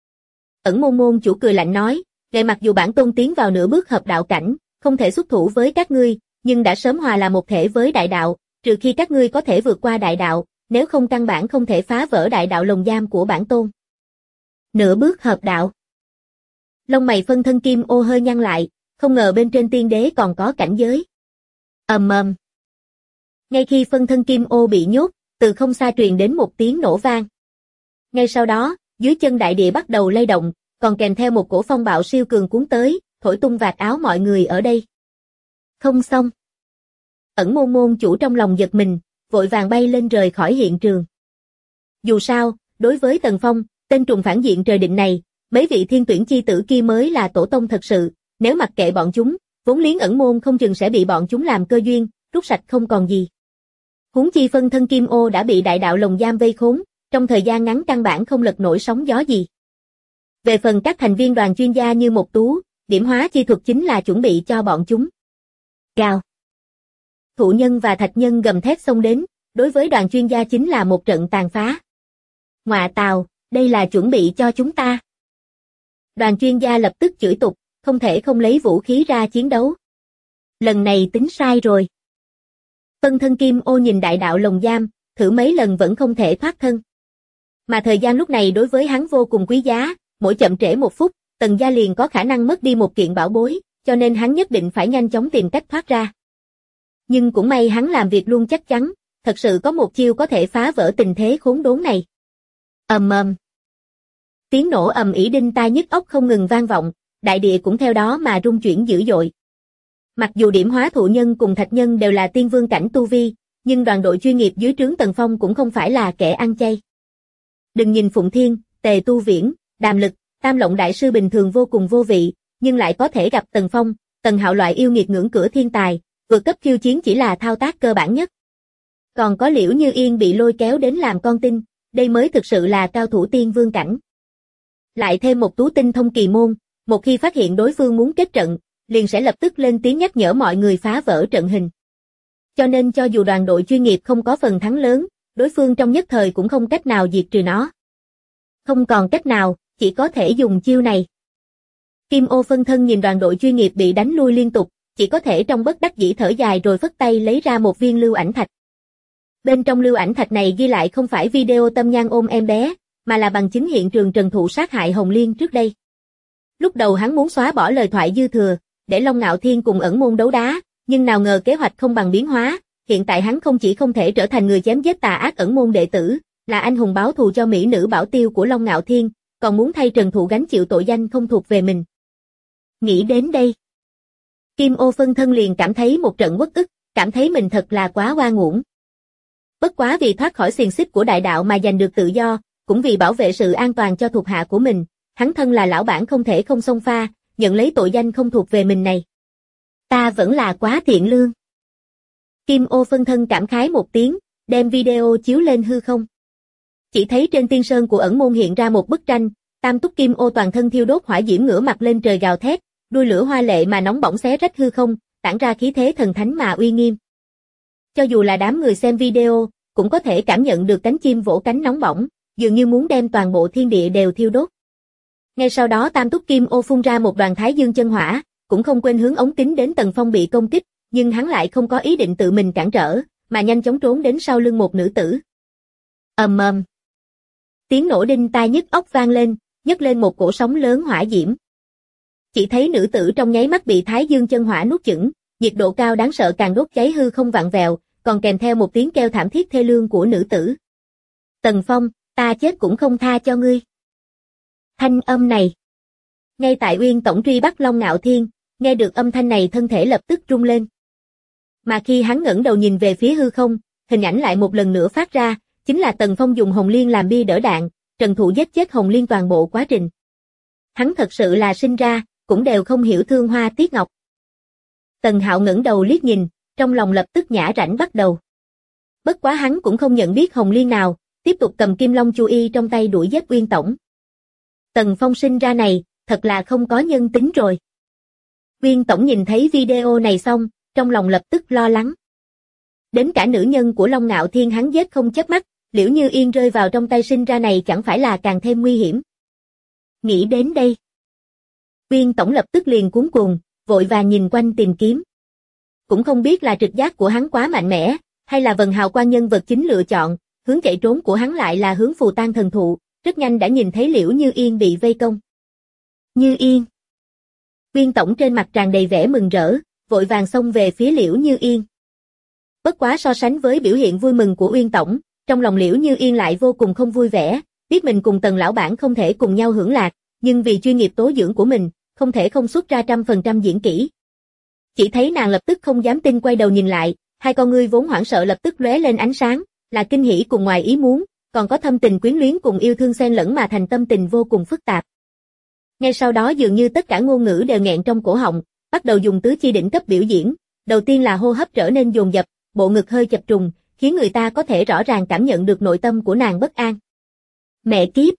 Ẩn Môn Môn chủ cười lạnh nói, để mặc dù bản tôn tiến vào nửa bước hợp đạo cảnh, không thể xuất thủ với các ngươi, nhưng đã sớm hòa là một thể với đại đạo, trừ khi các ngươi có thể vượt qua đại đạo, nếu không căn bản không thể phá vỡ đại đạo lồng giam của bản tôn. Nửa bước hợp đạo. Lông mày phân thân Kim Ô hơi nhăn lại, không ngờ bên trên tiên đế còn có cảnh giới. Ầm ầm. Ngay khi phân thân Kim Ô bị nhốt, từ không xa truyền đến một tiếng nổ vang. Ngay sau đó, dưới chân đại địa bắt đầu lay động, còn kèm theo một cổ phong bạo siêu cường cuốn tới, thổi tung vạt áo mọi người ở đây. Không xong. Ẩn Môn Môn chủ trong lòng giật mình, vội vàng bay lên rời khỏi hiện trường. Dù sao, đối với Tần Phong, tên trùng phản diện trời định này, mấy vị thiên tuyển chi tử kia mới là tổ tông thật sự, nếu mặc kệ bọn chúng, vốn liếng Ẩn Môn không chừng sẽ bị bọn chúng làm cơ duyên, rút sạch không còn gì. Huống chi phân thân Kim Ô đã bị đại đạo lồng giam vây khốn, trong thời gian ngắn căn bản không lật nổi sóng gió gì. Về phần các thành viên Đoàn chuyên gia như Một Tú, điểm hóa chi thuật chính là chuẩn bị cho bọn chúng. Gào. Thụ Nhân và Thạch Nhân gầm thét xông đến, đối với Đoàn chuyên gia chính là một trận tàn phá. Ngọa tào, đây là chuẩn bị cho chúng ta. Đoàn chuyên gia lập tức chửi tục, không thể không lấy vũ khí ra chiến đấu. Lần này tính sai rồi. Phân thân Kim Ô nhìn đại đạo lồng giam, thử mấy lần vẫn không thể thoát thân. Mà thời gian lúc này đối với hắn vô cùng quý giá, mỗi chậm trễ 1 phút, Tần gia liền có khả năng mất đi một kiện bảo bối, cho nên hắn nhất định phải nhanh chóng tìm cách thoát ra. Nhưng cũng may hắn làm việc luôn chắc chắn, thật sự có một chiêu có thể phá vỡ tình thế khốn đốn này. Ầm ầm. Tiếng nổ ầm ĩ đinh tai nhức óc không ngừng vang vọng, đại địa cũng theo đó mà rung chuyển dữ dội. Mặc dù điểm hóa Thụ Nhân cùng Thạch Nhân đều là tiên vương cảnh tu vi, nhưng đoàn đội chuyên nghiệp dưới trướng Tần Phong cũng không phải là kẻ ăn chay. Đừng nhìn Phụng Thiên, Tề Tu Viễn, Đàm Lực, Tam Lộng đại sư bình thường vô cùng vô vị, nhưng lại có thể gặp Tần Phong, Tần Hạo loại yêu nghiệt ngưỡng cửa thiên tài, vượt cấp khiêu chiến chỉ là thao tác cơ bản nhất. Còn có Liễu Như Yên bị lôi kéo đến làm con tin, đây mới thực sự là cao thủ tiên vương cảnh. Lại thêm một tú tinh thông kỳ môn, một khi phát hiện đối phương muốn kết trận, liền sẽ lập tức lên tiếng nhắc nhở mọi người phá vỡ trận hình. Cho nên cho dù đoàn đội chuyên nghiệp không có phần thắng lớn, đối phương trong nhất thời cũng không cách nào diệt trừ nó. Không còn cách nào, chỉ có thể dùng chiêu này. Kim ô phân thân nhìn đoàn đội chuyên nghiệp bị đánh lui liên tục, chỉ có thể trong bất đắc dĩ thở dài rồi phất tay lấy ra một viên lưu ảnh thạch. Bên trong lưu ảnh thạch này ghi lại không phải video Tâm Nhan ôm em bé, mà là bằng chứng hiện trường Trần Thụ sát hại Hồng Liên trước đây. Lúc đầu hắn muốn xóa bỏ lời thoại dư thừa, để Long Ngạo Thiên cùng ẩn môn đấu đá, nhưng nào ngờ kế hoạch không bằng biến hóa, hiện tại hắn không chỉ không thể trở thành người chém giết tà ác ẩn môn đệ tử, là anh hùng báo thù cho mỹ nữ bảo tiêu của Long Ngạo Thiên, còn muốn thay Trần Thụ gánh chịu tội danh không thuộc về mình. Nghĩ đến đây, Kim ô phân thân liền cảm thấy một trận uất ức, cảm thấy mình thật là quá oan uổng. Bất quá vì thoát khỏi xiềng xích của đại đạo mà giành được tự do, cũng vì bảo vệ sự an toàn cho thuộc hạ của mình, hắn thân là lão bản không thể không xông pha, nhận lấy tội danh không thuộc về mình này. Ta vẫn là quá thiện lương. Kim ô phân thân cảm khái một tiếng, đem video chiếu lên hư không. Chỉ thấy trên tiên sơn của ẩn môn hiện ra một bức tranh, Tam Túc Kim ô toàn thân thiêu đốt hỏa diễm ngửa mặt lên trời gào thét, đuôi lửa hoa lệ mà nóng bỏng xé rách hư không, tản ra khí thế thần thánh mà uy nghiêm. Cho dù là đám người xem video, cũng có thể cảm nhận được cánh chim vỗ cánh nóng bỏng, dường như muốn đem toàn bộ thiên địa đều thiêu đốt. Ngay sau đó Tam Túc Kim ô phun ra một đoàn thái dương chân hỏa, cũng không quên hướng ống kính đến Tần Phong bị công kích, nhưng hắn lại không có ý định tự mình cản trở, mà nhanh chóng trốn đến sau lưng một nữ tử. Ầm ầm. Tiếng nổ đinh tai nhức óc vang lên, nhấc lên một cỗ sóng lớn hỏa diễm. Chỉ thấy nữ tử trong nháy mắt bị thái dương chân hỏa nuốt chửng, nhiệt độ cao đáng sợ càng đốt cháy hư không vặn vẹo, còn kèm theo một tiếng kêu thảm thiết thê lương của nữ tử. Tần Phong, ta chết cũng không tha cho ngươi. Thanh âm này. Ngay tại Uyên Tổng truy bắt Long Ngạo Thiên, nghe được âm thanh này thân thể lập tức rung lên. Mà khi hắn ngẩng đầu nhìn về phía hư không, hình ảnh lại một lần nữa phát ra, chính là Tần Phong dùng Hồng Liên làm bia đỡ đạn, Trần Thụ giết chết Hồng Liên toàn bộ quá trình. Hắn thật sự là sinh ra, cũng đều không hiểu thương hoa tiếc ngọc. Tần Hạo ngẩng đầu liếc nhìn, trong lòng lập tức nhả rãnh bắt đầu. Bất quá hắn cũng không nhận biết Hồng Liên nào, tiếp tục cầm Kim Long Chu Y trong tay đuổi giết Uyên Tổng. Tần Phong sinh ra này, thật là không có nhân tính rồi. Uyên Tổng nhìn thấy video này xong, trong lòng lập tức lo lắng. Đến cả nữ nhân của Long Ngạo Thiên hắn giết không chớp mắt, Liễu Như Yên rơi vào trong tay sinh ra này chẳng phải là càng thêm nguy hiểm. Nghĩ đến đây, Uyên Tổng lập tức liền cuống cuồng, vội vàng nhìn quanh tìm kiếm. Cũng không biết là trực giác của hắn quá mạnh mẽ, hay là Vân Hào Quang nhân vật chính lựa chọn, hướng chạy trốn của hắn lại là hướng Phù Tang Thần Thụ, rất nhanh đã nhìn thấy Liễu Như Yên bị vây công. Như Yên. Uyên Tổng trên mặt tràn đầy vẻ mừng rỡ, vội vàng xông về phía Liễu Như Yên. Bất quá so sánh với biểu hiện vui mừng của Uyên Tổng, trong lòng Liễu Như Yên lại vô cùng không vui vẻ, biết mình cùng Tần lão bản không thể cùng nhau hưởng lạc, nhưng vì chuyên nghiệp tố dưỡng của mình, không thể không xuất ra 100% diễn kỹ. Chỉ thấy nàng lập tức không dám tin quay đầu nhìn lại, hai con ngươi vốn hoảng sợ lập tức lóe lên ánh sáng, là kinh hỉ cùng ngoài ý muốn, còn có thâm tình quyến luyến cùng yêu thương xen lẫn mà thành tâm tình vô cùng phức tạp. Ngay sau đó dường như tất cả ngôn ngữ đều nghẹn trong cổ họng, bắt đầu dùng tứ chi đỉnh cấp biểu diễn, đầu tiên là hô hấp trở nên dồn dập, bộ ngực hơi chập trùng, khiến người ta có thể rõ ràng cảm nhận được nội tâm của nàng bất an. Mẹ kiếp!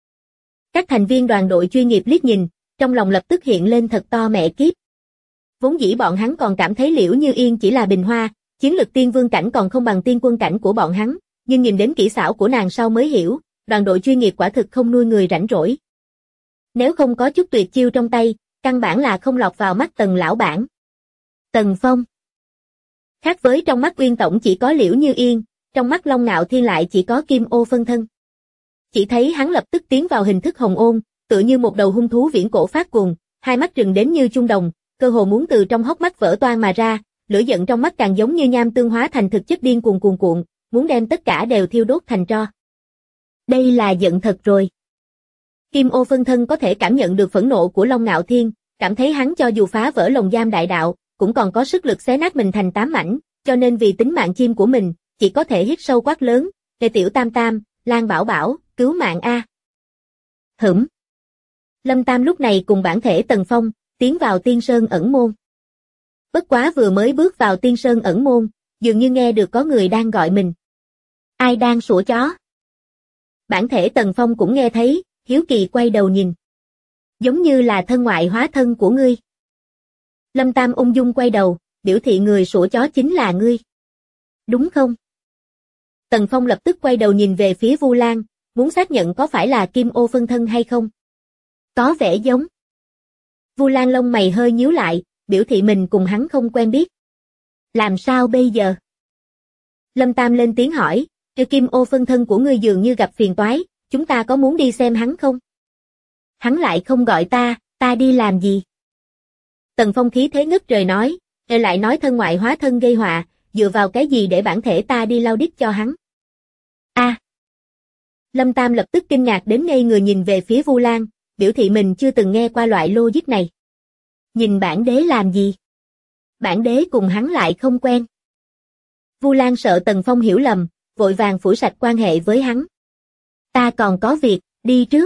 Các thành viên đoàn đội chuyên nghiệp liếc nhìn, trong lòng lập tức hiện lên thật to mẹ kiếp. Vốn dĩ bọn hắn còn cảm thấy Liễu Như Yên chỉ là bình hoa, chiến lực tiên vương cảnh còn không bằng tiên quân cảnh của bọn hắn, nhưng nhìn đến kỹ xảo của nàng sau mới hiểu, đoàn đội chuyên nghiệp quả thực không nuôi người rảnh rỗi. Nếu không có chút tuyệt chiêu trong tay, căn bản là không lọt vào mắt Tần lão bản. Tần Phong. Khác với trong mắt Uyên Tổng chỉ có Liễu Như Yên, trong mắt Long Ngạo Thiên lại chỉ có Kim ô phân thân. Chỉ thấy hắn lập tức tiến vào hình thức hồng ôn, tựa như một đầu hung thú viễn cổ phát cuồng, hai mắt trừng đến như chuông đồng, cơ hồ muốn từ trong hốc mắt vỡ toang mà ra, lửa giận trong mắt càng giống như nham tương hóa thành thực chất điên cuồng cuồn cuộn, muốn đem tất cả đều thiêu đốt thành tro. Đây là giận thật rồi. Kim ô phân thân có thể cảm nhận được phẫn nộ của Long Ngạo Thiên, cảm thấy hắn cho dù phá vỡ lồng giam đại đạo, cũng còn có sức lực xé nát mình thành 8 mảnh, cho nên vì tính mạng chim của mình, chỉ có thể hít sâu quát lớn, "Tề Tiểu Tam Tam, Lan Bảo Bảo, cứu mạng a!" Hửm. Lâm Tam lúc này cùng bản thể Tần Phong, tiến vào Tiên Sơn ẩn môn. Bất quá vừa mới bước vào Tiên Sơn ẩn môn, dường như nghe được có người đang gọi mình. Ai đang sủa chó? Bản thể Tần Phong cũng nghe thấy, hiếu kỳ quay đầu nhìn. Giống như là thân ngoại hóa thân của ngươi. Lâm Tam ung dung quay đầu, biểu thị người sủa chó chính là ngươi. Đúng không? Tần Phong lập tức quay đầu nhìn về phía Vu Lan, muốn xác nhận có phải là Kim Ô phân thân hay không. Có vẻ giống. Vu Lan lông mày hơi nhíu lại, biểu thị mình cùng hắn không quen biết. Làm sao bây giờ? Lâm Tam lên tiếng hỏi, Kim Ô phân thân của ngươi dường như gặp phiền toái, chúng ta có muốn đi xem hắn không? Hắn lại không gọi ta đi làm gì? Tần Phong khí thế ngất trời nói, lại nói thân ngoại hóa thân gây họa, dựa vào cái gì để bản thể ta đi lau đít cho hắn? Lâm Tam lập tức kinh ngạc đến ngây người nhìn về phía Vu Lan, biểu thị mình chưa từng nghe qua loại logic này. Nhìn bản đế làm gì? Bản đế cùng hắn lại không quen. Vu Lan sợ Tần Phong hiểu lầm, vội vàng phủi sạch quan hệ với hắn. Ta còn có việc, đi trước.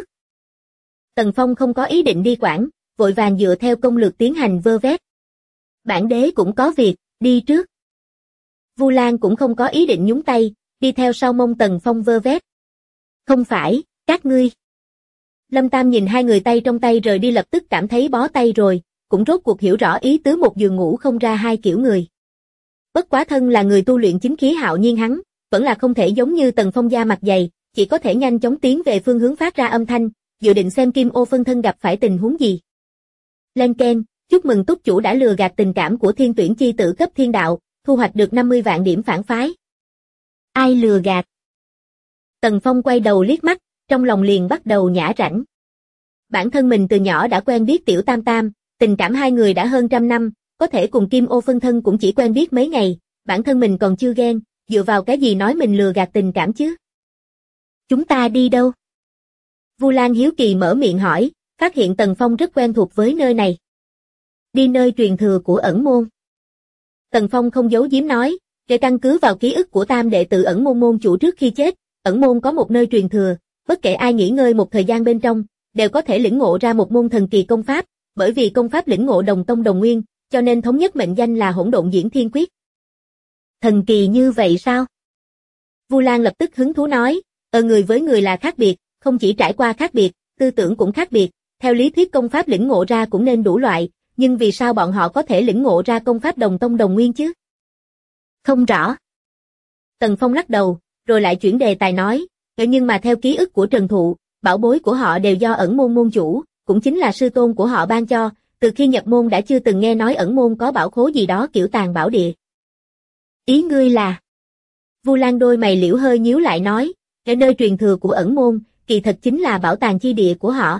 Tần Phong không có ý định đi quản, vội vàng dựa theo công lược tiến hành vơ vét. Bản đế cũng có việc, đi trước. Vu Lan cũng không có ý định nhúng tay, đi theo sau mông Tần Phong vơ vét. Không phải, các ngươi. Lâm Tam nhìn hai người tay trong tay rời đi lập tức cảm thấy bó tay rồi, cũng rốt cuộc hiểu rõ ý tứ một giường ngủ không ra hai kiểu người. Bất quá thân là người tu luyện chính khí hạo nhiên hắn, vẫn là không thể giống như Tần Phong da mặt dày, chỉ có thể nhanh chóng tiến về phương hướng phát ra âm thanh, dự định xem Kim Ô phân thân gặp phải tình huống gì. Lên keng, chúc mừng túc chủ đã lừa gạt tình cảm của thiên tuyển chi tử cấp thiên đạo, thu hoạch được 50 vạn điểm phản phái. Ai lừa gạt? Tần Phong quay đầu liếc mắt, trong lòng liền bắt đầu nhả rãnh. Bản thân mình từ nhỏ đã quen biết Tiểu Tam Tam, tình cảm hai người đã hơn trăm năm, có thể cùng Kim Ô phân thân cũng chỉ quen biết mấy ngày, bản thân mình còn chưa ghen, dựa vào cái gì nói mình lừa gạt tình cảm chứ? Chúng ta đi đâu? Vu Lan hiếu kỳ mở miệng hỏi, phát hiện Tần Phong rất quen thuộc với nơi này. Đi nơi truyền thừa của ẩn môn. Tần Phong không giấu giếm nói, để căn cứ vào ký ức của tam đệ tử ẩn môn môn chủ trước khi chết, ẩn môn có một nơi truyền thừa, bất kể ai nghỉ ngơi một thời gian bên trong, đều có thể lĩnh ngộ ra một môn thần kỳ công pháp, bởi vì công pháp lĩnh ngộ đồng tông đồng nguyên, cho nên thống nhất mệnh danh là Hỗn Độn Diễn Thiên Quyết. Thần kỳ như vậy sao? Vu Lan lập tức hứng thú nói, người với người là khác biệt, không chỉ trải qua khác biệt, tư tưởng cũng khác biệt, theo lý thuyết công pháp lĩnh ngộ ra cũng nên đủ loại, nhưng vì sao bọn họ có thể lĩnh ngộ ra công pháp đồng tông đồng nguyên chứ? Không rõ. Tần Phong lắc đầu, rồi lại chuyển đề tài nói, nhưng mà theo ký ức của Trần Thụ, bảo bối của họ đều do ẩn môn môn chủ, cũng chính là sư tôn của họ ban cho, từ khi nhập môn đã chưa từng nghe nói ẩn môn có bảo khố gì đó kiểu tàng bảo địa. Ý ngươi là? Vu Lan đôi mày liễu hơi nhíu lại nói, ở nơi truyền thừa của ẩn môn, kỳ thật chính là bảo tàng chi địa của họ.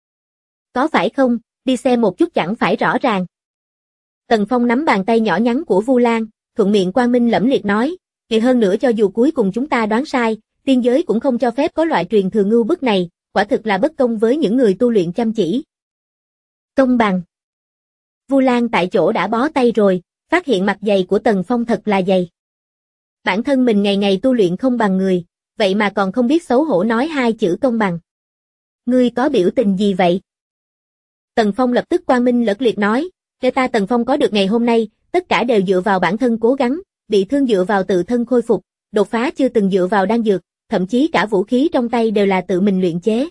Có phải không, đi xem một chút chẳng phải rõ ràng. Tần Phong nắm bàn tay nhỏ nhắn của Vu Lan, thuận miệng quang minh lẫm liệt nói, hơn nữa cho dù cuối cùng chúng ta đoán sai, tiên giới cũng không cho phép có loại truyền thừa ngưu bức này, quả thực là bất công với những người tu luyện chăm chỉ. Công bằng. Vu Lan tại chỗ đã bó tay rồi, phát hiện mặt dày của Tần Phong thật là dày. Bản thân mình ngày ngày tu luyện không bằng người, vậy mà còn không biết xấu hổ nói hai chữ công bằng. Ngươi có biểu tình gì vậy? Tần Phong lập tức quang minh lẫm liệt nói, để ta Tần Phong có được ngày hôm nay, tất cả đều dựa vào bản thân cố gắng, bị thương dựa vào tự thân khôi phục, đột phá chưa từng dựa vào đan dược, thậm chí cả vũ khí trong tay đều là tự mình luyện chế.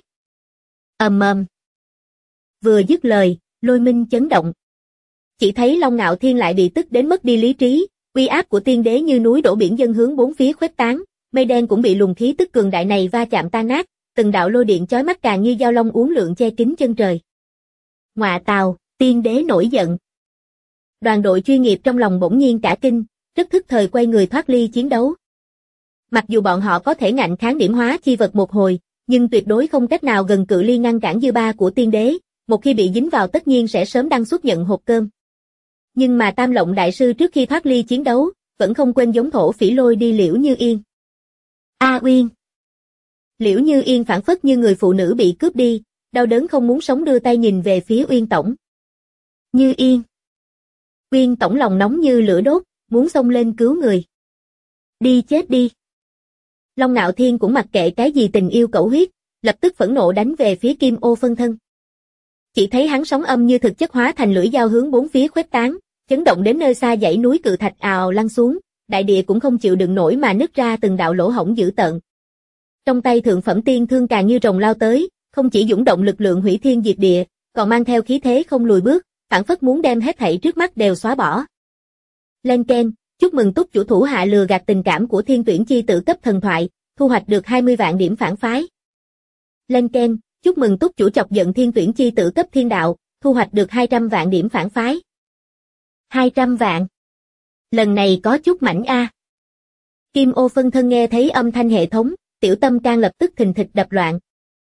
Vừa dứt lời, lôi minh chấn động. Chỉ thấy Long Ngạo Thiên lại bị tức đến mất đi lý trí, uy áp của tiên đế như núi đổ biển dâng hướng bốn phía khuếch tán, mây đen cũng bị luồng khí tức cường đại này va chạm tan nát, từng đạo lôi điện chói mắt càng như dao long uốn lượn che kín chân trời. Ngọa tào, tiên đế nổi giận. Đoàn đội chuyên nghiệp trong lòng bỗng nhiên cả kinh, rất thức thời quay người thoát ly chiến đấu. Mặc dù bọn họ có thể ngạnh kháng điểm hóa chi vật một hồi, nhưng tuyệt đối không cách nào gần cự ly ngăn cản dư ba của tiên đế, một khi bị dính vào tất nhiên sẽ sớm đăng xuất nhận hộp cơm. Nhưng mà Tam Lộng đại sư trước khi thoát ly chiến đấu, vẫn không quên giống thổ phỉ lôi đi Liễu Như Yên. A Uyên. Liễu Như Yên phảng phất như người phụ nữ bị cướp đi, đau đớn không muốn sống đưa tay nhìn về phía Uyên tổng. Như Yên. Uyên tổng lòng nóng như lửa đốt, muốn xông lên cứu người. Đi chết đi. Long Ngạo Thiên cũng mặc kệ cái gì tình yêu cẩu huyết, lập tức phẫn nộ đánh về phía Kim Ô phân thân. Chỉ thấy hắn sóng âm như thực chất hóa thành lưỡi dao hướng bốn phía khuếch tán, chấn động đến nơi xa dãy núi cự thạch ào lăn xuống, đại địa cũng không chịu đựng nổi mà nứt ra từng đạo lỗ hổng dữ tợn. Trong tay thượng phẩm tiên thương càng như rồng lao tới, không chỉ dũng động lực lượng hủy thiên diệt địa, còn mang theo khí thế không lùi bước, phảng phất muốn đem hết thảy trước mắt đều xóa bỏ. Lên keng, chúc mừng túc chủ thủ hạ lừa gạt tình cảm của thiên tuyển chi tử cấp thần thoại, thu hoạch được 20 vạn điểm phản phái. Lên keng, chúc mừng túc chủ chọc giận thiên tuyển chi tử cấp thiên đạo, thu hoạch được 200 vạn điểm phản phái. 200 vạn. Lần này có chút mảnh a. Kim ô phân thân nghe thấy âm thanh hệ thống, tiểu tâm can lập tức thình thịch đập loạn.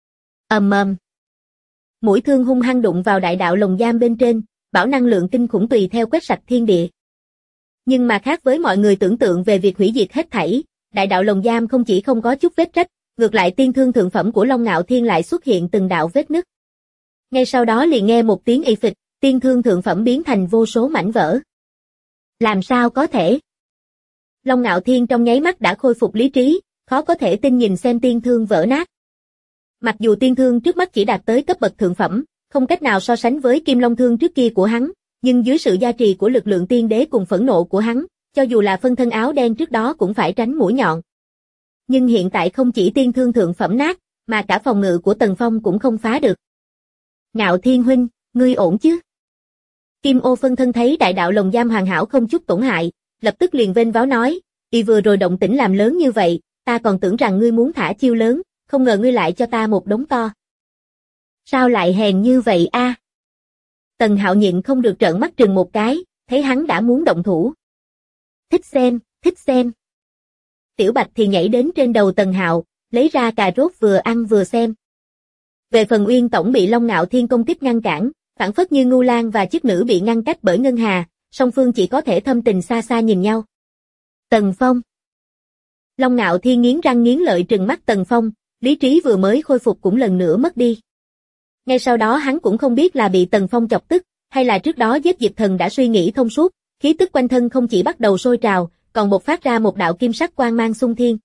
Mũi thương hung hăng đụng vào đại đạo lồng giam bên trên, bão năng lượng kinh khủng tùy theo quét sạch thiên địa. Nhưng mà khác với mọi người tưởng tượng về việc hủy diệt hết thảy, đại đạo lồng giam không chỉ không có chút vết rách, ngược lại tiên thương thượng phẩm của Long Ngạo Thiên lại xuất hiện từng đạo vết nứt. Ngay sau đó liền nghe một tiếng ì phịch, tiên thương thượng phẩm biến thành vô số mảnh vỡ. Làm sao có thể? Long Ngạo Thiên trong nháy mắt đã khôi phục lý trí, khó có thể tin nhìn xem tiên thương vỡ nát. Mặc dù tiên thương trước mắt chỉ đạt tới cấp bậc thượng phẩm, không cách nào so sánh với kim long thương trước kia của hắn, nhưng dưới sự gia trì của lực lượng tiên đế cùng phẫn nộ của hắn, cho dù là phân thân áo đen trước đó cũng phải tránh mũi nhọn. Nhưng hiện tại không chỉ tiên thương thượng phẩm nát, mà cả phòng ngự của Tần Phong cũng không phá được. Ngạo Thiên huynh, ngươi ổn chứ? Kim ô phân thân thấy đại đạo lồng giam hoàn hảo không chút tổn hại, lập tức liền vênh váo nói, y vừa rồi động tĩnh làm lớn như vậy, ta còn tưởng rằng ngươi muốn thả chiêu lớn, không ngờ ngươi lại cho ta một đống to. Sao lại hèn như vậy a? Tần Hạo nhịn không được trợn mắt trừng một cái, thấy hắn đã muốn động thủ. Thích xem, thích xem. Tiểu Bạch thì nhảy đến trên đầu Tần Hạo, lấy ra cà rốt vừa ăn vừa xem. Về phần Uyên Tổng bị Long Ngạo Thiên công kích ngăn cản, phảng phất như Ngưu Lang và chức nữ bị ngăn cách bởi Ngân Hà, song phương chỉ có thể thâm tình xa xa nhìn nhau. Tần Phong. Long Ngạo Thiên nghiến răng nghiến lợi trừng mắt Tần Phong, lý trí vừa mới khôi phục cũng lần nữa mất đi. Ngay sau đó hắn cũng không biết là bị Tần Phong chọc tức, hay là trước đó giết Diệp Thần đã suy nghĩ thông suốt, khí tức quanh thân không chỉ bắt đầu sôi trào, còn bộc phát ra một đạo kim sắc quang mang xung thiên.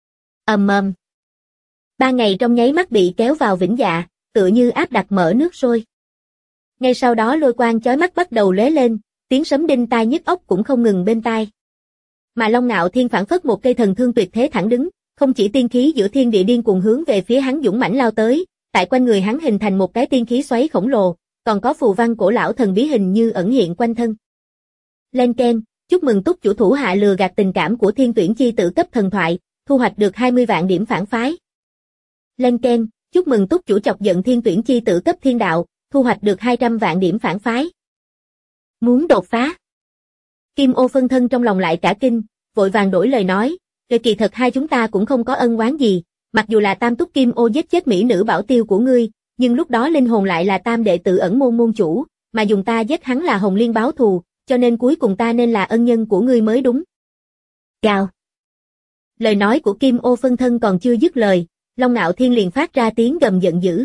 Ba ngày trong nháy mắt bị kéo vào vĩnh dạ, tựa như áp đặt mở nước sôi. Ngay sau đó lôi quang chói mắt bắt đầu lóe lên, tiếng sấm đinh tai nhức óc cũng không ngừng bên tai. Mà Long Ngạo Thiên phảng phất một cây thần thương tuyệt thế thẳng đứng, không chỉ tiên khí giữa thiên địa điên cuồng hướng về phía hắn dũng mãnh lao tới, tại quanh người hắn hình thành một cái tiên khí xoáy khổng lồ, còn có phù văn cổ lão thần bí hình như ẩn hiện quanh thân. Lên keng, chúc mừng túc chủ thủ hạ lừa gạt tình cảm của thiên tuyển chi tử cấp thần thoại, thu hoạch được 20 vạn điểm phản phái. Lên keng, chúc mừng túc chủ chọc giận thiên tuyển chi tử cấp thiên đạo, thu hoạch được 200 vạn điểm phản phái. Muốn đột phá. Kim ô phân thân trong lòng lại cả kinh, vội vàng đổi lời nói, kỳ thật hai chúng ta cũng không có ân oán gì, mặc dù là tam túc kim ô giết chết mỹ nữ bảo tiêu của ngươi, nhưng lúc đó linh hồn lại là tam đệ tử ẩn môn môn chủ, mà dùng ta giết hắn là Hồng Liên báo thù, cho nên cuối cùng ta nên là ân nhân của ngươi mới đúng. Gào. Lời nói của Kim ô phân thân còn chưa dứt lời, Long Ngạo Thiên liền phát ra tiếng gầm giận dữ.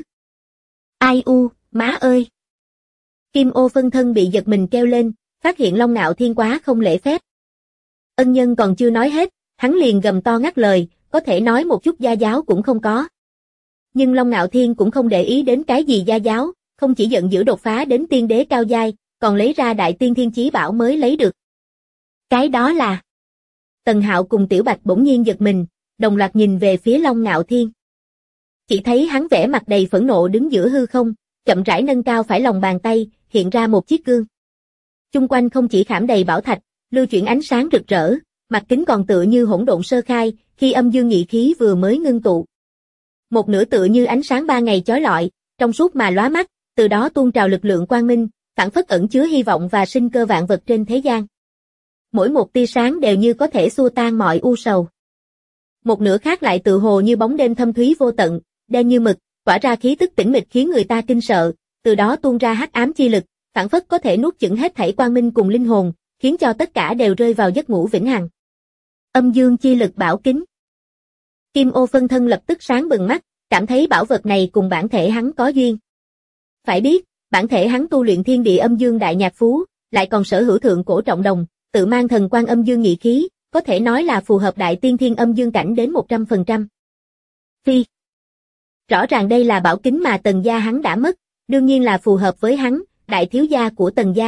Ai u, má ơi! Kim ô phân thân bị giật mình kêu lên, phát hiện Long Ngạo Thiên quá không lễ phép. Ân nhân còn chưa nói hết, hắn liền gầm to ngắt lời, có thể nói một chút gia giáo cũng không có. Nhưng Long Ngạo Thiên cũng không để ý đến cái gì gia giáo, không chỉ giận dữ đột phá đến tiên đế cao giai, còn lấy ra đại tiên thiên chí bảo mới lấy được. Cái đó là... Tần Hạo cùng Tiểu Bạch bỗng nhiên giật mình, đồng loạt nhìn về phía Long Ngạo Thiên. Chỉ thấy hắn vẻ mặt đầy phẫn nộ đứng giữa hư không, chậm rãi nâng cao phải lòng bàn tay, hiện ra một chiếc gương. Chung quanh không chỉ khảm đầy bảo thạch, lưu chuyển ánh sáng rực rỡ, mặt kính còn tựa như hỗn độn sơ khai, khi âm dương nhị khí vừa mới ngưng tụ. Một nửa tựa như ánh sáng ba ngày chói lọi, trong suốt mà lóa mắt, từ đó tuôn trào lực lượng quang minh, phảng phất ẩn chứa hy vọng và sinh cơ vạn vật trên thế gian. Mỗi một tia sáng đều như có thể xua tan mọi u sầu. Một nửa khác lại tự hồ như bóng đêm thâm thúy vô tận, đen như mực, tỏa ra khí tức tĩnh mịch khiến người ta kinh sợ, từ đó tuôn ra hắc ám chi lực, phảng phất có thể nuốt chửng hết thảy quang minh cùng linh hồn, khiến cho tất cả đều rơi vào giấc ngủ vĩnh hằng. Âm dương chi lực bảo kính. Kim ô phân thân lập tức sáng bừng mắt, cảm thấy bảo vật này cùng bản thể hắn có duyên. Phải biết, bản thể hắn tu luyện thiên địa âm dương đại nhạc phú, lại còn sở hữu thượng cổ trọng đồng, tự mang thần quang âm dương nhị khí, có thể nói là phù hợp đại tiên thiên âm dương cảnh đến 100%. Phi. Rõ ràng đây là bảo kính mà Tần gia hắn đã mất, đương nhiên là phù hợp với hắn, đại thiếu gia của Tần gia.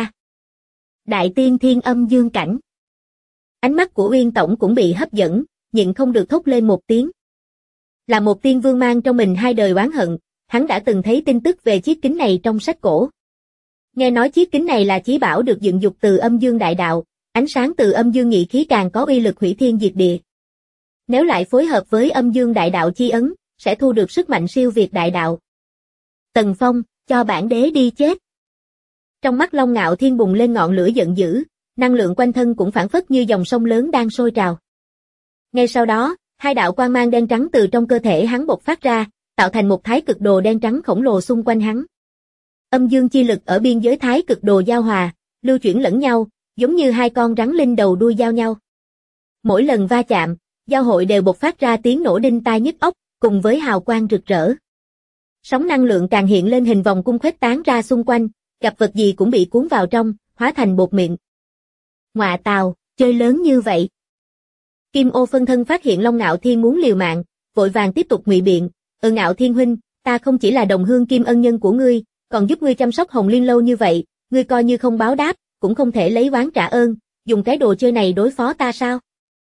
Đại tiên thiên âm dương cảnh. Ánh mắt của Uyên Tổng cũng bị hấp dẫn, nhịn không được thốt lên một tiếng. Là một tiên vương mang trong mình hai đời oán hận, hắn đã từng thấy tin tức về chiếc kính này trong sách cổ. Nghe nói chiếc kính này là chí bảo được dựng dục từ âm dương đại đạo, ánh sáng từ âm dương nghị khí càng có uy lực hủy thiên diệt địa. Nếu lại phối hợp với âm dương đại đạo chi ấn, sẽ thu được sức mạnh siêu việt đại đạo. Tần Phong, cho bản đế đi chết. Trong mắt Long Ngạo Thiên bùng lên ngọn lửa giận dữ, năng lượng quanh thân cũng phảng phất như dòng sông lớn đang sôi trào. Ngay sau đó, hai đạo quang mang đen trắng từ trong cơ thể hắn bộc phát ra, tạo thành một thái cực đồ đen trắng khổng lồ xung quanh hắn. Âm dương chi lực ở biên giới thái cực đồ giao hòa, lưu chuyển lẫn nhau, giống như hai con rắn linh đầu đuôi giao nhau. Mỗi lần va chạm, giao hội đều bộc phát ra tiếng nổ đinh tai nhức óc, cùng với hào quang rực rỡ. Sóng năng lượng càng hiện lên hình vòng cung khuếch tán ra xung quanh, gặp vật gì cũng bị cuốn vào trong, hóa thành bột mịn. Ngọa tào, chơi lớn như vậy. Kim Ô phân thân phát hiện Long Ngạo Thiên muốn liều mạng, vội vàng tiếp tục ngụy biện, Ngạo Thiên huynh, ta không chỉ là đồng hương kim ân nhân của ngươi, còn giúp ngươi chăm sóc Hồng Liên lâu như vậy, ngươi coi như không báo đáp, cũng không thể lấy oán trả ơn, dùng cái đồ chơi này đối phó ta sao?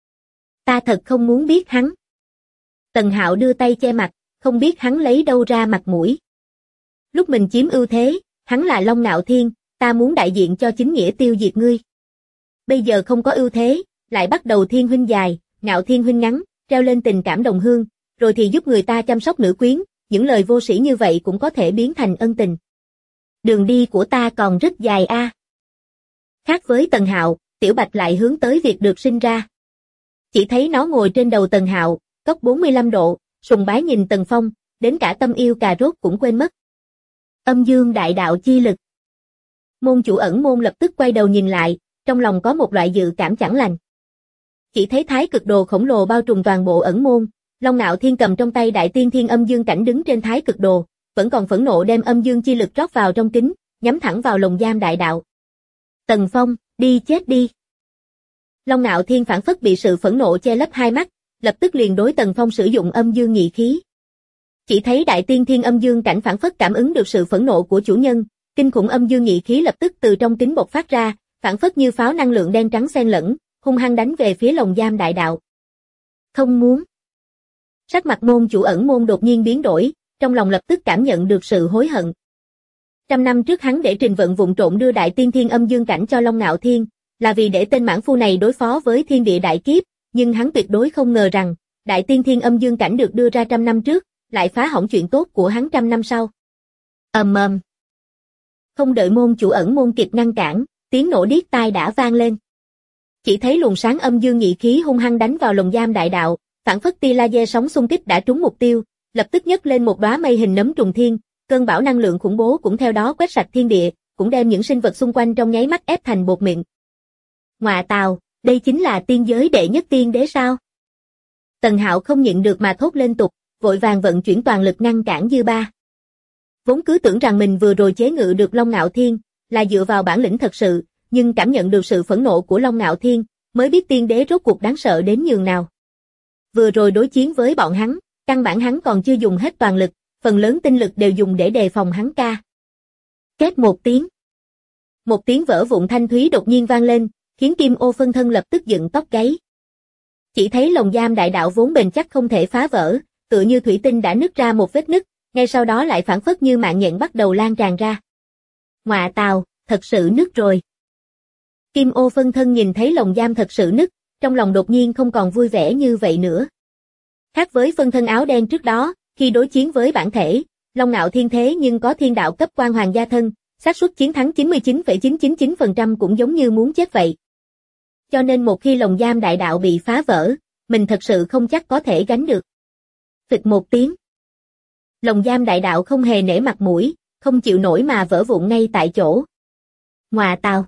Ta thật không muốn biết hắn. Tần Hạo đưa tay che mặt, không biết hắn lấy đâu ra mặt mũi. Lúc mình chiếm ưu thế, hắn là Long Ngạo Thiên, ta muốn đại diện cho chính nghĩa tiêu diệt ngươi. Bây giờ không có ưu thế, lại bắt đầu Thiên huynh dài, Ngạo Thiên huynh ngắn, treo lên tình cảm đồng hương, rồi thì giúp người ta chăm sóc nữ quyến, những lời vô sĩ như vậy cũng có thể biến thành ân tình. Đường đi của ta còn rất dài a. Khác với Tần Hạo, Tiểu Bạch lại hướng tới việc được sinh ra. Chỉ thấy nó ngồi trên đầu Tần Hạo, cốc 45 độ, sùng bái nhìn Tần Phong, đến cả tâm yêu cà rốt cũng quên mất. Âm dương đại đạo chi lực. Môn chủ ẩn môn lập tức quay đầu nhìn lại, trong lòng có một loại dự cảm chẳng lành. Chỉ thấy thái cực đồ khổng lồ bao trùm toàn bộ ẩn môn, Long Ngạo Thiên cầm trong tay đại tiên thiên âm dương cảnh đứng trên thái cực đồ, vẫn còn phẫn nộ đem âm dương chi lực rót vào trong kính, nhắm thẳng vào lồng giam đại đạo. Tần Phong, đi chết đi. Long Ngạo Thiên phảng phất bị sự phẫn nộ che lấp hai mắt, lập tức liền đối Tần Phong sử dụng âm dương nghị khí. Chỉ thấy đại tiên thiên âm dương cảnh phảng phất cảm ứng được sự phẫn nộ của chủ nhân, kinh khủng âm dương nghị khí lập tức từ trong kính bộc phát ra, phảng phất như pháo năng lượng đen trắng xen lẫn, hung hăng đánh về phía lồng giam đại đạo. Không muốn. Sắc mặt môn chủ ẩn môn đột nhiên biến đổi, trong lòng lập tức cảm nhận được sự hối hận. 100 năm trước hắn để Trình Vận vụng trộn đưa đại tiên thiên âm dương cảnh cho Long Ngạo Thiên, là vì để tên mãn phu này đối phó với thiên địa đại kiếp, nhưng hắn tuyệt đối không ngờ rằng, đại tiên thiên âm dương cảnh được đưa ra 100 năm trước, lại phá hỏng chuyện tốt của hắn 100 năm sau. Ầm. Không đợi môn chủ ẩn môn kịp ngăn cản, tiếng nổ điếc tai đã vang lên. Chỉ thấy luồng sáng âm dương nhị khí hung hăng đánh vào lồng giam đại đạo, phản phất tia laser sóng xung kích đã trúng mục tiêu, lập tức nhấc lên một đóa mây hình nấm trùng thiên, cơn bão năng lượng khủng bố cũng theo đó quét sạch thiên địa, cũng đem những sinh vật xung quanh trong nháy mắt ép thành bột mịn. Ngọa tào, đây chính là tiên giới đệ nhất tiên đế sao? Tần Hạo không nhịn được mà thốt lên tục, vội vàng vận chuyển toàn lực ngăn cản dư ba. Vốn cứ tưởng rằng mình vừa rồi chế ngự được Long Ngạo Thiên, là dựa vào bản lĩnh thật sự, nhưng cảm nhận được sự phẫn nộ của Long Ngạo Thiên, mới biết tiên đế rốt cuộc đáng sợ đến nhường nào. Vừa rồi đối chiến với bọn hắn, căn bản hắn còn chưa dùng hết toàn lực, phần lớn tinh lực đều dùng để đề phòng hắn ca. Két một tiếng. Một tiếng vỡ vụn thanh thúy đột nhiên vang lên, khiến Kim Ô phân thân lập tức dựng tóc gáy. Chỉ thấy lồng giam đại đạo vốn bền chắc không thể phá vỡ, tựa như thủy tinh đã nứt ra một vết nứt, ngay sau đó lại phảng phất như mạng nhện bắt đầu lan tràn ra. Ngọa tào, thật sự nứt rồi. Kim Ô phân thân nhìn thấy lồng giam thật sự nứt, trong lòng đột nhiên không còn vui vẻ như vậy nữa. Khác với phân thân áo đen trước đó, khi đối chiến với bản thể, Long Ngạo Thiên thế nhưng có thiên đạo cấp quan hoàng gia thân, xác suất chiến thắng 99,999% cũng giống như muốn chết vậy. Cho nên một khi lồng giam đại đạo bị phá vỡ, mình thật sự không chắc có thể gánh được. Phịch một tiếng. Lồng giam đại đạo không hề nể mặt mũi, không chịu nổi mà vỡ vụn ngay tại chỗ. Ngọa tào.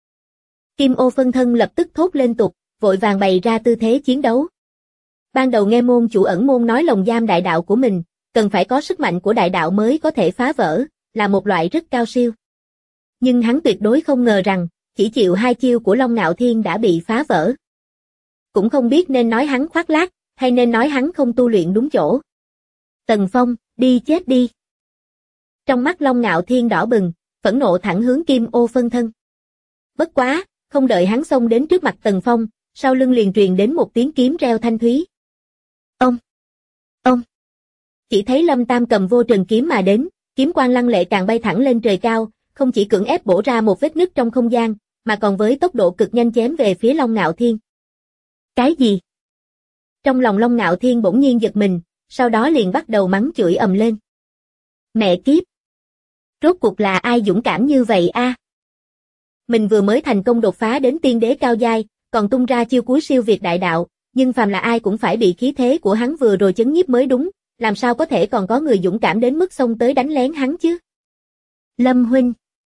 Kim Ô phân thân lập tức thốt lên tục, vội vàng bày ra tư thế chiến đấu. Ban đầu nghe môn chủ ẩn môn nói lồng giam đại đạo của mình, cần phải có sức mạnh của đại đạo mới có thể phá vỡ, là một loại rất cao siêu. Nhưng hắn tuyệt đối không ngờ rằng, chỉ chịu 2 chiêu của Long Ngạo Thiên đã bị phá vỡ. Cũng không biết nên nói hắn khoác lác, hay nên nói hắn không tu luyện đúng chỗ. Tần Phong, đi chết đi. Trong mắt Long Ngạo Thiên đỏ bừng, phẫn nộ thẳng hướng Kim Ô phân thân. Bất quá, không đợi hắn xông đến trước mặt Tần Phong, sau lưng liền truyền đến một tiếng kiếm reo thanh thúy. Ông! Chỉ thấy Lâm Tam cầm vô trần kiếm mà đến, kiếm quang lăng lệ càng bay thẳng lên trời cao, không chỉ cưỡng ép bổ ra một vết nứt trong không gian, mà còn với tốc độ cực nhanh chém về phía Long Ngạo Thiên. Cái gì? Trong lòng Long Ngạo Thiên bỗng nhiên giật mình, sau đó liền bắt đầu mắng chửi ầm lên. Mẹ kiếp! Rốt cuộc là ai dũng cảm như vậy a? Mình vừa mới thành công đột phá đến tiên đế cao giai, còn tung ra chiêu cuối siêu việt đại đạo, nhưng phàm là ai cũng phải bị khí thế của hắn vừa rồi chấn nhiếp mới đúng, làm sao có thể còn có người dũng cảm đến mức xông tới đánh lén hắn chứ? Lâm huynh!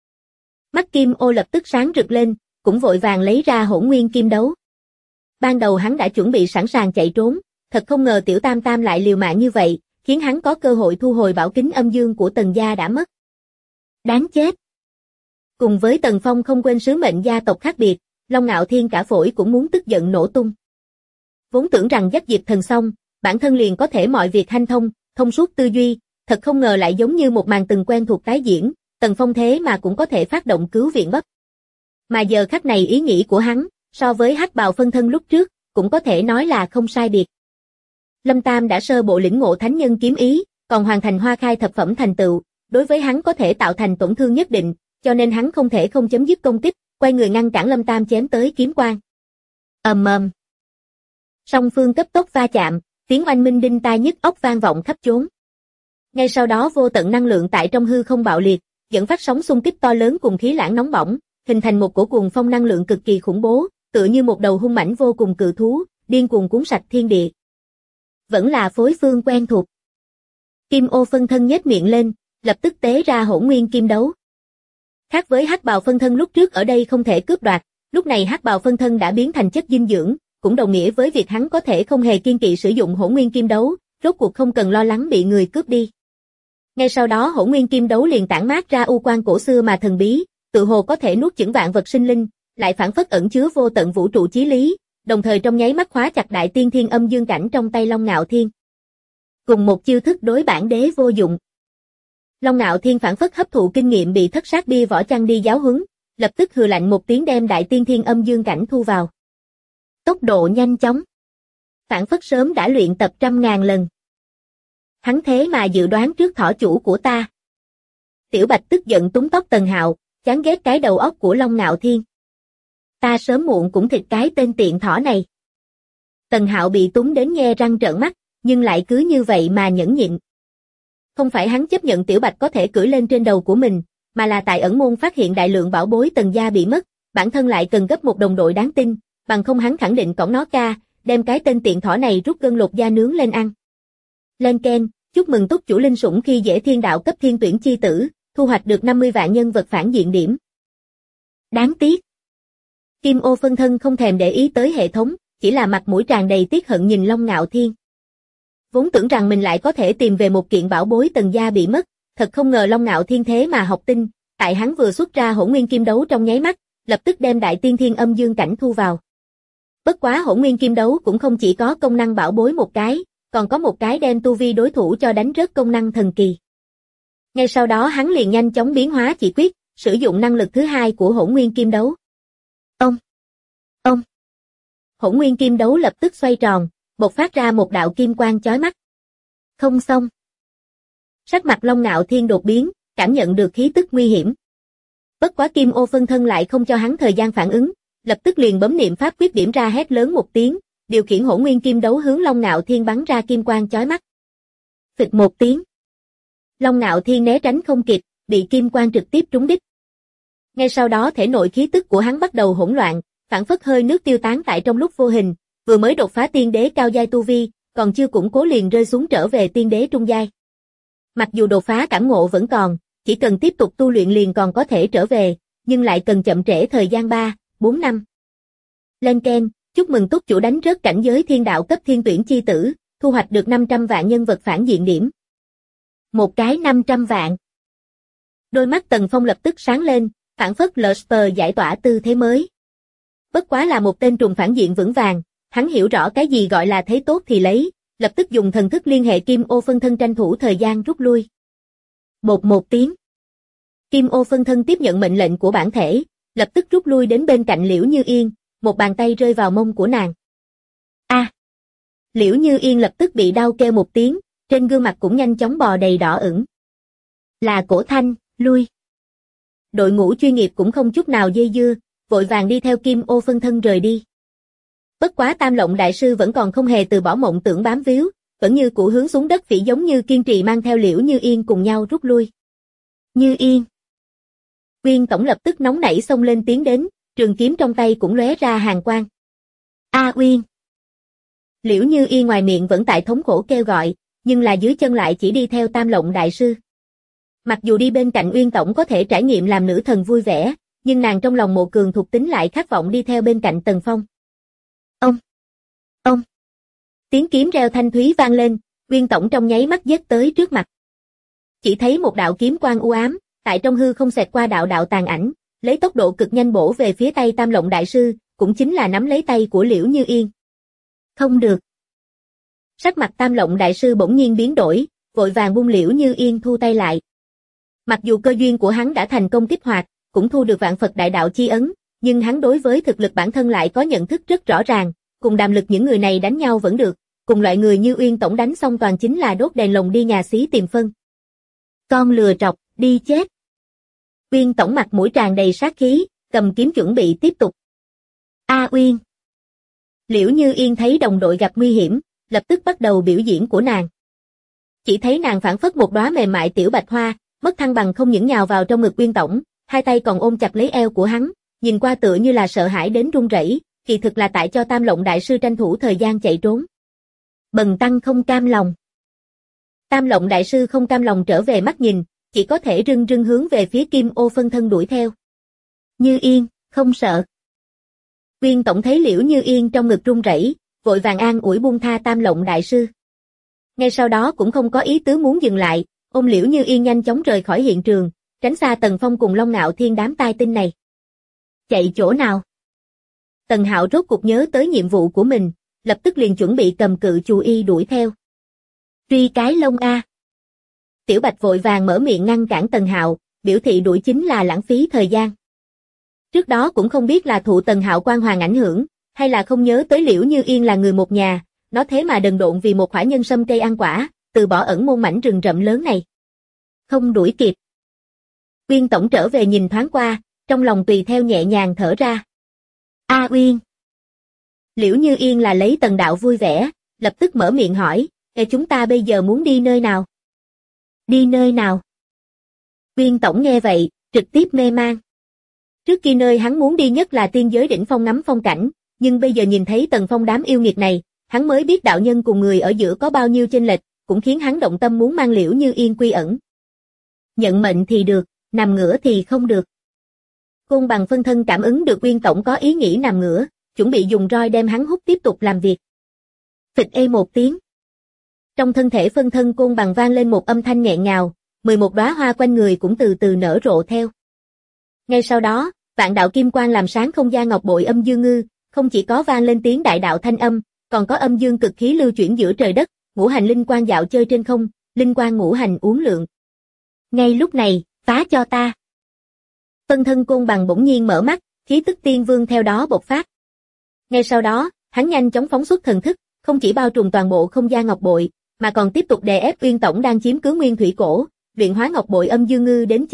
Mắt Kim Ô lập tức sáng rực lên, cũng vội vàng lấy ra Hỗn Nguyên Kim Đấu. Ban đầu hắn đã chuẩn bị sẵn sàng chạy trốn, thật không ngờ Tiểu Tam Tam lại liều mạng như vậy, khiến hắn có cơ hội thu hồi bảo kính âm dương của Tần gia đã mất. Đáng chết! Cùng với Tần Phong không quên sứ mệnh gia tộc khác biệt, Long Ngạo Thiên cả phổi cũng muốn tức giận nổ tung. Vốn tưởng rằng dắt diệp thần xong, bản thân liền có thể mọi việc hanh thông, thông suốt tư duy, thật không ngờ lại giống như một màn từng quen thuộc tái diễn, Tần Phong thế mà cũng có thể phát động cứu viện bấp. Mà giờ khắc này ý nghĩ của hắn, so với hắc bào phân thân lúc trước, cũng có thể nói là không sai biệt. Lâm Tam đã sơ bộ lĩnh ngộ thánh nhân kiếm ý, còn hoàn thành hoa khai thập phẩm thành tựu, đối với hắn có thể tạo thành tổn thương nhất định, cho nên hắn không thể không chấm dứt công kích, quay người ngăn cản Lâm Tam chém tới kiếm quang. Ầm ầm. Song phương cấp tốc va chạm, tiếng oanh minh đinh tai nhức óc vang vọng khắp chốn. Ngay sau đó vô tận năng lượng tại trong hư không bạo liệt, dẫn phát sóng xung kích to lớn cùng khí lãng nóng bỏng, hình thành một cổ cuồng phong năng lượng cực kỳ khủng bố, tựa như một đầu hung mãnh vô cùng cự thú, điên cuồng cuốn sạch thiên địa. Vẫn là phối phương quen thuộc. Kim Ô phân thân nhếch miệng lên, lập tức tế ra Hỗn Nguyên Kim Đấu. Khác với hắc bào phân thân lúc trước ở đây không thể cướp đoạt, lúc này hắc bào phân thân đã biến thành chất dinh dưỡng, cũng đồng nghĩa với việc hắn có thể không hề kiêng kỵ sử dụng Hỗn Nguyên Kim Đấu, rốt cuộc không cần lo lắng bị người cướp đi. Ngay sau đó Hỗn Nguyên Kim Đấu liền tản mát ra u quang cổ xưa mà thần bí, tự hồ có thể nuốt chửng vạn vật sinh linh, lại phảng phất ẩn chứa vô tận vũ trụ chí lý, đồng thời trong nháy mắt khóa chặt đại tiên thiên âm dương cảnh trong tay Long Ngạo Thiên. Cùng một chiêu thức đối bản đế vô dụng. Long Ngạo Thiên phảng phất hấp thụ kinh nghiệm bị thất sát bia võ chăng đi giáo huấn, lập tức hừ lạnh một tiếng đem đại tiên thiên âm dương cảnh thu vào. Tốc độ nhanh chóng. Phảng phất sớm đã luyện tập 100.000 lần. Hắn thế mà dự đoán trước thỏ chủ của ta. Tiểu Bạch tức giận túm tóc Tần Hạo, chán ghét cái đầu óc của Long Ngạo Thiên. Ta sớm muộn cũng thịt cái tên tiện thỏ này. Tần Hạo bị túm đến nhe răng trợn mắt, nhưng lại cứ như vậy mà nhẫn nhịn. Không phải hắn chấp nhận Tiểu Bạch có thể cưỡi lên trên đầu của mình, mà là tại ẩn môn phát hiện đại lượng bảo bối Tần gia bị mất, bản thân lại cần gấp một đồng đội đáng tin, bằng không hắn khẳng định cõng nó ca, đem cái tên tiện thỏ này rút gân lột da nướng lên ăn. Lên Ken, chúc mừng túc chủ linh sủng khi dễ thiên đạo cấp thiên tuyển chi tử, thu hoạch được 50 vạn nhân vật phản diện điểm. Đáng tiếc. Kim Ô phân thân không thèm để ý tới hệ thống, chỉ là mặt mũi tràn đầy tiếc hận nhìn Long Ngạo Thiên. Vốn tưởng rằng mình lại có thể tìm về một kiện bảo bối Tần gia bị mất, thật không ngờ Long Ngạo Thiên thế mà học tinh, tại hắn vừa xuất ra Hỗn Nguyên Kim Đấu trong nháy mắt, lập tức đem đại tiên thiên âm dương cảnh thu vào. Bất quá Hỗn Nguyên Kim Đấu cũng không chỉ có công năng bảo bối một cái, còn có một cái đem tu vi đối thủ cho đánh rớt công năng thần kỳ. Ngay sau đó hắn liền nhanh chóng biến hóa chỉ quyết, sử dụng năng lực thứ hai của Hỗn Nguyên Kim Đấu. Ông. Hỗn Nguyên Kim Đấu lập tức xoay tròn, bộc phát ra một đạo kim quang chói mắt. Không xong. Sắc mặt Long Ngạo Thiên đột biến, cảm nhận được khí tức nguy hiểm. Bất quá Kim Ô phân thân lại không cho hắn thời gian phản ứng, lập tức liền bấm niệm pháp quyết điểm ra hét lớn một tiếng, điều khiển Hỗn Nguyên Kim Đấu hướng Long Ngạo Thiên bắn ra kim quang chói mắt. Phịch một tiếng. Long Ngạo Thiên né tránh không kịp, bị kim quang trực tiếp trúng đích. Ngay sau đó thể nội khí tức của hắn bắt đầu hỗn loạn, phảng phất hơi nước tiêu tán tại trong lúc vô hình, vừa mới đột phá tiên đế cao giai tu vi, còn chưa củng cố liền rơi xuống trở về tiên đế trung giai. Mặc dù đột phá cảm ngộ vẫn còn, chỉ cần tiếp tục tu luyện liền còn có thể trở về, nhưng lại cần chậm trễ thời gian 3, 4 năm. Lên Ken, chúc mừng túc chủ đánh rớt cảnh giới thiên đạo cấp thiên tuyển chi tử, thu hoạch được 500 vạn nhân vật phản diện điểm. Một cái 500 vạn. Đôi mắt Tần Phong lập tức sáng lên, phảng phất Luster giải tỏa tư thế mới. Bất quá là một tên trùng phản diện vững vàng, hắn hiểu rõ cái gì gọi là thấy tốt thì lấy, lập tức dùng thần thức liên hệ Kim Ô phân thân tranh thủ thời gian rút lui. Bột một tiếng. Kim Ô phân thân tiếp nhận mệnh lệnh của bản thể, lập tức rút lui đến bên cạnh Liễu Như Yên, một bàn tay rơi vào mông của nàng. A! Liễu Như Yên lập tức bị đau kêu một tiếng, trên gương mặt cũng nhanh chóng bò đầy đỏ ửng. Là Cổ Thanh, lui. Đội ngũ chuyên nghiệp cũng không chút nào dây dưa, vội vàng đi theo Kim Ô phân thân rời đi. Bất quá Tam Lộng đại sư vẫn còn không hề từ bỏ mộng tưởng bám víu, vẫn như cũ hướng xuống đất phỉ giống như kiên trì mang theo Liễu Như Yên cùng nhau rút lui. Như Yên. Uyên Tổng lập tức nóng nảy xông lên tiến đến, trường kiếm trong tay cũng lóe ra hàn quang. A Uyên. Liễu Như Yên ngoài miệng vẫn tại thống khổ kêu gọi, nhưng là dưới chân lại chỉ đi theo Tam Lộng đại sư. Mặc dù đi bên cạnh Uyên Tổng có thể trải nghiệm làm nữ thần vui vẻ, nhưng nàng trong lòng Mộ Cường thuộc tính lại khát vọng đi theo bên cạnh Tần Phong. Ông. Tiếng kiếm reo thanh thúy vang lên, Uyên Tổng trong nháy mắt giết tới trước mặt. Chỉ thấy một đạo kiếm quang u ám, tại trong hư không xẹt qua đạo đạo tàn ảnh, lấy tốc độ cực nhanh bổ về phía tay Tam Lộng đại sư, cũng chính là nắm lấy tay của Liễu Như Yên. Không được. Sắc mặt Tam Lộng đại sư bỗng nhiên biến đổi, vội vàng buông Liễu Như Yên thu tay lại. Mặc dù cơ duyên của hắn đã thành công kích hoạt, cũng thu được vạn Phật đại đạo chi ấn, nhưng hắn đối với thực lực bản thân lại có nhận thức rất rõ ràng, cùng Đàm Lực những người này đánh nhau vẫn được, cùng loại người như Uyên Tổng đánh xong toàn chính là đốt đèn lồng đi nhà xí tìm phân. Con lừa trọc, đi chết. Uyên Tổng mặt mũi tràn đầy sát khí, cầm kiếm chuẩn bị tiếp tục. A Uyên. Liễu Như Yên thấy đồng đội gặp nguy hiểm, lập tức bắt đầu biểu diễn của nàng. Chỉ thấy nàng phảng phất một đóa mềm mại tiểu bạch hoa, mất thăng bằng không những nhào vào trong ngực Uyên Tổng, hai tay còn ôm chặt lấy eo của hắn, nhìn qua tựa như là sợ hãi đến run rẩy, kỳ thực là tại cho Tam Lộng đại sư tranh thủ thời gian chạy trốn. Bần tăng không cam lòng. Tam Lộng đại sư không cam lòng trở về mắt nhìn, chỉ có thể rưng rưng hướng về phía Kim Ô phân thân đuổi theo. Như Yên, không sợ. Uyên Tổng thấy Liễu Như Yên trong ngực run rẩy, vội vàng an ủi buông tha Tam Lộng đại sư. Ngay sau đó cũng không có ý tứ muốn dừng lại, ôm Liễu Như Yên nhanh chóng rời khỏi hiện trường, tránh xa Tần Phong cùng Long Ngạo Thiên đám tai tinh này. Chạy chỗ nào? Tần Hạo rốt cục nhớ tới nhiệm vụ của mình, lập tức liền chuẩn bị cầm cự chù y đuổi theo. Truy cái lông a. Tiểu Bạch vội vàng mở miệng ngăn cản Tần Hạo, biểu thị đuổi chính là lãng phí thời gian. Trước đó cũng không biết là thụ Tần Hạo quan hoàng ảnh hưởng, hay là không nhớ tới Liễu Như Yên là người một nhà, nó thế mà đần độn vì một khỏa nhân sâm cây ăn quả, từ bỏ ẩn môn mảnh rừng rậm lớn này. Không đuổi kịp. Uyên Tổng trở về nhìn thoáng qua, trong lòng tùy theo nhẹ nhàng thở ra. A Uyên. Liễu Như Yên là lấy Tần đạo vui vẻ, lập tức mở miệng hỏi, chúng ta bây giờ muốn đi nơi nào? Đi nơi nào? Uyên Tổng nghe vậy, trực tiếp mê man. Trước kia nơi hắn muốn đi nhất là tiên giới đỉnh phong ngắm phong cảnh, nhưng bây giờ nhìn thấy Tần Phong đám yêu nghiệt này, hắn mới biết đạo nhân cùng người ở giữa có bao nhiêu chênh lệch, cũng khiến hắn động tâm muốn mang Liễu Như Yên quy ẩn. Nhận mệnh thì được, nằm ngửa thì không được. Côn Bằng phân thân cảm ứng được Uyên Tổng có ý nghĩ nằm ngửa, chuẩn bị dùng roi đem hắn hút tiếp tục làm việc. Phịch ê một tiếng. Trong thân thể phân thân Côn Bằng vang lên một âm thanh nghẹn ngào, 11 đóa hoa quanh người cũng từ từ nở rộ theo. Ngay sau đó, vạn đạo kim quang làm sáng không gian ngọc bội âm dương ngư, không chỉ có vang lên tiếng đại đạo thanh âm, còn có âm dương cực khí lưu chuyển giữa trời đất, ngũ hành linh quang dạo chơi trên không, linh quang ngũ hành uốn lượn. Ngay lúc này, phá cho ta. Phân thân Côn Bằng bỗng nhiên mở mắt, khí tức tiên vương theo đó bộc phát. Ngay sau đó, hắn nhanh chóng phóng xuất thần thức, không chỉ bao trùm toàn bộ không gian ngọc bội, mà còn tiếp tục đè ép Uyên Tổng đang chiếm cứ nguyên thủy cổ, luyện hóa ngọc bội âm dương ngư đến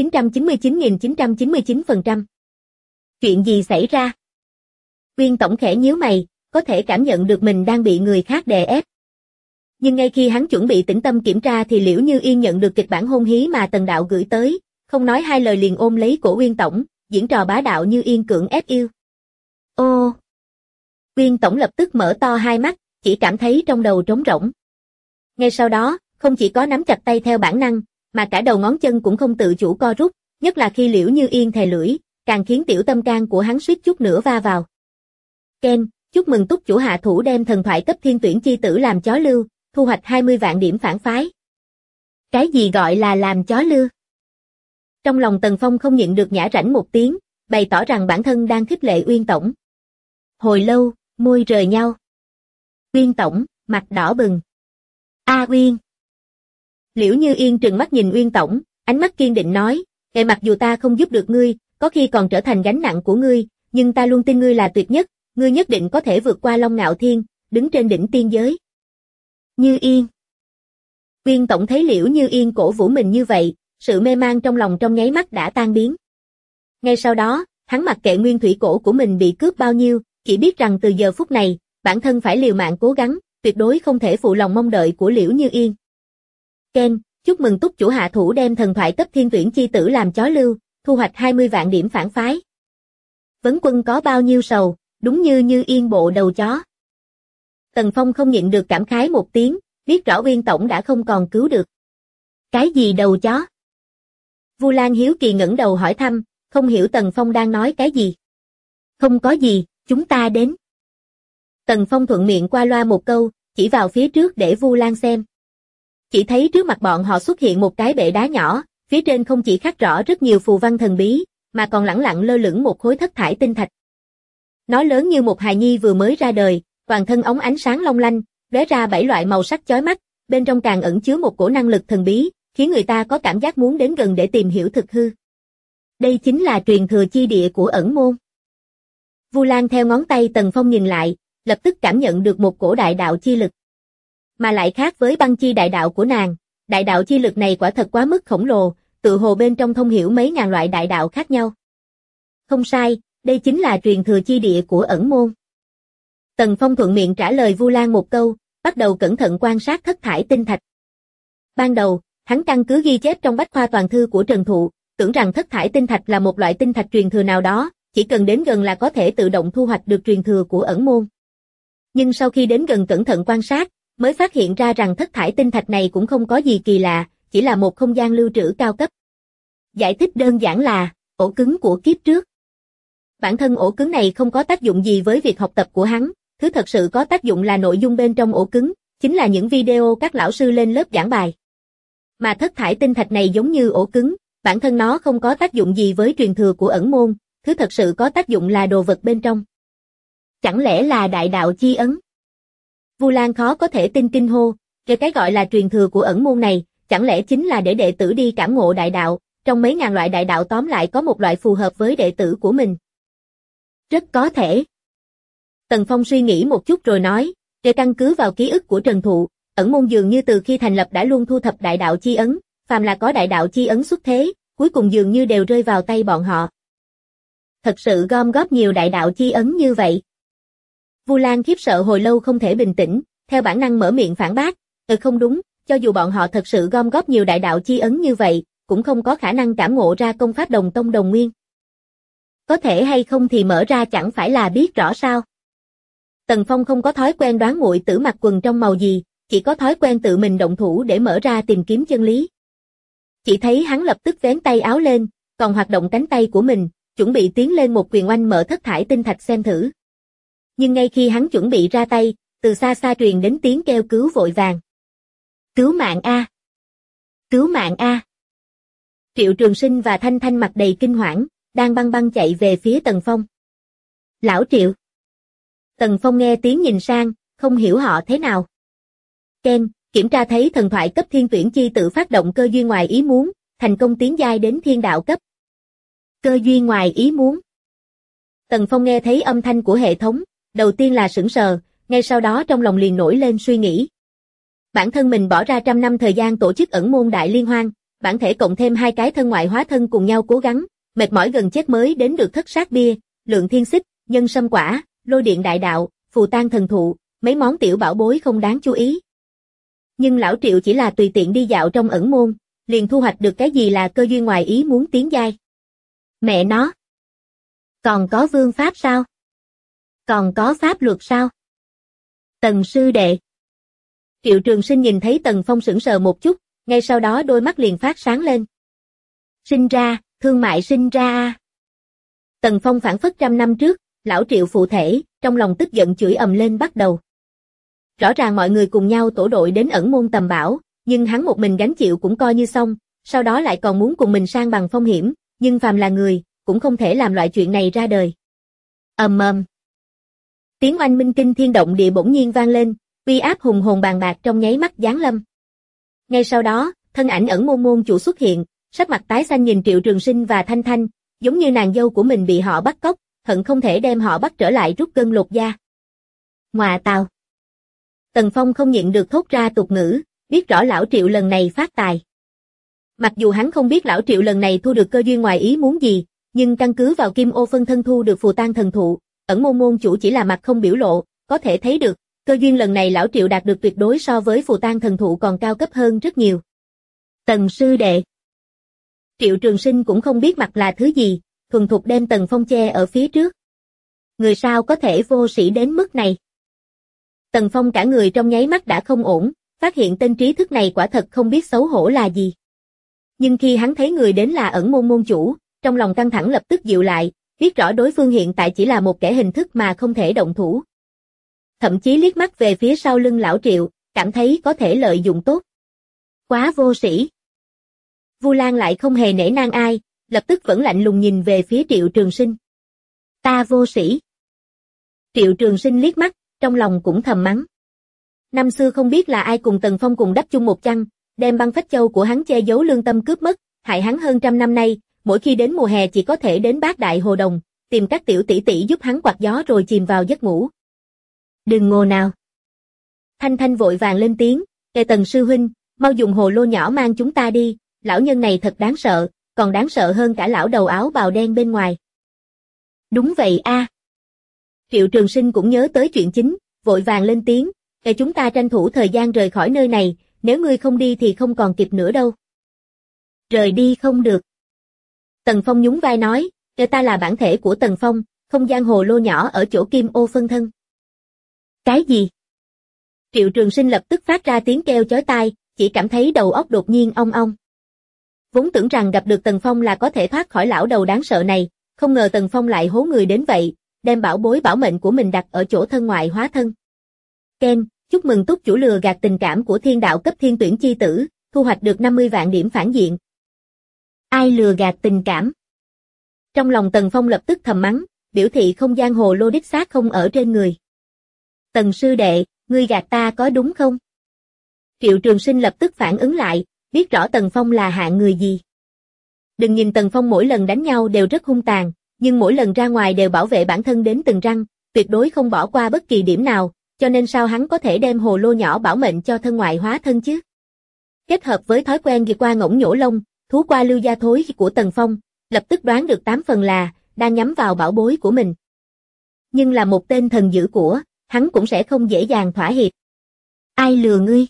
999.999%. Chuyện gì xảy ra? Uyên Tổng khẽ nhíu mày, có thể cảm nhận được mình đang bị người khác đè ép. Nhưng ngay khi hắn chuẩn bị tĩnh tâm kiểm tra thì Liễu Như Yên nhận được kịch bản hôn hí mà Tần đạo gửi tới, không nói hai lời liền ôm lấy cổ Uyên Tổng, diễn trò bá đạo Như Yên cưỡng ép yêu. Ô! Uyên Tổng lập tức mở to hai mắt, chỉ cảm thấy trong đầu trống rỗng. Ngay sau đó, không chỉ có nắm chặt tay theo bản năng, mà cả đầu ngón chân cũng không tự chủ co rút, nhất là khi Liễu Như Yên thè lưỡi, càng khiến tiểu tâm can của hắn suýt chút nữa va vào. Ken, chúc mừng túc chủ hạ thủ đem thần thoại cấp thiên tuyển chi tử làm chó lưu, thu hoạch 20 vạn điểm phản phái. Cái gì gọi là làm chó lưu? Trong lòng Tần Phong không nhịn được nhả rãnh một tiếng, bày tỏ rằng bản thân đang khích lệ Uyên Tổng. Hồi lâu, môi rời nhau. Uyên Tổng, mặt đỏ bừng. A Uyên. Liễu Như Yên trừng mắt nhìn Uyên Tổng, ánh mắt kiên định nói, mặc dù ta không giúp được ngươi, có khi còn trở thành gánh nặng của ngươi, nhưng ta luôn tin ngươi là tuyệt nhất, ngươi nhất định có thể vượt qua Long Ngạo Thiên, đứng trên đỉnh tiên giới. Như Yên. Viên tổng thấy Liễu Như Yên cổ vũ mình như vậy, sự mê man trong lòng trong nháy mắt đã tan biến. Ngay sau đó, hắn mặc kệ nguyên thủy cổ của mình bị cướp bao nhiêu, chỉ biết rằng từ giờ phút này, bản thân phải liều mạng cố gắng, tuyệt đối không thể phụ lòng mong đợi của Liễu Như Yên. Ken, chúc mừng túc chủ hạ thủ đem thần thoại cấp thiên tuyển chi tử làm chó lưu, thu hoạch 20 vạn điểm phản phái. Vấn quân có bao nhiêu sầu, đúng như Như Yên bộ đầu chó. Tần Phong không nhịn được cảm khái một tiếng, biết rõ Uyên tổng đã không còn cứu được. Cái gì đầu chó? Vu Lan hiếu kỳ ngẩng đầu hỏi thăm, không hiểu Tần Phong đang nói cái gì. Không có gì, chúng ta đến. Tần Phong thuận miệng qua loa một câu, chỉ vào phía trước để Vu Lan xem. Chỉ thấy trước mặt bọn họ xuất hiện một cái bệ đá nhỏ, phía trên không chỉ khắc rõ rất nhiều phù văn thần bí, mà còn lẳng lặng lơ lửng một khối thất thải tinh thạch. Nó lớn như một hài nhi vừa mới ra đời, toàn thân óng ánh sáng long lanh, lóe ra 7 loại màu sắc chói mắt, bên trong càng ẩn chứa một cổ năng lực thần bí, khiến người ta có cảm giác muốn đến gần để tìm hiểu thực hư. Đây chính là truyền thừa chi địa của ẩn môn. Vu Lan theo ngón tay Tần Phong nhìn lại, lập tức cảm nhận được một cổ đại đạo chi lực. Mà lại khác với băng chi đại đạo của nàng, đại đạo chi lực này quả thật quá mức khổng lồ, tự hồ bên trong thông hiểu mấy ngàn loại đại đạo khác nhau. Không sai, đây chính là truyền thừa chi địa của ẩn môn. Tần Phong thuận miệng trả lời Vu Lan một câu, bắt đầu cẩn thận quan sát thất thải tinh thạch. Ban đầu, hắn căn cứ ghi chép trong bách khoa toàn thư của Trần Thụ, tưởng rằng thất thải tinh thạch là một loại tinh thạch truyền thừa nào đó, chỉ cần đến gần là có thể tự động thu hoạch được truyền thừa của ẩn môn. Nhưng sau khi đến gần cẩn thận quan sát, mới phát hiện ra rằng thất thải tinh thạch này cũng không có gì kỳ lạ, chỉ là một không gian lưu trữ cao cấp. Giải thích đơn giản là, ổ cứng của kiếp trước. Bản thân ổ cứng này không có tác dụng gì với việc học tập của hắn, thứ thật sự có tác dụng là nội dung bên trong ổ cứng, chính là những video các lão sư lên lớp giảng bài. Mà thất thải tinh thạch này giống như ổ cứng, bản thân nó không có tác dụng gì với truyền thừa của ẩn môn, thứ thật sự có tác dụng là đồ vật bên trong. Chẳng lẽ là đại đạo chi ấn? Vu Lan khó có thể tin kinh hô, cái gọi là truyền thừa của ẩn môn này, chẳng lẽ chính là để đệ tử đi cảm ngộ đại đạo, trong mấy ngàn loại đại đạo tóm lại có một loại phù hợp với đệ tử của mình. Rất có thể. Tần Phong suy nghĩ một chút rồi nói, để căn cứ vào ký ức của Trần Thụ, ẩn môn dường như từ khi thành lập đã luôn thu thập đại đạo chi ấn, phàm là có đại đạo chi ấn xuất thế, cuối cùng dường như đều rơi vào tay bọn họ. Thật sự gom góp nhiều đại đạo chi ấn như vậy. Vu Lan khiếp sợ hồi lâu không thể bình tĩnh, theo bản năng mở miệng phản bác, không đúng, cho dù bọn họ thật sự gom góp nhiều đại đạo chi ấn như vậy, cũng không có khả năng cảm ngộ ra công pháp đồng tông đồng nguyên. Có thể hay không thì mở ra chẳng phải là biết rõ sao. Tần Phong không có thói quen đoán muội tử mặc quần trong màu gì, chỉ có thói quen tự mình động thủ để mở ra tìm kiếm chân lý. Chỉ thấy hắn lập tức vén tay áo lên, còn hoạt động cánh tay của mình, chuẩn bị tiến lên một quyền oanh mở thất thải tinh thạch xem thử. Nhưng ngay khi hắn chuẩn bị ra tay, từ xa xa truyền đến tiếng kêu cứu vội vàng. Cứu mạng A! Cứu mạng A! Triệu Trường Sinh và Thanh Thanh mặt đầy kinh hoảng, đang băng băng chạy về phía Tần Phong. Lão Triệu! Tần Phong nghe tiếng nhìn sang, không hiểu họ thế nào. Ken, kiểm tra thấy thần thoại cấp thiên tuyển chi tự phát động cơ duyên ngoài ý muốn, thành công tiến giai đến thiên đạo cấp. Cơ duyên ngoài ý muốn. Tần Phong nghe thấy âm thanh của hệ thống, đầu tiên là sửng sờ, ngay sau đó trong lòng liền nổi lên suy nghĩ. Bản thân mình bỏ ra 100 năm thời gian tổ chức ẩn môn đại liên hoan, bản thể cộng thêm hai cái thân ngoại hóa thân cùng nhau cố gắng, mệt mỏi gần chết mới đến được thất sát bia, lượng thiên xích, nhân sâm quả, lôi điện đại đạo, phù tan thần thụ, mấy món tiểu bảo bối không đáng chú ý. Nhưng lão Triệu chỉ là tùy tiện đi dạo trong ẩn môn, liền thu hoạch được cái gì là cơ duyên ngoài ý muốn tiến giai. Mẹ nó! Còn có vương pháp sao? Còn có pháp luật sao? Tần sư đệ. Triệu Trường Sinh nhìn thấy Tần Phong sững sờ một chút, ngay sau đó đôi mắt liền phát sáng lên. Sinh ra, thương mại sinh ra. Tần Phong phản phất 100 năm trước, lão Triệu phụ thể, trong lòng tức giận chửi ầm lên bắt đầu. Rõ ràng mọi người cùng nhau tổ đội đến ẩn môn tầm bảo, nhưng hắn một mình gánh chịu cũng coi như xong, sau đó lại còn muốn cùng mình sang bằng phong hiểm, nhưng phàm là người, cũng không thể làm loại chuyện này ra đời. Ầm ầm. Tiếng oanh minh kinh thiên động địa bỗng nhiên vang lên, uy áp hùng hồn bàn bạc trong nháy mắt giáng lâm. Ngay sau đó, thân ảnh ẩn môn môn chủ xuất hiện, sắc mặt tái xanh nhìn Triệu Trường Sinh và Thanh Thanh, giống như nàng dâu của mình bị họ bắt cóc, hận không thể đem họ bắt trở lại rút gân lột da. Ngoà tào. Tần Phong không nhịn được thốt ra tục ngữ, biết rõ lão Triệu lần này phát tài. Mặc dù hắn không biết lão Triệu lần này thu được cơ duyên ngoài ý muốn gì, nhưng căn cứ vào kim ô phân thân thu được phù tang thần thụ, ẩn môn môn chủ chỉ là mặt không biểu lộ, có thể thấy được, cơ duyên lần này lão Triệu đạt được tuyệt đối so với phù tang thần thụ còn cao cấp hơn rất nhiều. Tần sư đệ. Triệu Trường Sinh cũng không biết mặt là thứ gì, thuần thục đem Tần Phong che ở phía trước. Người sao có thể vô sĩ đến mức này? Tần Phong cả người trong nháy mắt đã không ổn, phát hiện tên trí thức này quả thật không biết xấu hổ là gì. Nhưng khi hắn thấy người đến là ẩn môn môn chủ, trong lòng căng thẳng lập tức dịu lại, biết rõ đối phương hiện tại chỉ là một kẻ hình thức mà không thể động thủ. Thậm chí liếc mắt về phía sau lưng lão Triệu, cảm thấy có thể lợi dụng tốt. Quá vô sĩ. Vu Lan lại không hề nể nang ai, lập tức vẫn lạnh lùng nhìn về phía Triệu Trường Sinh. Ta vô sĩ. Triệu Trường Sinh liếc mắt, trong lòng cũng thầm mắng. Năm xưa không biết là ai cùng Tần Phong cùng đắp chung một chăn, đem băng phách châu của hắn che giấu lương tâm cướp mất, hại hắn hơn trăm năm nay, mỗi khi đến mùa hè chỉ có thể đến Bát Đại Hồ Đồng, tìm các tiểu tỷ tỷ giúp hắn quạt gió rồi chìm vào giấc ngủ. Đừng ngô nào. Thanh Thanh vội vàng lên tiếng, kề Tần sư huynh, mau dùng hồ lô nhỏ mang chúng ta đi, lão nhân này thật đáng sợ, còn đáng sợ hơn cả lão đầu áo bào đen bên ngoài. Đúng vậy a. Triệu Trường Sinh cũng nhớ tới chuyện chính, vội vàng lên tiếng, để chúng ta tranh thủ thời gian rời khỏi nơi này, nếu ngươi không đi thì không còn kịp nữa đâu. Rời đi không được. Tần Phong nhún vai nói, để ta là bản thể của Tần Phong, không gian hồ lô nhỏ ở chỗ kim ô phân thân. Cái gì? Triệu Trường Sinh lập tức phát ra tiếng kêu chói tai, chỉ cảm thấy đầu óc đột nhiên ong ong. Vốn tưởng rằng gặp được Tần Phong là có thể thoát khỏi lão đầu đáng sợ này, không ngờ Tần Phong lại hố người đến vậy, đem bảo bối bảo mệnh của mình đặt ở chỗ thân ngoại hóa thân. Ken, chúc mừng túc chủ lừa gạt tình cảm của thiên đạo cấp thiên tuyển chi tử, thu hoạch được 50 vạn điểm phản diện. Ai lừa gạt tình cảm? Trong lòng Tần Phong lập tức thầm mắng, biểu thị không gian hồ lô đích xác không ở trên người. Tần sư đệ, ngươi gạt ta có đúng không? Triệu Trường Sinh lập tức phản ứng lại, biết rõ Tần Phong là hạng người gì. Đừng nhìn Tần Phong mỗi lần đánh nhau đều rất hung tàn, nhưng mỗi lần ra ngoài đều bảo vệ bản thân đến từng răng, tuyệt đối không bỏ qua bất kỳ điểm nào, cho nên sao hắn có thể đem hồ lô nhỏ bảo mệnh cho thân ngoại hóa thân chứ? Kết hợp với thói quen ghi qua ngỗng nhổ lông, thú qua lưu gia thối của Tần Phong, lập tức đoán được 8 phần là đang nhắm vào bảo bối của mình. Nhưng là một tên thần dữ của, hắn cũng sẽ không dễ dàng thỏa hiệp. Ai lừa ngươi?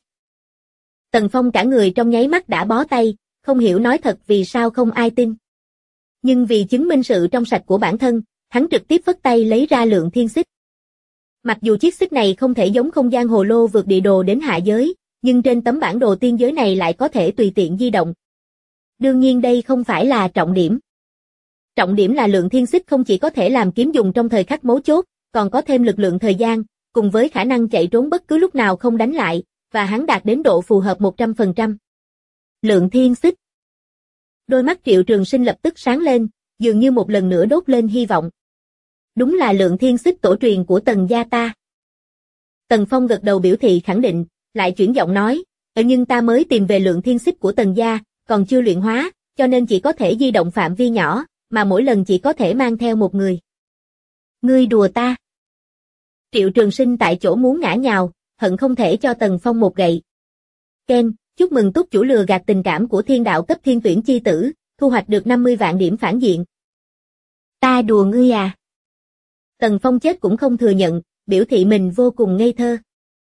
Tần Phong cả người trong nháy mắt đã bó tay, không hiểu nói thật vì sao không ai tin. Nhưng vì chứng minh sự trong sạch của bản thân, hắn trực tiếp phất tay lấy ra lượng thiên xích. Mặc dù chiếc xích này không thể giống không gian hồ lô vượt địa đồ đến hạ giới, nhưng trên tấm bản đồ tiên giới này lại có thể tùy tiện di động. Đương nhiên đây không phải là trọng điểm. Trọng điểm là lượng thiên xích không chỉ có thể làm kiếm dùng trong thời khắc mấu chốt, còn có thêm lực lượng thời gian, cùng với khả năng chạy trốn bất cứ lúc nào không đánh lại, và hắn đạt đến độ phù hợp 100%. Lượng thiên xích. Đôi mắt Triệu Trường Sinh lập tức sáng lên, dường như một lần nữa đốt lên hy vọng. Đúng là lượng thiên xích tổ truyền của Tần gia ta. Tần Phong gật đầu biểu thị khẳng định, lại chuyển giọng nói, nhưng ta mới tìm về lượng thiên xích của Tần gia, còn chưa luyện hóa, cho nên chỉ có thể di động phạm vi nhỏ, mà mỗi lần chỉ có thể mang theo một người. Ngươi đùa ta. Triệu Trường Sinh tại chỗ muốn ngã nhào, hận không thể cho Tần Phong một gậy. Ken, chúc mừng túc chủ lừa gạt tình cảm của thiên đạo cấp thiên tuyển chi tử, thu hoạch được 50 vạn điểm phản diện. Ta đùa ngươi à? Tần Phong chết cũng không thừa nhận, biểu thị mình vô cùng ngây thơ.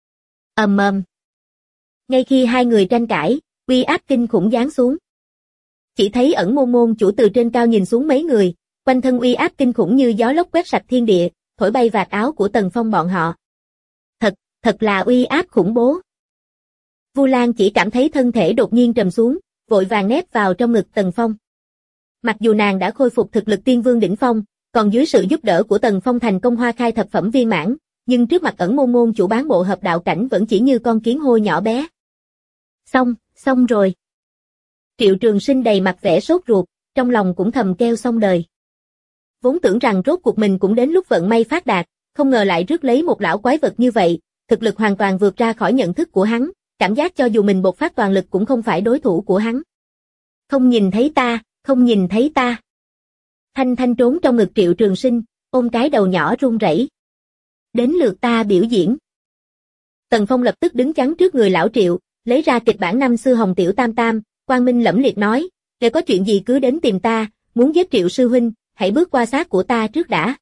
Ngay khi hai người tranh cãi, uy áp kinh khủng giáng xuống. Chỉ thấy ẩn môn môn chủ từ trên cao nhìn xuống mấy người, quanh thân uy áp kinh khủng như gió lốc quét sạch thiên địa, thổi bay vạt áo của Tần Phong bọn họ. Thật là uy áp khủng bố. Vu Lan chỉ cảm thấy thân thể đột nhiên trầm xuống, vội vàng nép vào trong ngực Tần Phong. Mặc dù nàng đã khôi phục thực lực tiên vương đỉnh phong, còn dưới sự giúp đỡ của Tần Phong thành công hoa khai thập phẩm viên mãn, nhưng trước mặt ẩn môn môn chủ bán bộ hợp đạo cảnh vẫn chỉ như con kiến hôi nhỏ bé. Xong rồi. Triệu Trường Sinh đầy mặt vẻ sốt ruột, trong lòng cũng thầm kêu xong đời. Vốn tưởng rằng rốt cuộc mình cũng đến lúc vận may phát đạt, không ngờ lại rước lấy một lão quái vật như vậy, thực lực hoàn toàn vượt ra khỏi nhận thức của hắn, cảm giác cho dù mình bộc phát toàn lực cũng không phải đối thủ của hắn. Không nhìn thấy ta. Thanh Thanh trốn trong ngực Triệu Trường Sinh, ôm cái đầu nhỏ run rẩy. Đến lượt ta biểu diễn. Tần Phong lập tức đứng chắn trước người lão Triệu, lấy ra kịch bản năm xưa Hồng Tiểu Tam Tam, quang minh lẫm liệt nói, nếu có chuyện gì cứ đến tìm ta, muốn giết Triệu sư huynh, hãy bước qua xác của ta trước đã.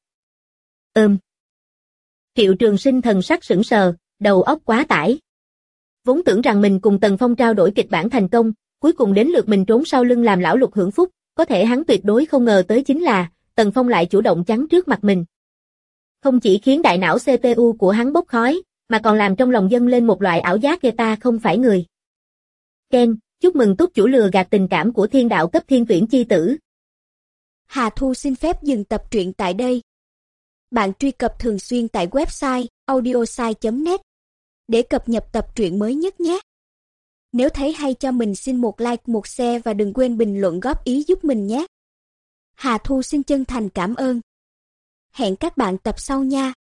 Triệu Trường Sinh thần sắc sững sờ, đầu óc quá tải. Vốn tưởng rằng mình cùng Tần Phong trao đổi kịch bản thành công, cuối cùng đến lượt mình trốn sau lưng làm lão lục hưởng phúc, có thể hắn tuyệt đối không ngờ tới chính là, Tần Phong lại chủ động chắn trước mặt mình. Không chỉ khiến đại não CPU của hắn bốc khói, mà còn làm trong lòng dâng lên một loại ảo giác ta không phải người. Ken, chúc mừng túc chủ lừa gạt tình cảm của thiên đạo cấp thiên tuyển chi tử.
Hà Thu xin phép dừng tập truyện tại đây. Bạn truy cập thường xuyên tại website audiosai.net để cập nhật tập truyện mới nhất nhé. Nếu thấy hay cho mình xin một like, một share và đừng quên bình luận góp ý giúp mình nhé. Hà Thu xin chân thành cảm ơn. Hẹn các bạn tập sau nha.